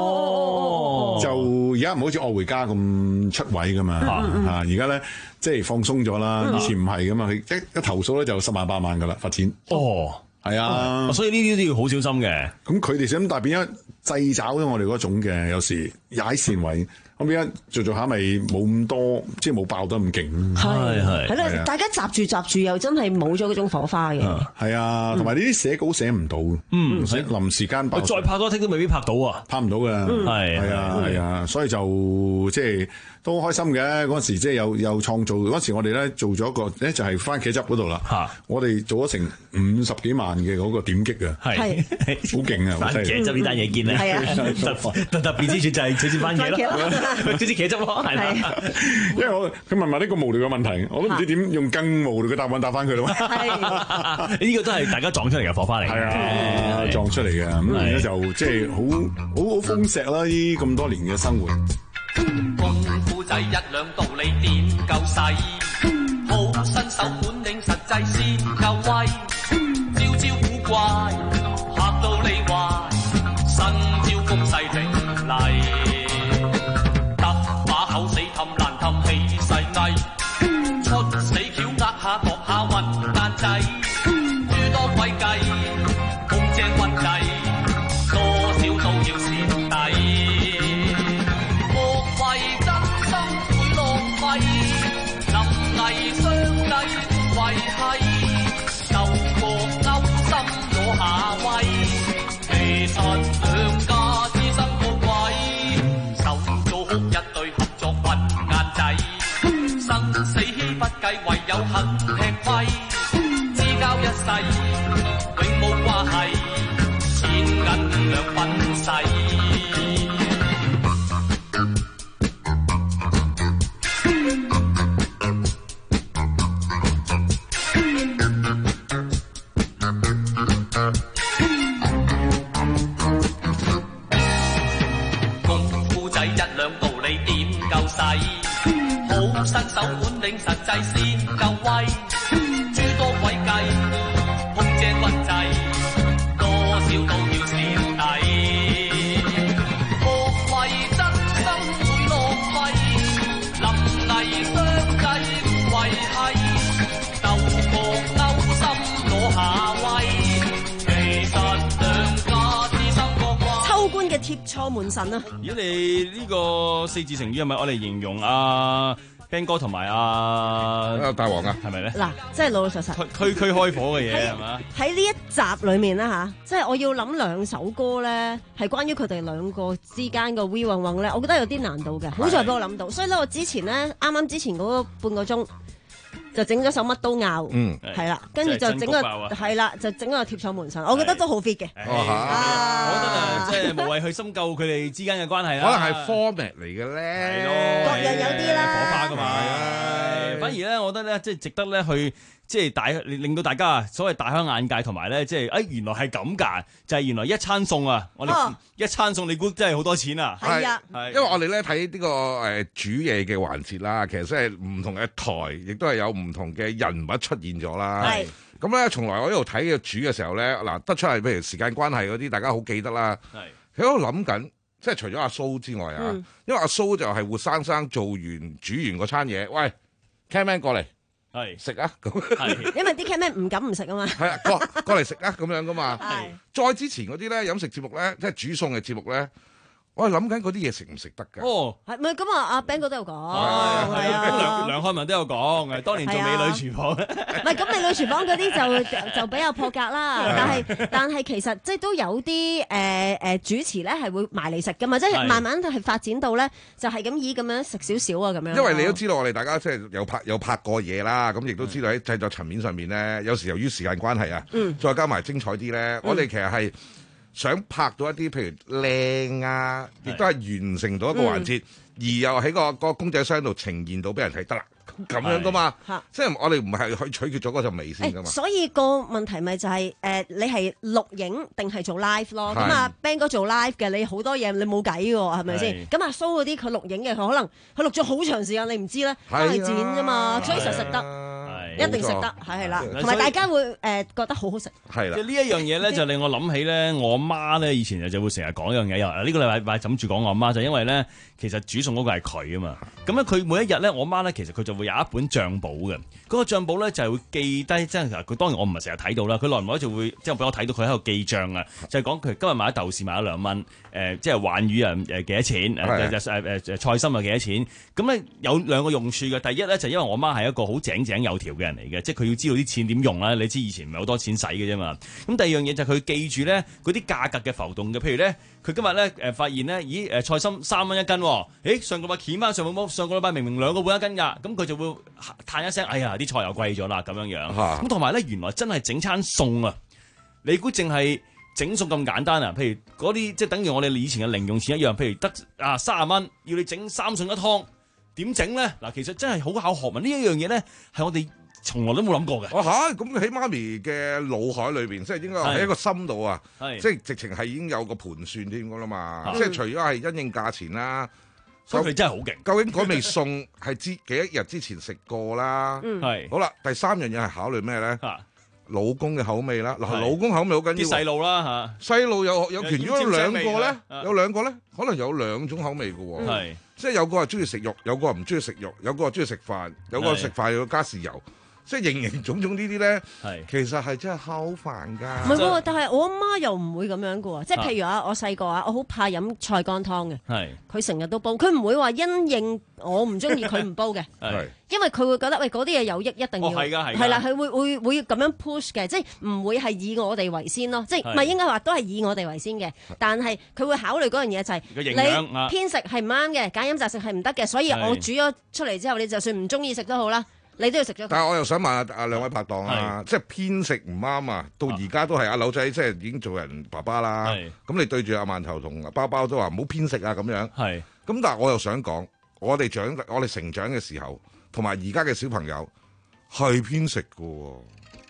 就而家唔好似愛回家咁出位噶嘛嚇。而家咧即係放鬆咗啦，以前唔係噶嘛，佢一一投訴咧就十萬八萬噶啦罰錢。哦。係啊，所以呢啲都要好小心嘅。咁佢哋想但係變咗掣肘咗我哋嗰種嘅，有時踩線位，咁變咗做做下咪冇咁多，即係冇爆得咁勁。係係係啦，大家集住集住又真係冇咗嗰種火花嘅。係啊，同埋呢啲寫稿寫唔到，嗯，臨時間爆。再拍多聽都未必拍到啊，拍唔到㗎。係係啊係啊，所以就即係。都開心嘅嗰陣時，即係有有創造嗰陣時，我哋咧做咗一個咧就係番茄汁嗰度啦。嚇！我哋做咗成五十幾萬嘅嗰個點擊啊，係好勁啊！番茄汁呢單嘢見啊，係啊，特特別之處就係少少番茄咯，少少茄汁咯，係啦。因為我佢問埋呢個無聊嘅問題，我都唔知點用更無聊嘅答案答翻佢咯。係呢個都係大家撞出嚟嘅火花嚟，係啊，撞出嚟嘅咁而家就即係好好好豐碩啦！呢咁多年嘅生活。功夫仔一兩道理點夠細，好新手本領實際先夠威，招招古怪嚇到你壞，新招攻勢凌厲，得把口死氹爛氹起勢危，出死橋呃下度下混蛋仔，諸多詭計空正運計，多少都要蝕底。臨危相濟維繫，鬥過勾心攞下威，其實兩家之生個鬼，手做好一對合作混眼仔，生死不計唯有肯吃虧，知交一世永冇關係，錢銀兩分世。 醒實際先夠威，諸多詭計，空正屈滯，多少都要蝕底。學為真心會浪費，臨危相濟唔為係，鬥個勾心攞下威，其實兩家之心個關。 秋官嘅貼錯門神啊！ 如果你呢個四字成語係咪我哋形容啊 Ben 哥同埋啊大王啊， 係咪咧？ 嗱，即係老老實實， 區區開火嘅嘢係嘛？ 喺呢一集裏面啦吓，即係我要諗兩首歌咧，係關於佢哋兩個之間個 we 混混咧，我覺得有啲難度嘅，好在俾我諗到，所以咧我之前咧啱啱之前嗰半個鐘。就整咗首乜都拗， 嗯， 係啦，跟住就整個係啦，就整個貼錯門神，我覺得都好 fit 嘅。 我覺得啊，即係無謂去深究佢哋之間嘅關係啦。 可能係 format 嚟嘅咧， 係咯， 各樣有啲啦， 火花噶嘛。反而咧，我覺得咧，即係值得咧去。即係大令到大家所謂大開眼界，同埋咧即係誒原來係咁㗎，就係、是、原來一餐餸啊！我哋、哦、一餐餸，你估真係好多錢啊？ 係啊，因為我哋咧睇呢個誒煮嘢嘅環節啦，其實即係唔同嘅台，亦都係有唔同嘅人物出現咗啦。係咁咧，從來我呢度睇嘅煮嘅時候咧，嗱得出係譬如時間關係嗰啲，大家好記得啦。係喺度諗緊，即係除咗阿蘇之外啊，嗯、因為阿蘇就係活生生做完煮完嗰餐嘢，喂 cameraman 過嚟。係食啊咁， 因為啲 cameraman 唔敢唔食啊嘛。係啊，過過嚟食啊咁樣噶嘛。係。再之前嗰啲咧飲食節目咧，即係煮餸嘅節目咧，我係諗緊嗰啲嘢食唔食得㗎。 哦，係咪咁啊？阿 Ben 哥都有講， 係啊，梁梁漢文都有講，誒，當年做美女廚房。 唔係咁，美女廚房嗰啲就就比較破格啦。但係但係其實即係都有啲誒誒主持咧係會埋嚟食㗎嘛，即係慢慢係發展到咧就係咁以咁樣食少少啊咁樣。 因為你都知道我哋大家即係有拍有拍過嘢啦，咁亦都知道喺製作層面上面咧，有時由於時間關係啊，再加埋精彩啲咧，我哋其實係。想拍到一啲譬如靚啊，亦都係完成到一個環節，嗯、而又喺個個公仔箱度呈現到俾人睇得啦，咁樣噶嘛，即係我哋唔係去取決咗嗰陣味先噶嘛。 所以個問題咪就係、是、誒、呃，你係錄影定係做 live 咯？咁啊 Ben 哥做 live 嘅，你好多嘢你冇計嘅喎，係咪先？咁阿蘇嗰啲佢錄影嘅，佢可能佢錄咗好長時間，你唔知咧，都係剪啫嘛，所以實食得。一定食得，係係啦，同埋大家會誒、呃、覺得好好食。係啦， 即係呢一樣嘢咧，就令我諗起咧，我阿媽咧以前就就會成日講一樣嘢，又呢個禮拜枕住講我阿媽，就因為咧其實煮餸嗰個係佢啊嘛。咁咧佢每一日咧，我媽咧其實佢就會有一本帳簿嘅。嗰、那個帳簿咧就係會記低，即係佢當然我唔係成日睇到啦。佢耐唔耐就會即係俾我睇到佢喺度記帳啊，就係講佢今日買咗豆豉買咗兩蚊，誒、呃、即係鯇魚啊誒幾多錢，誒誒誒菜心啊幾多錢。咁咧有兩個用處嘅，第一咧就因為我媽係一個好井井有條嘅人嚟嘅，即係佢要知道啲錢點用啦。你知以前唔係好多錢使嘅啫嘛。咁第二樣嘢就係佢記住咧嗰啲價格嘅浮動嘅，譬如咧佢今日咧誒發現咧，咦誒菜心三蚊一斤，誒上個禮拜掀翻上冇冇，上個禮拜明明兩個半一斤㗎，咁佢就會嘆一聲，哎呀啲菜又貴咗啦咁樣樣。咁同埋咧原來真係整餐餸啊！你估淨係整餸咁簡單啊？譬如嗰啲即係等於我哋以前嘅零用錢一樣，譬如得啊三十蚊，要你整三餸一湯，點整咧？嗱，其實真係好考學問。呢一樣嘢咧係我哋從來都冇諗過嘅。 哇嚇！咁喺媽咪嘅腦海裏邊，即係應該喺一個心度啊，即係直情係已經有個盤算添㗎啦嘛。即係除咗係因應價錢啦， 所以佢真係好勁。 究竟嗰味餸係之幾一日之前食過啦？係。好啦，第三樣嘢係考慮咩咧？老公嘅口味啦，嗱，老公口味好緊要。啲細路啦嚇， 細路有有權，如果有兩個咧，有兩個咧，可能有兩種口味嘅喎。係，即係有個係中意食肉，有個係唔中意食肉，有個係中意食飯，有個食飯要加豉油。即係形形種種呢啲咧，其實係真係好煩㗎。 唔係喎，但係我阿媽又唔會咁樣嘅喎。即係譬如啊，我細個啊，我好怕飲菜乾湯嘅。係，佢成日都煲，佢唔會話因應我唔中意佢唔煲嘅。係，因為佢會覺得喂嗰啲嘢有益，一定要。係㗎，係。係啦，佢會會會咁樣 push 嘅，即係唔會係以我哋為先咯。即係唔係應該話都係以我哋為先嘅，但係佢會考慮嗰樣嘢就係你偏食係唔啱嘅，揀飲擇食係唔得嘅，所以我煮咗出嚟之後，你就算唔中意食都好啦。你都要食咗， 但係我又想問下阿兩位拍檔啊，即係偏食唔啱啊！到而家都係阿柳仔，即係已經做人爸爸啦。咁你對住阿饅頭同包包都話唔好偏食啊咁樣。係。咁但係我又想講，我哋長我哋成長嘅時候，同埋而家嘅小朋友係偏食嘅喎，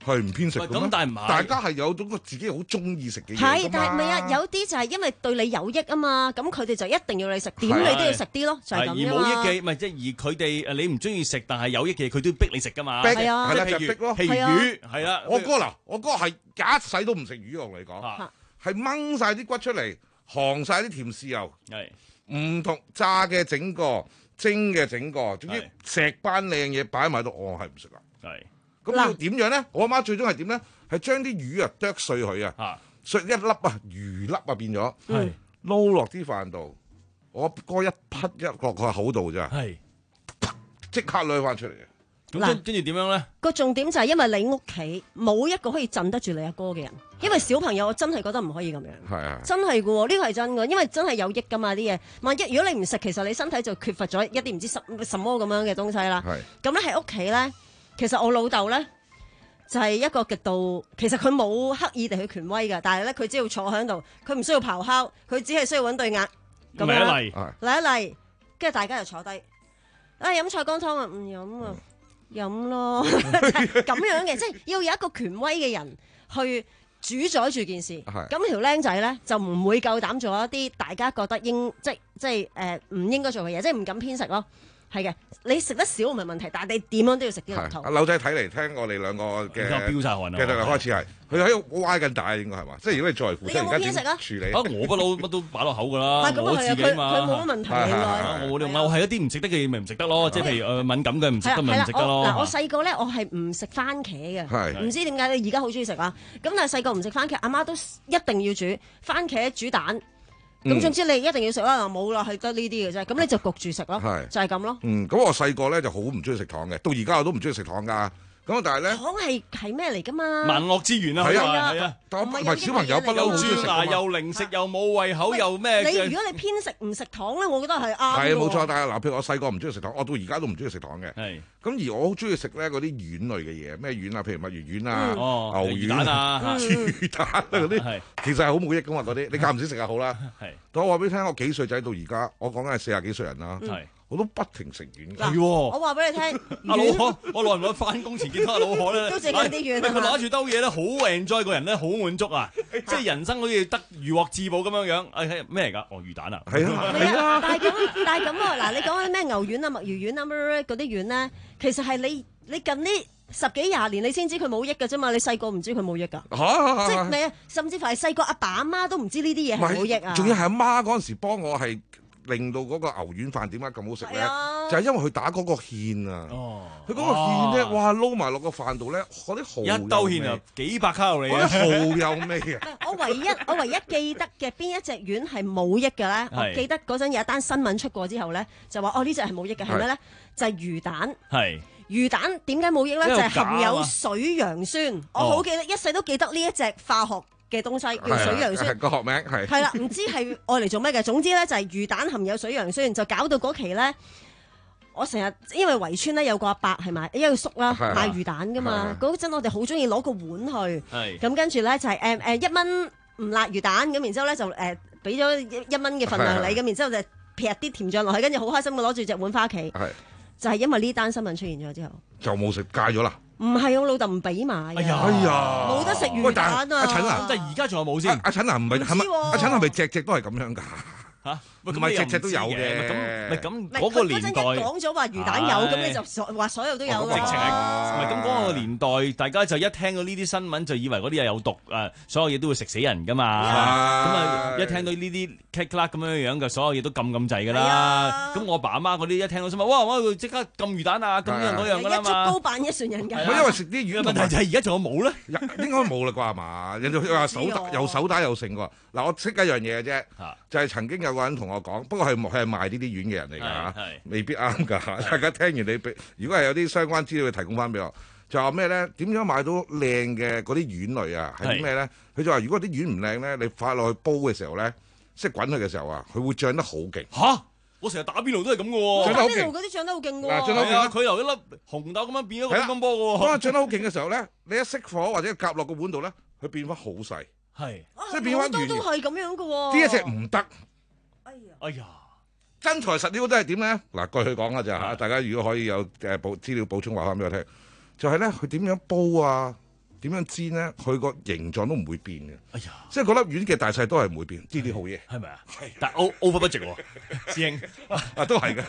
係唔偏食嘅咩？ 咁但係唔係大家係有種自己好中意食嘅嘢係， 㗎但係唔係啊？ 嘛。 有啲就係因為對你有益啊嘛，咁佢哋就一定要你食，點你都要食啲咯，就係係而咁啫嘛。 冇益嘅，唔係即係而佢哋誒你唔中意食，但係有益嘅佢都要逼你食㗎嘛。 逼係啊係啦， 即係譬如就逼咯。 譬如魚係啦， 我哥嗱，我哥係一世都唔食魚，我同你講，係掹晒啲骨出嚟，行晒啲甜豉油，唔同炸嘅整個，蒸嘅整個，總之石斑靚嘢擺埋度，我係唔食啊。 係咁要點樣咧？我阿媽最終係點咧？係將啲魚啊剁碎佢啊，碎一粒啊魚粒啊變咗，撈落啲飯度，我哥一匹一落個口度咋，即刻攞翻出嚟嘅。 咁跟跟住點樣咧？ 個重點就係因為你屋企冇一個可以鎮得住你阿哥嘅人，因為小朋友我真係覺得唔可以咁樣， 係啊， 真係嘅喎，呢個係真嘅，因為真係有益㗎嘛啲嘢。萬一如果你唔食，其實你身體就缺乏咗一啲唔知什什麼咁樣嘅東西啦。咁咧喺屋企咧，其實我老豆咧就係一個極度，其實佢冇刻意地去權威嘅，但係咧佢只要坐喺度，佢唔需要咆哮，佢只係需要揾對額咁樣嚟一嚟， 嚟一嚟，跟住大家就坐低，啊飲菜乾湯啊，唔飲啊。飲咯，咁樣嘅，即係要有一個權威嘅人去主宰住件事。咁條僆仔咧就唔會夠膽做一啲大家覺得應即即係誒唔應該做嘅嘢，即係唔敢偏食咯。係嘅，你食得少唔係問題，但係你點樣都要食啲落肚。 阿柳仔睇嚟聽我哋兩個嘅飆晒汗啊！ 其實開始係佢喺度歪緊大應該係嘛？即係如果你作為父親，而家點處理？ 啊，我不嬲乜都擺落口㗎啦， 係咁我自己嘛。 佢冇乜問題應該。 我我係一啲唔食得嘅嘢咪唔食得咯，即係譬如誒敏感嘅唔食得咪唔食得咯。 嗱，我細個咧我係唔食番茄嘅，唔知點解你而家好中意食啊？咁但係細個唔食番茄，阿媽都一定要煮番茄煮蛋。咁總之你一定要食啦，冇啦，係得呢啲嘅啫。咁你就焗住食咯，就係咁咯。 嗯，咁我細個咧就好唔中意食糖嘅，到而家我都唔中意食糖㗎。咁但係咧， 糖係係咩嚟㗎嘛？ 萬惡之源啊，係啊係啊， 但唔係小朋友不嬲又好中意食蛀牙又零食又冇胃口又咩？ 你如果你偏食唔食糖咧，我覺得係啱。 係冇錯，但係嗱，譬如我細個唔中意食糖，我到而家都唔中意食糖嘅。 係。 咁而我好中意食咧嗰啲丸類嘅嘢，咩丸啊？譬如墨魚丸啊、牛丸啊、 魚蛋啊嗰啲，其實係好冇益㗎嘛嗰啲。你間唔時食下好啦。 係。 但我話俾你聽，我幾歲仔到而家，我講緊係四十幾歲人啦。 係。 我都不停食丸。 係喎。 我話俾你聽， 阿老何，我耐唔耐翻工前見到阿老何咧， 都食緊啲丸。 佢攞住兜嘢咧，好 enjoy 個人咧，好滿足啊！即係人生好似得如獲至寶咁樣樣。誒咩嚟㗎？哦魚蛋啊！ 係啊係啊！ 但係咁，但係咁喎，嗱你講緊咩牛丸啊、墨魚丸啊、乜嗰啲丸咧，其實係你你近呢十幾廿年你先知佢冇益㗎啫嘛，你細個唔知佢冇益㗎。即係咩啊？甚至乎係細個阿爸阿媽都唔知呢啲嘢係冇益啊。 仲要係阿媽嗰陣時幫我係。令到嗰個牛丸飯點解咁好食咧？就係因為佢打嗰個芡啊！佢嗰個芡咧，哇撈埋落個飯度咧，嗰啲蠔一兜芡啊，幾百卡路里啊！ 蠔有味啊！ 我唯一我唯一記得嘅邊一隻丸係冇益嘅咧？我記得嗰陣有一單新聞出過之後咧，就話哦呢隻係冇益嘅，係咩咧？就係魚蛋。係魚蛋點解冇益咧？就係含有水楊酸。我好記得，一世都記得呢一隻化學嘅東西叫水楊酸， 個學名係係啦，唔知係愛嚟做咩嘅。總之咧就係魚蛋含有水楊酸，就搞到嗰期咧，我成日因為圍村咧有個阿伯係賣一個叔啦賣魚蛋噶嘛，嗰陣我哋好中意攞個碗去，咁跟住咧就係誒誒一蚊唔辣魚蛋，咁然之後咧就誒俾咗一蚊嘅份量你，咁然之後就劈啲甜醬落去，跟住好開心咁攞住隻碗返屋企，就係因為呢單新聞出現咗之後， 就冇食戒咗啦。 唔係我老豆唔俾買啊！ 哎呀， 冇得食魚蛋啊！ 阿陳啊， 但係而家仲有冇先？ 阿陳啊，唔係係咪？阿陳係咪隻隻都係咁樣㗎？ 嚇， 唔係隻隻都有嘅。 咁咪咁嗰個年代講咗話魚蛋有，咁你就所話所有都有㗎。 直情係唔係咁嗰個年代，大家就一聽到呢啲新聞就以為嗰啲嘢有毒啊，所有嘢都會食死人㗎嘛。咁啊，一聽到呢啲 click click 咁樣樣嘅，所有嘢都禁咁滯㗎啦。咁我爸阿媽嗰啲一聽到新聞，哇！我即刻禁魚蛋啊，咁樣嗰樣㗎啦嘛。 一竹篙扮一船人㗎。 因為食啲魚問題就係而家仲有冇咧？ 應該冇啦啩嘛？人哋話手打又手打又成喎。嗱，我識一樣嘢嘅啫，就係曾經有個人同我講，不過係佢係賣呢啲丸嘅人嚟㗎嚇，未必啱㗎。大家聽完你俾，如果係有啲相關資料，提供翻俾我，就話咩咧？點樣買到靚嘅嗰啲丸類啊？係啲咩咧？佢就話如果啲丸唔靚咧，你擺落去煲嘅時候咧，即係滾佢嘅時候啊，佢會漲得好勁。 嚇！我成日打邊爐都係咁嘅喎， 打邊爐嗰啲漲得好勁㗎喎。 係啊，佢由一粒紅豆咁樣變咗個乒乓波嘅喎。 當佢漲得好勁嘅時候咧，你一熄火或者夾落個碗度咧，佢變翻好細。 係， 即係變翻圓。 都係咁樣嘅喎。 呢一隻唔得。 哎呀！ 哎呀！ 真材實料都係點咧？嗱，據佢講嘅咋嚇，大家如果可以有誒補資料補充話翻俾我聽，就係咧佢點樣煲啊？ 點樣煎咧？佢個形狀都唔會變嘅。 哎呀， 即係嗰粒丸嘅大細都係唔會變，呢啲好嘢。 係咪啊？但 over budget 喎，師兄啊都係嘅。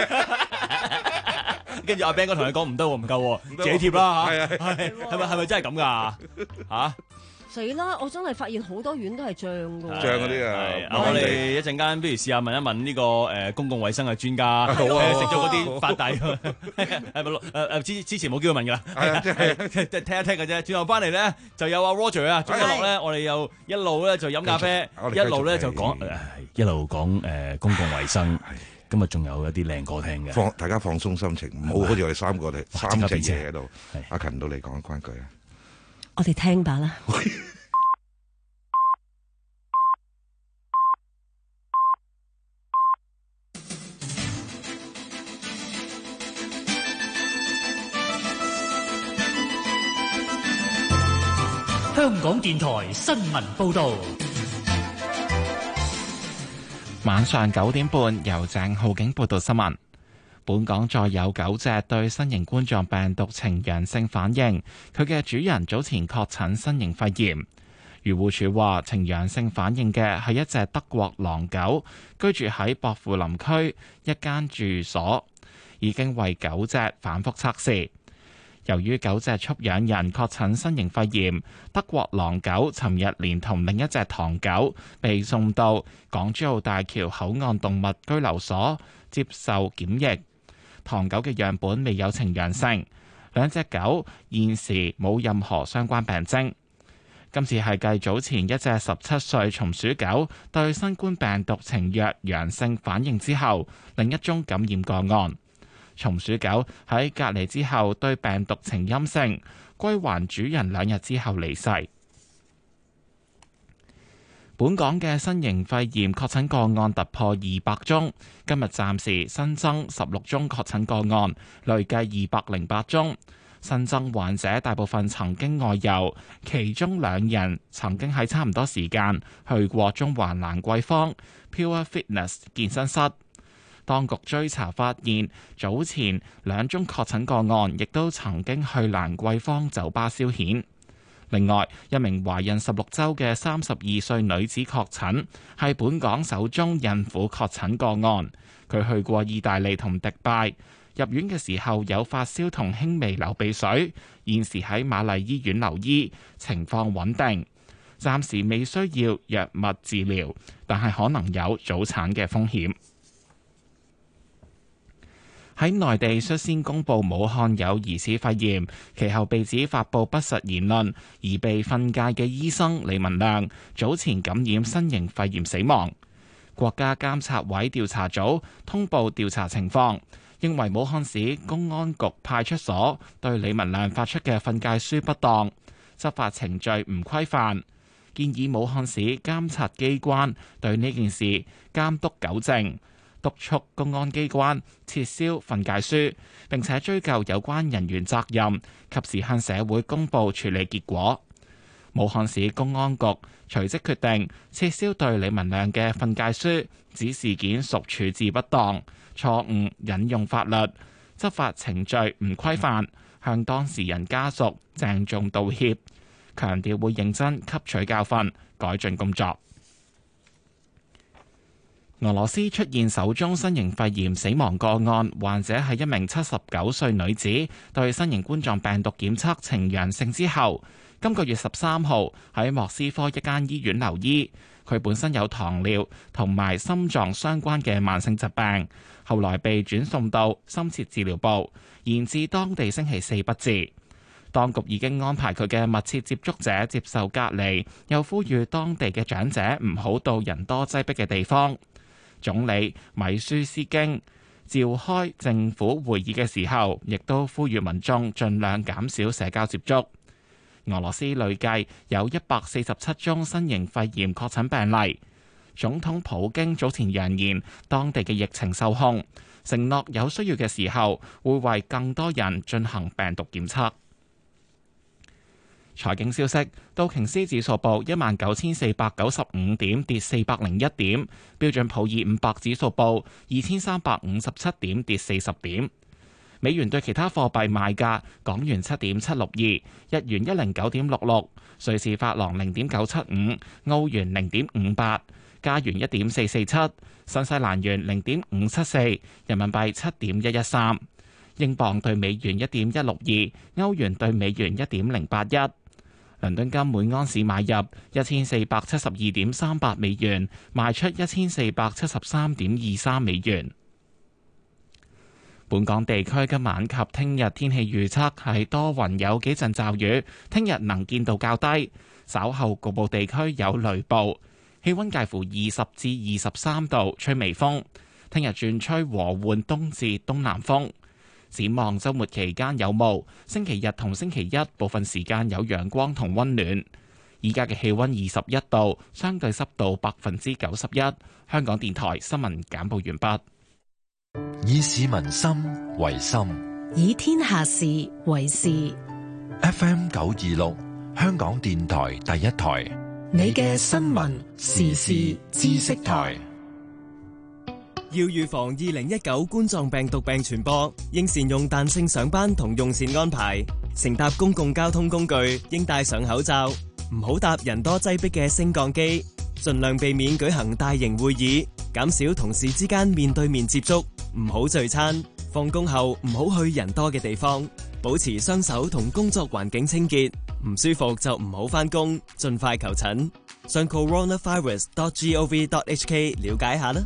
跟住阿 Ben 哥同你講唔得喎，唔夠喎，自己貼啦嚇。 係啊係係咪係咪真係咁㗎？嚇！ 死啦！我真係發現好多丸都係醬㗎喎。 醬嗰啲啊！ 我哋一陣間不如試下問一問呢個誒公共衛生嘅專家，食好啊咗嗰啲發大係咪誒誒之之前冇機會問㗎啦， 係啊，即係聽一聽嘅啫。轉頭翻嚟咧就有阿 Roger 啊，鍾日樂咧，我哋又一路咧就飲咖啡，一路咧就講誒一路講誒公共衛生。今日仲有一啲靚歌聽嘅， 放大家放鬆心情，唔好好似我哋三個哋三隻嘢喺度。阿勤到你講關句啊！ 我哋聽吧啦。 香港電台新聞報導。 晚上九點半，由鄭浩景報道新聞。本港再有九隻對新型冠狀病毒呈陽性反應，佢嘅主人早前確診新型肺炎。漁護署話，呈陽性反應嘅係一隻德國狼狗，居住喺薄扶林區一間住所，已經為九隻反覆測試。由於九隻畜養人確診新型肺炎，德國狼狗尋日連同另一隻唐狗被送到港珠澳大橋口岸動物居留所接受檢疫。唐狗嘅樣本未有呈陽性，兩隻狗現時冇任何相關病徵。今次係繼早前一隻十七歲松鼠狗對新冠病毒呈弱陽性反應之後，另一宗感染個案。松鼠狗喺隔離之後對病毒呈陰性，歸還主人兩日之後離世。本港嘅新型肺炎確診個案突破二百宗，今日暫時新增十六宗確診個案，累計二百零八宗。新增患者大部分曾經外遊，其中兩人曾經喺差唔多時間去過中環蘭桂坊 Pure Fitness 健身室。當局追查發現，早前兩宗確診個案亦都曾經去蘭桂坊酒吧消遣。另外，一名懷孕十六週嘅三十二歲女子確診，係本港首宗孕婦確診個案。佢去過意大利同迪拜，入院嘅時候有發燒同輕微流鼻水，現時喺瑪麗醫院留醫，情況穩定，暫時未需要藥物治療，但係可能有早產嘅風險。喺內地率先公布武漢有疑似肺炎，其後被指發布不實言論而被訓誡嘅醫生李文亮，早前感染新型肺炎死亡。國家監察委調查組通報調查情況，認為武漢市公安局派出所對李文亮發出嘅訓誡書不當，執法程序唔規範，建議武漢市監察機關對呢件事監督糾正，督促公安機關撤銷訓誡書，並且追究有關人員責任，及時向社會公佈處理結果。武漢市公安局隨即決定撤銷對李文亮嘅訓誡書，指事件屬處置不當、錯誤引用法律、執法程序唔規範，向當事人家屬鄭重道歉，強調會認真吸取教訓，改進工作。俄羅斯出現首宗新型肺炎死亡個案，患者係一名七十九歲女子，對新型冠狀病毒檢測呈陽性之後，今個月十三號喺莫斯科一間醫院留醫。佢本身有糖尿同埋心臟相關嘅慢性疾病，後來被轉送到深切治療部，延至當地星期四不治。當局已經安排佢嘅密切接觸者接受隔離，又呼籲當地嘅長者唔好到人多擠迫嘅地方。總理米舒斯京召開政府會議嘅時候，亦都呼籲民眾盡量減少社交接觸。俄羅斯累計有一百四十七宗新型肺炎確診病例。總統普京早前揚言，當地嘅疫情受控，承諾有需要嘅時候會為更多人進行病毒檢測。財經消息，道瓊斯指數報一萬九千四百九十五點，跌四百零一點；標準普爾五百指數報二千三百五十七點，跌四十點。 美元對其他貨幣賣價：港元七點七六二，日元一零九點六六，瑞士法郎零點九七五，澳元零點五八，加元一點四四七，新西蘭元零點五七四，人民幣七點一一三，英鎊對美元一點一六二，歐元對美元一點零八一。倫敦金每安士買入一千四百七十二點三八美元，賣出一千四百七十三點二三美元。本港地區今晚及聽日天氣預測係多雲有幾陣驟雨，聽日能見度較低，稍後局部地區有雷暴，氣溫介乎二十至二十三度，吹微風。聽日轉吹和緩東至東南風。展望週末期間有霧，星期日同星期一部分時間有陽光同溫暖。而家嘅氣溫二十一度，相對濕度百分之九十一。香港電台新聞簡報完畢。 以市民心為心， 以天下事為事。 F M 九二六，香港電台第一台， 你嘅新聞時事知識台。 要預防二零一九冠狀病毒病傳播，應善用彈性上班同用膳安排。乘搭公共交通工具應戴上口罩，唔好搭人多擠迫嘅升降機。盡量避免舉行大型會議，減少同事之間面對面接觸，唔好聚餐。放工後唔好去人多嘅地方，保持雙手同工作環境清潔。唔舒服就唔好返工，盡快求診。上 coronavirus dot gov dot hk 了解下啦。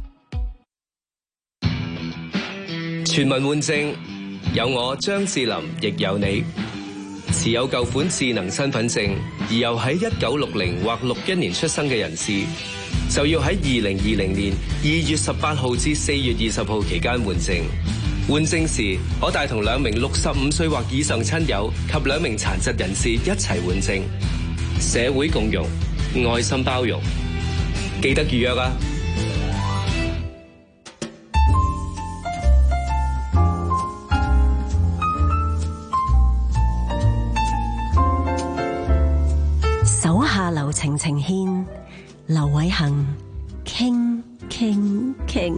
全民換證，有我張智霖，亦有你。持有舊款智能身份證而又喺一九六零或六一年出生嘅人士，就要喺二零二零年二月十八號至四月二十號期間換證。換證時可帶同兩名六十五歲或以上親友及兩名殘疾人士一齊換證。社會共融，愛心包容，記得預約啊！ 手下留情情牽，劉偉恒傾傾傾。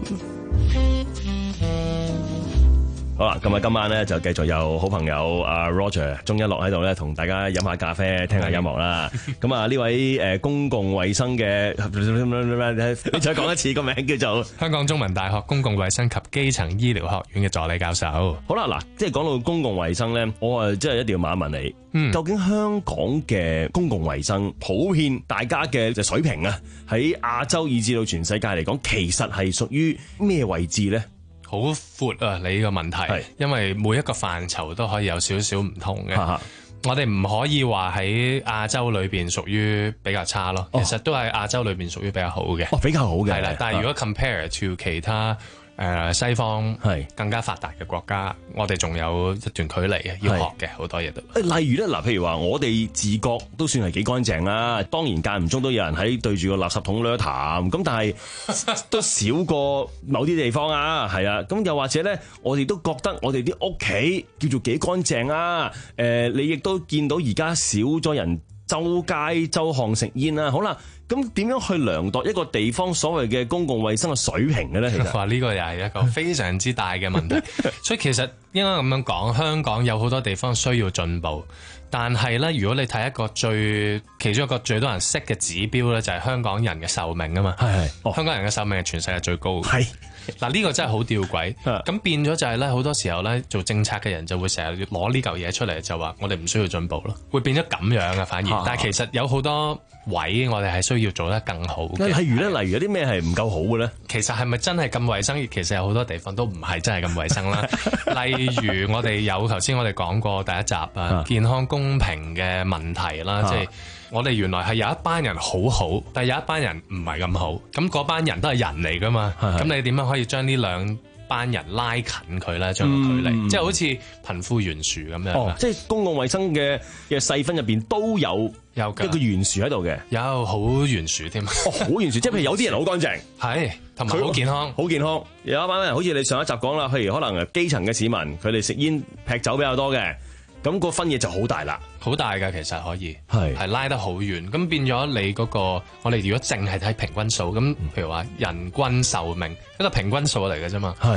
好啦，咁啊，今晚咧就繼續有好朋友阿 Roger 鍾一諾喺度咧，同大家飲下咖啡，聽下音樂啦。咁啊，呢位誒公共衛生嘅，你再講一次個名叫做香港中文大學公共衛生及基層醫療學院嘅助理教授。 好啦，嗱，即係講到公共衛生咧，我啊真係一定要問一問你，嗯、究竟香港嘅公共衛生普遍大家嘅水平啊，喺亞洲以至到全世界嚟講，其實係屬於咩位置咧？ 好闊啊！你呢個問題，因為每一個範疇都可以有少少唔同嘅。我哋唔可以話喺亞洲裏邊屬於比較差咯，哦、其實都係亞洲裏邊屬於比較好嘅。 哦，比較好嘅。 係啦，但係如果 compare to 其他，誒西方係更加發達嘅國家，我哋仲有一段距離嘅，要學嘅好多嘢都。 例如咧，嗱，譬如話我哋自覺都算係幾乾淨啦，當然間唔中都有人喺對住個垃圾桶掠痰，咁但係都少過某啲地方啊，係啊，咁又或者咧，我哋都覺得我哋啲屋企叫做幾乾淨啊，誒，你亦都見到而家少咗人周街周巷食煙啊，好啦。咁點樣去量度一個地方所謂嘅公共衛生嘅水平嘅咧？其實話呢個又係一個非常之大嘅問題，所以其實應該咁樣講，香港有好多地方需要進步，但係咧，如果你睇一個最其中一個最多人識嘅指標咧，就係香港人嘅壽命啊嘛。係係，哦、香港人嘅壽命係全世界最高嘅。係。嗱，呢個真係好吊詭，咁變咗就係咧，好多時候咧，做政策嘅人就會成日攞呢嚿嘢出嚟，就話我哋唔需要進步咯，會變咗咁樣嘅反而。啊、但係其實有好多位我哋係需要做得更好嘅。 例如咧，例如有啲咩係唔夠好嘅咧？ 其實係咪真係咁衞生？其實有好多地方都唔係真係咁衞生啦。例如我哋有頭先我哋講過第一集啊，健康公平嘅問題啦，即係、啊。我哋原來係有一班人好好，但係有一班人唔係咁好。咁嗰班人都係人嚟噶嘛？咁你點樣可以將呢兩班人拉近佢咧？將個距離，嗯、即係好似貧富懸殊咁樣。 哦，即係公共衛生嘅嘅細分入邊都有有一個懸殊喺度嘅， 有好懸殊添。哦， 好懸殊，即係譬如有啲人好乾淨， 係同埋好健康， 好健康。有一班人好似你上一集講啦，譬如可能基層嘅市民，佢哋食煙劈酒比較多嘅。咁個分野就好大啦， 好大㗎，其實可以係係拉得好遠。咁變咗你嗰個，我哋如果淨係睇平均數，咁譬如話人均壽命一個平均數嚟嘅啫嘛。係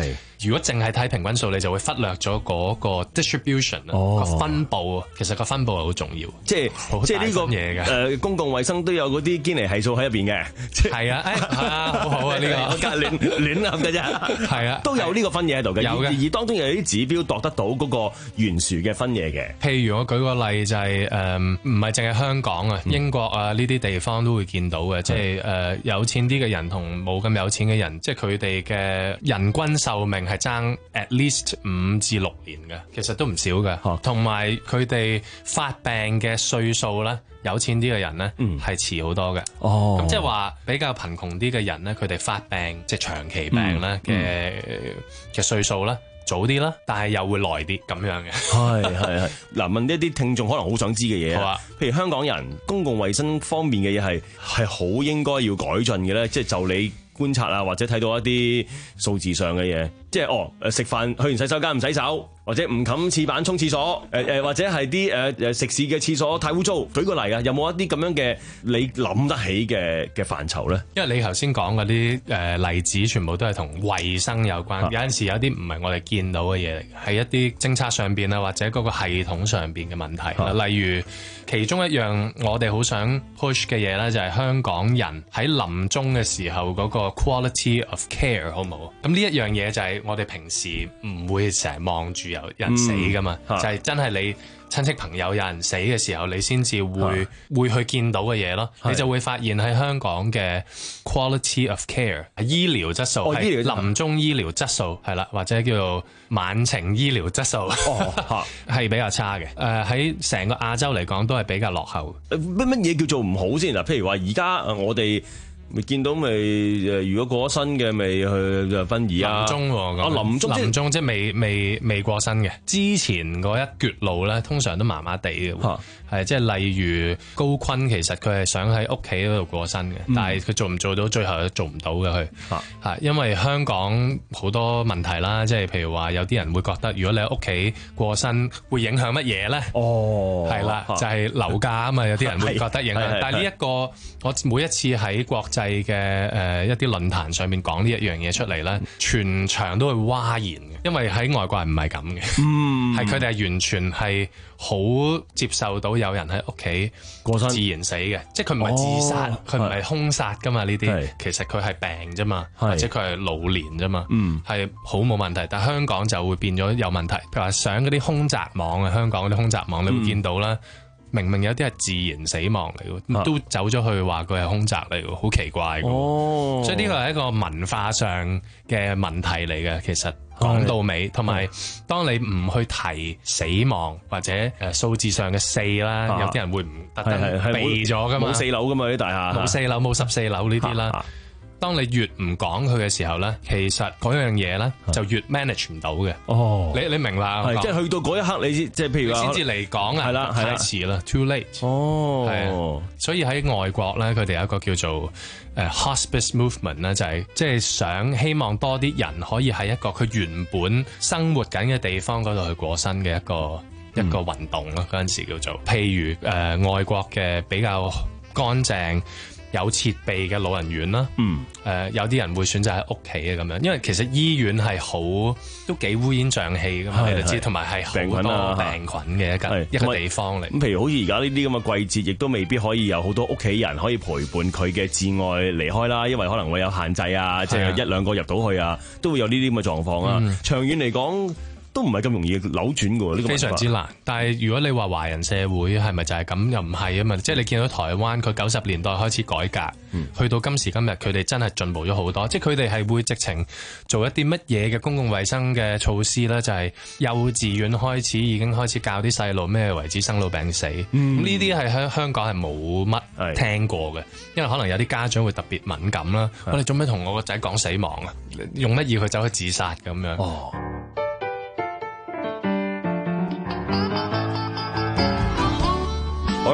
如果淨係睇平均數，你就會忽略咗嗰個 distribution 啊、 哦， 個分佈啊。其實個分佈係好重要， 即係即係呢個嘢嘅。 誒公共衛生都有嗰啲堅尼係數喺入邊嘅。 係啊，誒係啊，好好啊呢個， 我隔亂亂噏嘅啫。 係啊， 都有呢個分野喺度嘅。 有嘅， 而當中有啲指標度得到嗰個懸殊嘅分野嘅。 譬如我舉個例就係誒，唔係淨係香港啊，英國啊呢啲地方都會見到嘅，即係誒有錢啲嘅人同冇咁有錢嘅人，即係佢哋嘅人均壽命係爭 at least 五至六年嘅，其實都唔少嘅。同埋佢哋發病嘅歲數咧，有錢啲嘅人咧係遲好多嘅。 哦， 咁即係話比較貧窮啲嘅人咧，佢哋發病即係長期病咧嘅嘅歲數咧早啲啦，但係又會耐啲咁樣嘅。 係係係。嗱，問一啲聽眾可能好想知嘅嘢。 好啊。 譬如香港人公共衛生方面嘅嘢係係好應該要改進嘅咧，即係就你觀察啊，或者睇到一啲數字上嘅嘢，即係哦誒食飯去完洗手間唔洗手，或者唔冚廁板沖廁所，誒、呃、誒或者係啲誒誒食肆嘅廁所太污糟。舉個例啊，有冇一啲咁樣嘅你諗得起嘅嘅範疇咧？ 因為你頭先講嗰啲誒例子，全部都係同衛生有關。有陣時有啲唔係我哋見到嘅嘢嚟，係一啲政策上邊啊，或者嗰個系統上邊嘅問題。例如其中一樣我哋好想 push 嘅嘢咧，就係香港人喺臨終嘅時候嗰個 quality of care 好唔好？咁呢一樣嘢就係我哋平時唔會成日望住有人死噶嘛，嗯、就係真係你親戚朋友有人死嘅時候，你先至會會去見到嘅嘢咯。你就會發現喺香港嘅 quality of care 醫療質素係臨終醫療質素係啦，或者叫做晚晴醫療質素係比較差嘅。誒喺成個亞洲嚟講都係比較落後。 乜乜嘢叫做唔好先嗱？譬如話而家我哋咪見到咪誒，如果過咗身嘅咪去就殯儀啊， 臨終喎， 啊臨終臨終即係未未未過身嘅，之前嗰一橛路咧，通常都麻麻地嘅，係即係例如高錕，其實佢係想喺屋企嗰度過身嘅，嗯、但係佢做唔做到，最後都做唔到嘅佢，係、啊、因為香港好多問題啦，即係譬如話有啲人會覺得，如果你喺屋企過身，會影響乜嘢咧？哦，係啦，就係、是、樓價啊嘛，有啲人會覺得影響，但係呢一個我每一次喺國際嘅誒、呃、一啲論壇上面講呢一樣嘢出嚟咧，全場都會嘩然嘅，因為喺外國係唔係咁嘅，係佢哋係完全係好接受到有人喺屋企過身自然死嘅，即係佢唔係自殺，佢唔係兇殺噶嘛，呢啲其實佢係病啫嘛，或者佢係老年啫嘛，係好冇問題。但係香港就會變咗有問題，譬如話上嗰啲兇宅網啊，香港嗰啲兇宅網你會見到啦。嗯明明有啲係自然死亡嚟嘅，啊、都走咗去話佢係兇宅嚟嘅，好奇怪嘅。哦，所以呢個係一個文化上嘅問題嚟嘅。其實講到尾，同埋當你唔去提死亡或者誒數字上嘅四啦，啊、有啲人會唔特登避咗噶嘛？冇四樓噶嘛啲大廈，冇四樓冇十四樓呢啲啦。啊啊當你越唔講佢嘅時候咧，其實嗰樣嘢咧就越 manage 唔到嘅。哦，你你明啦， 即係去到嗰一刻，你即係譬如話先至嚟講啊，係啦，太遲啦 ，too late。哦，係啊，所以喺外國咧，佢哋有一個叫做誒 hospice movement 咧，就係即係想希望多啲人可以喺一個佢原本生活緊嘅地方嗰度去過身嘅一個、嗯、一個運動咯。嗰陣時叫做，譬如誒、呃、外國嘅比較乾淨有設備嘅老人院啦，嗯，誒、呃、有啲人會選擇喺屋企嘅咁樣，因為其實醫院係好都幾烏煙瘴氣㗎嘛，你都知，同埋係好多病菌嘅一個一個地方嚟。咁譬如好似而家呢啲咁嘅季節，亦都未必可以有好多屋企人可以陪伴佢嘅至愛離開啦，因為可能會有限制啊，即係一兩個入到去啊，都會有呢啲咁嘅狀況啊。嗯、長遠嚟講，都唔係咁容易扭轉嘅喎，呢個非常之難。但係如果你話華人社會係咪就係咁？又唔係啊嘛。即係你見到台灣，佢九十年代開始改革，嗯、去到今時今日，佢哋真係進步咗好多。即係佢哋係會直情做一啲乜嘢嘅公共衛生嘅措施咧？就係、是、幼稚園開始已經開始教啲細路咩為之生老病死。咁呢啲係喺香港係冇乜聽過嘅，因為可能有啲家長會特別敏感啦。我哋做咩同我個仔講死亡啊？用乜嘢佢走去自殺咁樣？哦。 好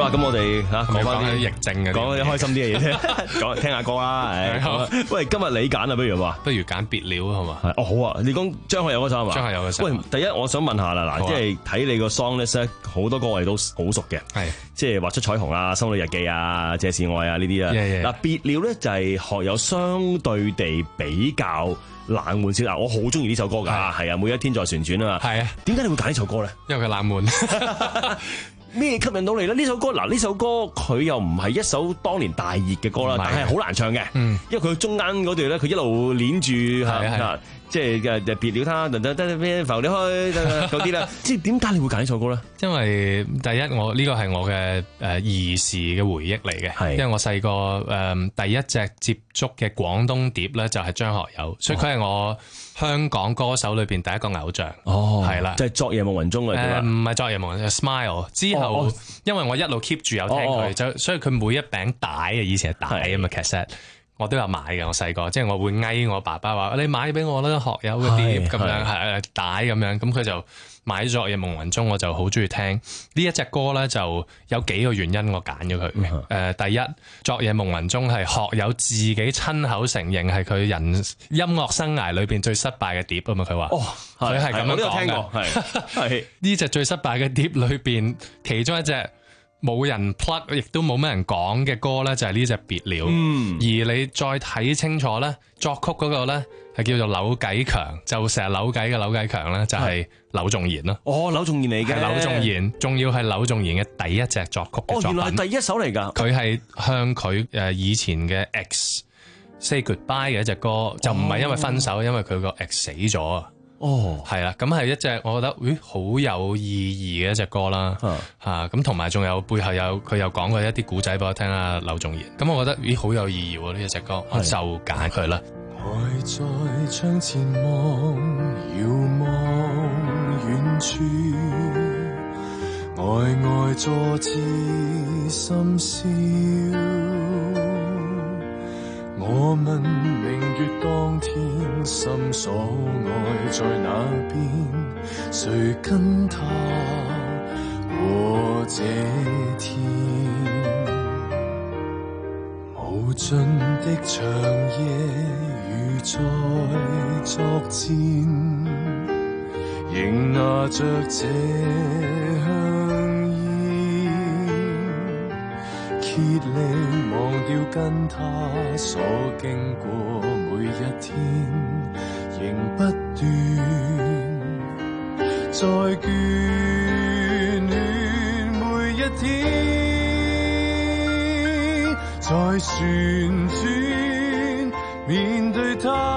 啦，咁我哋嚇講翻啲疫症嘅， 講啲開心啲嘅嘢啫，講聽下歌啦。誒，喂，今日你揀啊，不如話， 不如揀別了好嘛？ 哦，好啊，你講張學友嗰首係嘛？ 張學友嗰首。 喂，第一我想問下啦，嗱，即係睇你個 song list 咧，好多歌我哋都好熟嘅，係即係畫出彩虹啊、心裏日記啊、這是愛啊呢啲啊。嗱，別了咧就係學友相對地比較冷門少，嗱，我好中意呢首歌㗎，係啊，每一天在旋轉啊嘛，係啊，點解你會揀呢首歌咧？ 因為佢冷門。 咩吸引到你咧？呢首歌嗱，呢首歌佢又唔係一首當年大熱嘅歌啦，但係好難唱嘅，嗯，因為佢中間嗰段咧，佢一路鏈住嚇，即係嘅就別了他，等等等咩浮你開嗰啲啦。即係點解你會揀呢首歌咧？ 因為第一，我呢個係我嘅誒兒時嘅回憶嚟嘅，因為我細個誒第一隻接觸嘅廣東碟咧就係張學友，所以佢係我香港歌手裏邊第一個偶像。哦，係啦， 即係昨夜夢雲中嚟嘅。 誒唔係昨夜夢雲 ，Smile 之後，哦、因為我一路 keep 住有聽佢，就、哦、所以佢每一餅帶啊，以前係帶啊嘛 cassette。我都有買嘅，我細個，即係我會嗌我爸爸話：你買俾我啦，學友嘅碟咁樣，係帶咁樣。咁佢就買咗《昨夜夢雲中》，我就好中意聽呢一隻歌咧，就有幾個原因我揀咗佢嘅。誒、嗯，第一，《昨夜夢雲中》係學友自己親口承認係佢人音樂生涯裏邊最失敗嘅碟啊嘛，佢話。哦，佢係咁樣講嘅。係係呢隻最失敗嘅碟裏邊，其中一隻。冇人 plug， 亦都冇咩人講嘅歌咧，就係呢隻別了。嗯，而你再睇清楚咧，作曲嗰個咧係叫做柳繼強，就成日扭計嘅柳繼強咧，就係柳重言咯。哦，柳重言嚟嘅，柳重言，仲要係柳重言嘅第一隻作曲嘅作品。哦，原來係第一首嚟㗎。佢係向佢誒以前嘅 ex say goodbye 嘅一隻歌，哦、就唔係因為分手，因為佢個 ex 死咗啊。哦，係啦，咁係一隻我覺得，咦，好有意義嘅一隻歌啦，嚇咁同埋仲有背後有佢又講過一啲古仔俾我聽啊，柳重言，咁我覺得咦好有意義喎呢一隻歌，我就揀佢啦。 還在窗前望，遙望遠處，呆呆坐至深宵。我問明月當天，心所愛在哪邊？誰跟他過這天？無盡的長夜如在作戰，迎拿着這香竭力忘掉跟他所經過每一天，仍不斷在眷戀每一天，在旋轉面對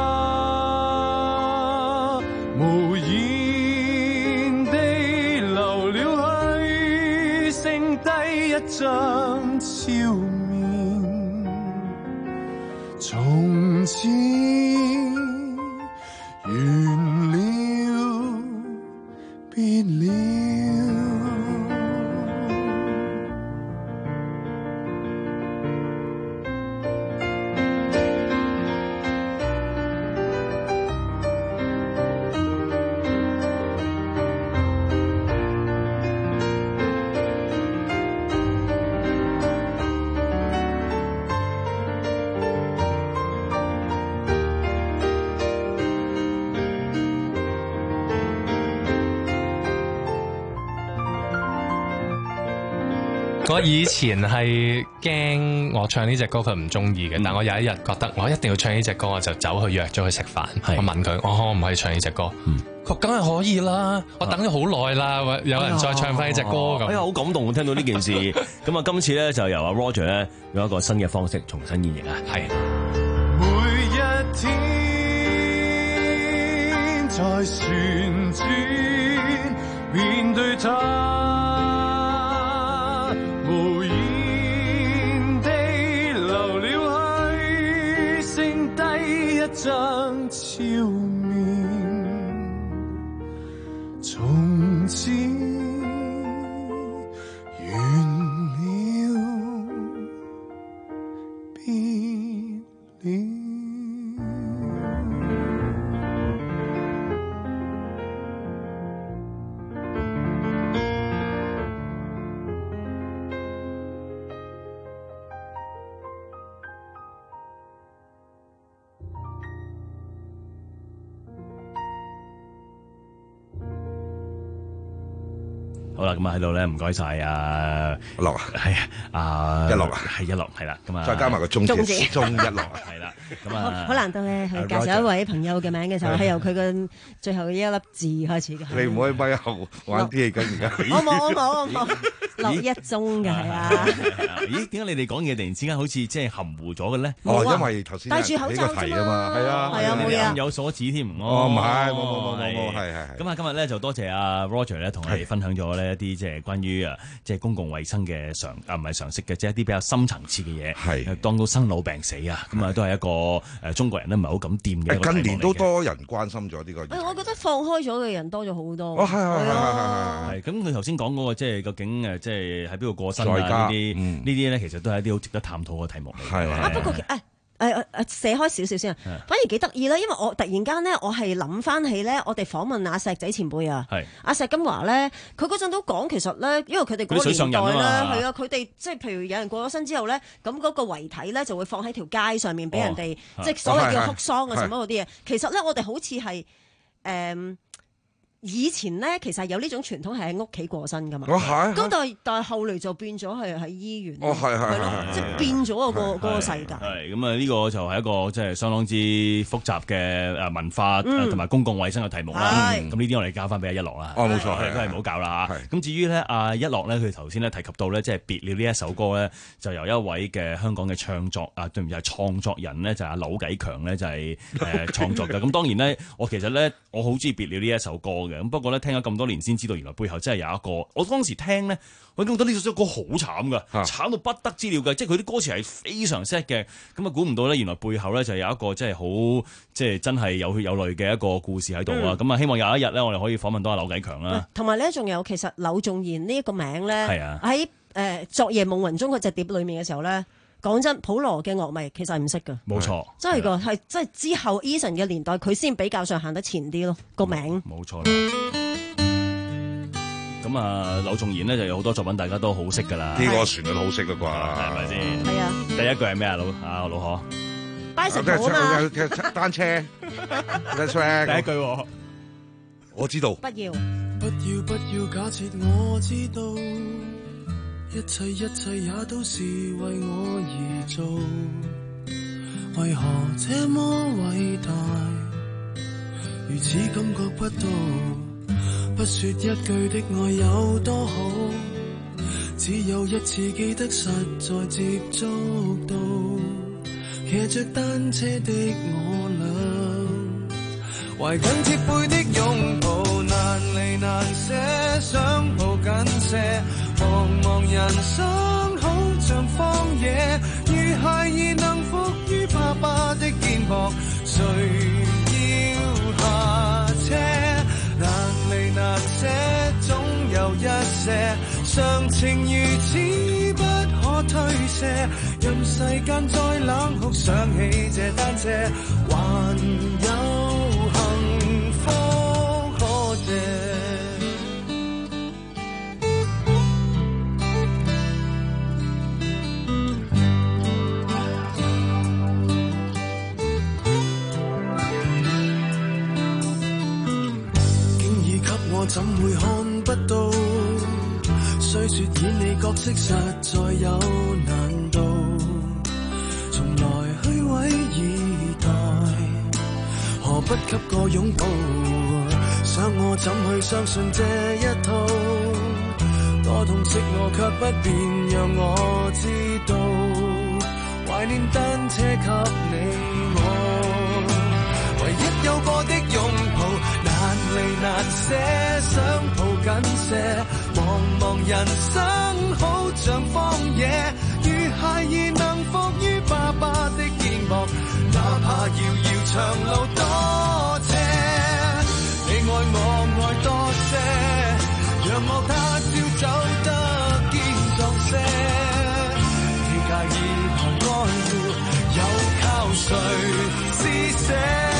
他，無言地流了去，剩低一張笑面，從此完了，別了。 我以前係驚我唱呢隻歌佢唔中意嘅，但我有一日覺得我一定要唱呢隻歌，我就走去約咗佢食飯。我問佢，我可唔可以唱呢隻歌？佢梗係可以啦，我等咗好耐啦，有人再唱翻呢隻歌咁。 哎呀，好感動！聽到呢件事，咁啊，今次咧就由阿 Roger 咧用一個新嘅方式重新演繹啊。係。 每一天在旋轉，面對他。無言地流了去，剩低一張笑面，從此完了，別了。 好啦，咁啊喺度咧，唔該晒啊， 一樂啊， 係啊，啊一樂啊， 係一樂，係啦，咁啊， 再加埋個中字，中一樂啊， 係啦，咁好啊， 好難得咧，去介紹一位朋友嘅名嘅時候，係由佢嘅最後嘅一粒字開始嘅。 你唔可以咪後玩啲嘢緊而家。 我冇，我冇，我冇。落一中嘅係啊。 咦？點解你哋講嘢突然之間好似即係含糊咗嘅咧？ 哦，因為頭先戴住口罩題啊嘛，係啊， 係啊，冇嘢啊， 有所指添。 哦，唔係，冇冇冇冇冇，係係。 咁啊，今日咧就多謝阿 Roger 咧，同我哋分享咗呢一啲即係關於啊，即係公共衛生嘅常啊，唔係常識嘅，即係一啲比較深層次嘅嘢。係當到生老病死啊，咁啊都係一個誒中國人咧唔係好敢掂嘅。 近年都多人關心咗呢個。 誒，我覺得放開咗嘅人多咗好多。 哦，係係係係係。 咁佢頭先講嗰個即係究竟誒，即係喺邊度過身啊？呢啲呢啲咧，其實都係一啲好值得探討嘅題目嚟。 係啊，不過誒。誒誒誒，寫開少少先啊，反而幾得意啦，因為我突然間咧，我係諗翻起咧，我哋訪問阿石仔前輩啊，阿石金華咧，佢嗰陣都講其實咧，因為佢哋嗰個年代咧，係啊，佢哋即係譬如有人過咗身之後咧，咁嗰個遺體咧就會放喺條街上面俾人哋，即係所謂叫哭喪啊，什麼嗰啲嘢。其實咧，我哋好似係誒。以前咧，其實有呢種傳統係喺屋企過身噶嘛。咁但係但係後嚟就變咗係喺醫院。 哦，係係係， 即係變咗個嗰個世界。 係咁啊！呢個就係一個即係相當之複雜嘅誒文化同埋公共衛生嘅題目啦。咁呢啲我哋交翻俾阿一樂啦。 哦，冇錯， 都係唔好搞啦嚇。咁至於咧，阿一樂咧，佢頭先咧提及到咧，即係別了呢一首歌咧，就由一位嘅香港嘅唱作啊，對唔住係創作人咧，就係阿柳繼強咧，就係誒創作嘅。咁當然咧，我其實咧，我好中意別了呢一首歌嘅。咁不過咧，聽咗咁多年先知道，原來背後真係有一個。我當時聽咧，我覺得呢首歌好慘噶，慘到不得之了嘅，即係佢啲歌詞係非常 sad 嘅。咁啊，估唔到咧，原來背後咧就有一個即係好，即係真係有血有淚嘅一個故事喺度啊！咁啊、嗯，希望有一日咧，我哋可以訪問到阿柳繼強啦。同埋咧，仲有其實柳仲賢呢一個名咧，喺誒、呃、昨夜夢魂中嗰隻碟裏面嘅時候咧。講真，普羅嘅樂迷其實係唔識㗎，冇錯， 真係㗎，係即係之後 Eason 嘅年代，佢先比較上行得前啲咯，個名。 冇錯啦。咁啊，柳仲賢呢就有好多作品，大家都好識㗎啦。 呢個旋律好識㗎啩， 係咪先？ 係啊。 第一句係咩啊，老啊老何 ？bicycle 啊嘛。 單車。 第一句， 我知道。 不要。 不要不要假設我知道。一切一切也都是為我而做，為何這麼偉大？如此感覺不到，不說一句的愛有多好，只有一次記得實在接觸到，騎着單車的我倆，懷緊貼背的擁抱，難離難捨，想抱緊些。茫茫人生好像荒野，如孩兒能伏於爸爸的肩膊，誰要下車？難離難捨，總有一些常情如此不可推卸，任世間再冷酷，想起這單車，還有幸福可借。怎會看不到？雖說演你角色實在有難度，從來虛偽以待，何不給個擁抱？想我怎去相信這一套？多痛惜我卻不便讓我知道，懷念單車給你我，唯一有過的擁抱。難離難捨，想抱緊些，茫茫人生好像荒野，如孩兒能伏於爸爸的肩膊，哪怕遙遙長路多斜，你愛我愛多些，讓我他朝走得堅壯些，你介意旁愛護，又靠誰施捨？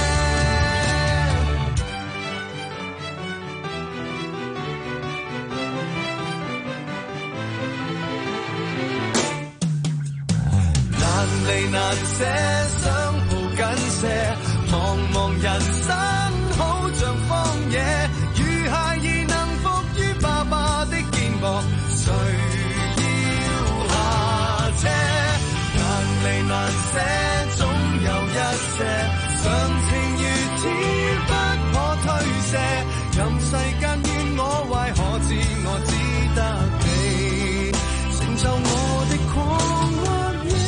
難離難捨，想抱緊些，茫茫人生好像荒野，如孩兒能伏於爸爸的肩常情如鐵不可推卸，任世間怨我壞，可知我只得你成就我的狂或野。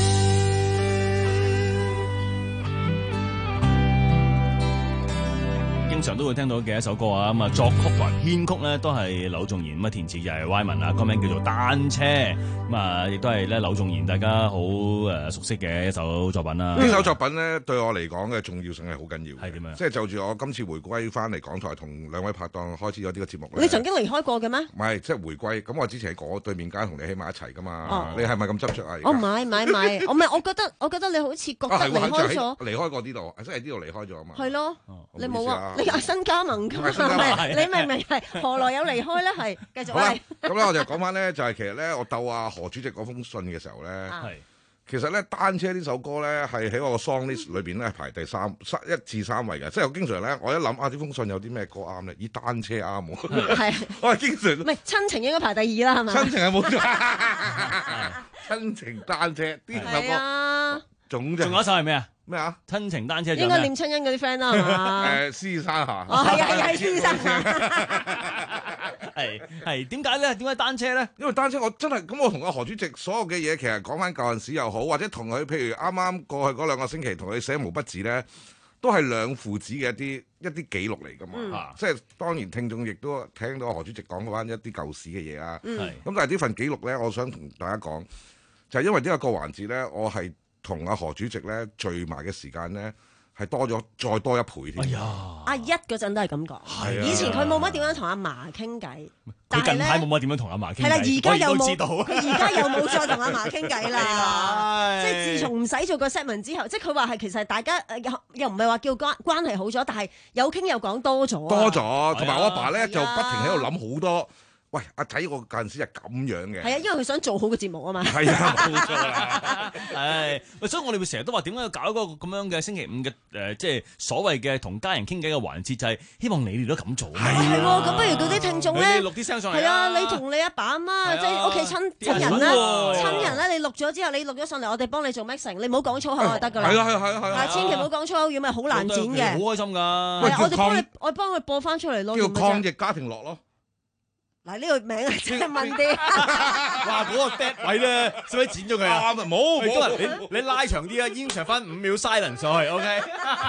經常都會聽到嘅一首歌啊，咁啊作曲或編曲咧都係柳重言，咁啊填詞就係 Wyman 啊，歌名叫做《單車》，咁啊亦都係咧柳重言大家好誒熟悉嘅一首作品啦。 呢首作品咧對我嚟講嘅重要性係好緊要嘅。 係點樣？ 即係就住我今次回歸翻嚟港台，同兩位拍檔開始咗呢個節目咧。 你曾經離開過嘅咩？ 唔係，即係回歸。咁我之前喺嗰對面街同你喺埋一齊噶嘛。 哦你係咪咁執着啊？ 我唔係唔係唔係，我唔係，我覺得我覺得你好似覺得離開咗， 離開過呢度，即係呢度離開咗啊嘛。 係咯，你冇啊？你你係新加盟㗎嘛？你明明係何來有離開咧？係繼續好啦嚟。 咁咧我就講翻咧，就係其實咧，我鬥阿何主席嗰封信嘅時候咧， 係其實咧單車呢首歌咧係喺我個 song list 裏邊咧排第三三一至三位嘅，即係我經常咧我一諗啊呢封信有啲咩歌啱咧，咦單車啱喎， 係我係經常唔係親情應該排第二啦，係咪？ 親情係冇錯，親情單車呢首係啊歌總仲有一首係咩啊？ 咩啊？ 親情單車應該念親恩嗰啲 friend 啦，係嘛？ 誒，獅子山下。 哦，係啊係啊，獅子山下。 係係點解咧？點解單車咧？ 因為單車我真係咁，我同阿何主席所有嘅嘢，其實講翻舊陣時又好，或者同佢譬如啱啱過去嗰兩個星期同佢寫毛筆字咧，都係兩父子嘅一啲一啲記錄嚟㗎嘛。 嗯啊、即係當然聽眾亦都聽到何主席講翻一啲舊時嘅嘢啊。 嗯咁但係呢份記錄咧，我想同大家講，就係、因為呢一個環節咧，我係同阿何主席咧聚埋嘅時間咧。係多咗，再多一倍添。 哎呀， 阿一嗰陣都係咁講， 係啊以前佢冇乜點樣同阿嫲傾偈，但佢近係咧排冇乜點樣同阿嫲傾偈。 係啦，而家又冇， 我亦都知道佢而家又冇再同阿嫲傾偈啦。 係即係自從唔使做個 segment 之後，即係佢話係其實大家誒又又唔係話叫關關係好咗，但係有傾有講多咗。 多咗，同埋我阿爸咧係啊就不停喺度諗好多。喂，阿仔，我嗰陣時係咁樣嘅。 係啊，因為佢想做好個節目啊嘛。 係啊，冇錯啦。 係，喂，所以我哋會成日都話點解要搞一個咁樣嘅星期五嘅誒、呃，即係所謂嘅同家人傾偈嘅環節，就係、是、希望你哋都咁做。係係喎，咁不如嗰啲聽眾咧， 你錄啲聲上嚟。 係啊，你同你阿爸阿媽即係屋企親親人咧，親人咧，你錄咗之後，你錄咗上嚟，我哋幫你做 mixing，你唔好講粗口就得㗎啦。 係啊係啊係啊係啊！ 千祈唔好講粗口，如果咪好難剪嘅。 好開心㗎。 係啊，我哋幫你，我幫佢播翻出嚟咯。 叫抗疫家庭樂咯。 嗱，呢個名係真係問啲， 哇！嗰個 dead 位咧，使唔使剪咗佢啊？ 啱啊，冇冇， 你你拉長啲啊，延長翻五秒 silence 上去 ，OK。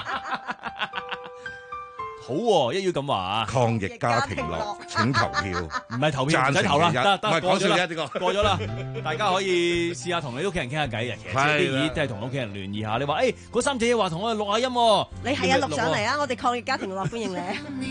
好喎，一於咁話啊！ 抗疫家庭樂，請投票。 唔係投票，唔使投啦，得得唔係講笑啫，呢個過咗啦。大家可以試下同你屋企人傾下偈嘅，其實啲嘢都係同屋企人聯繫下。你話誒嗰三姐話同我哋錄下音喎， 你係啊錄上嚟啊！我哋抗疫家庭樂歡迎你。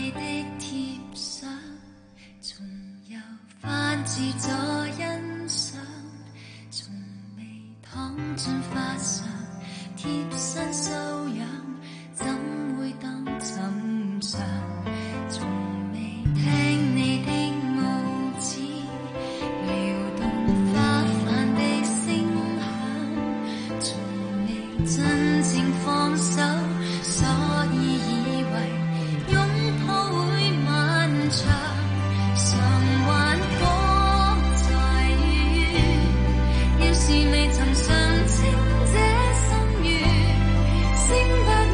翻自咗欣賞，從未躺進花上，貼身搔癢，怎會當尋常？從未聽你的拇指撩動花瓣的聲響，從未真正放手，所以以為擁抱會漫長。償還過在於，要是未曾嘗清這心願，聲不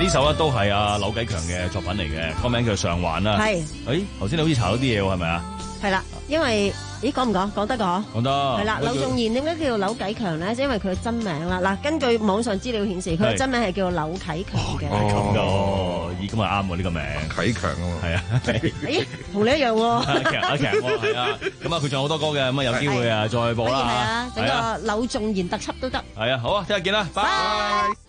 呢首咧都係阿柳啟強嘅作品嚟嘅，個名叫《償還》啦。 係。 誒，頭先你好似查到啲嘢喎，係咪啊？ 係啦，因為咦講唔講？講得個講得。 係啦，柳仲賢點解叫做柳啟強咧？因為佢真名啦。嗱，根據網上資料顯示，佢嘅真名係叫做柳啟強嘅。 哦，咦，咁啊啱喎呢個名， 啟強啊嘛。 係啊。 咦，同你一樣喎。 阿強，阿強，係啊。咁啊，佢仲有好多歌嘅，咁啊有機會啊再播啦。 係啊，整個柳仲賢特輯都得。 係啊，好啊，聽日見啦，拜。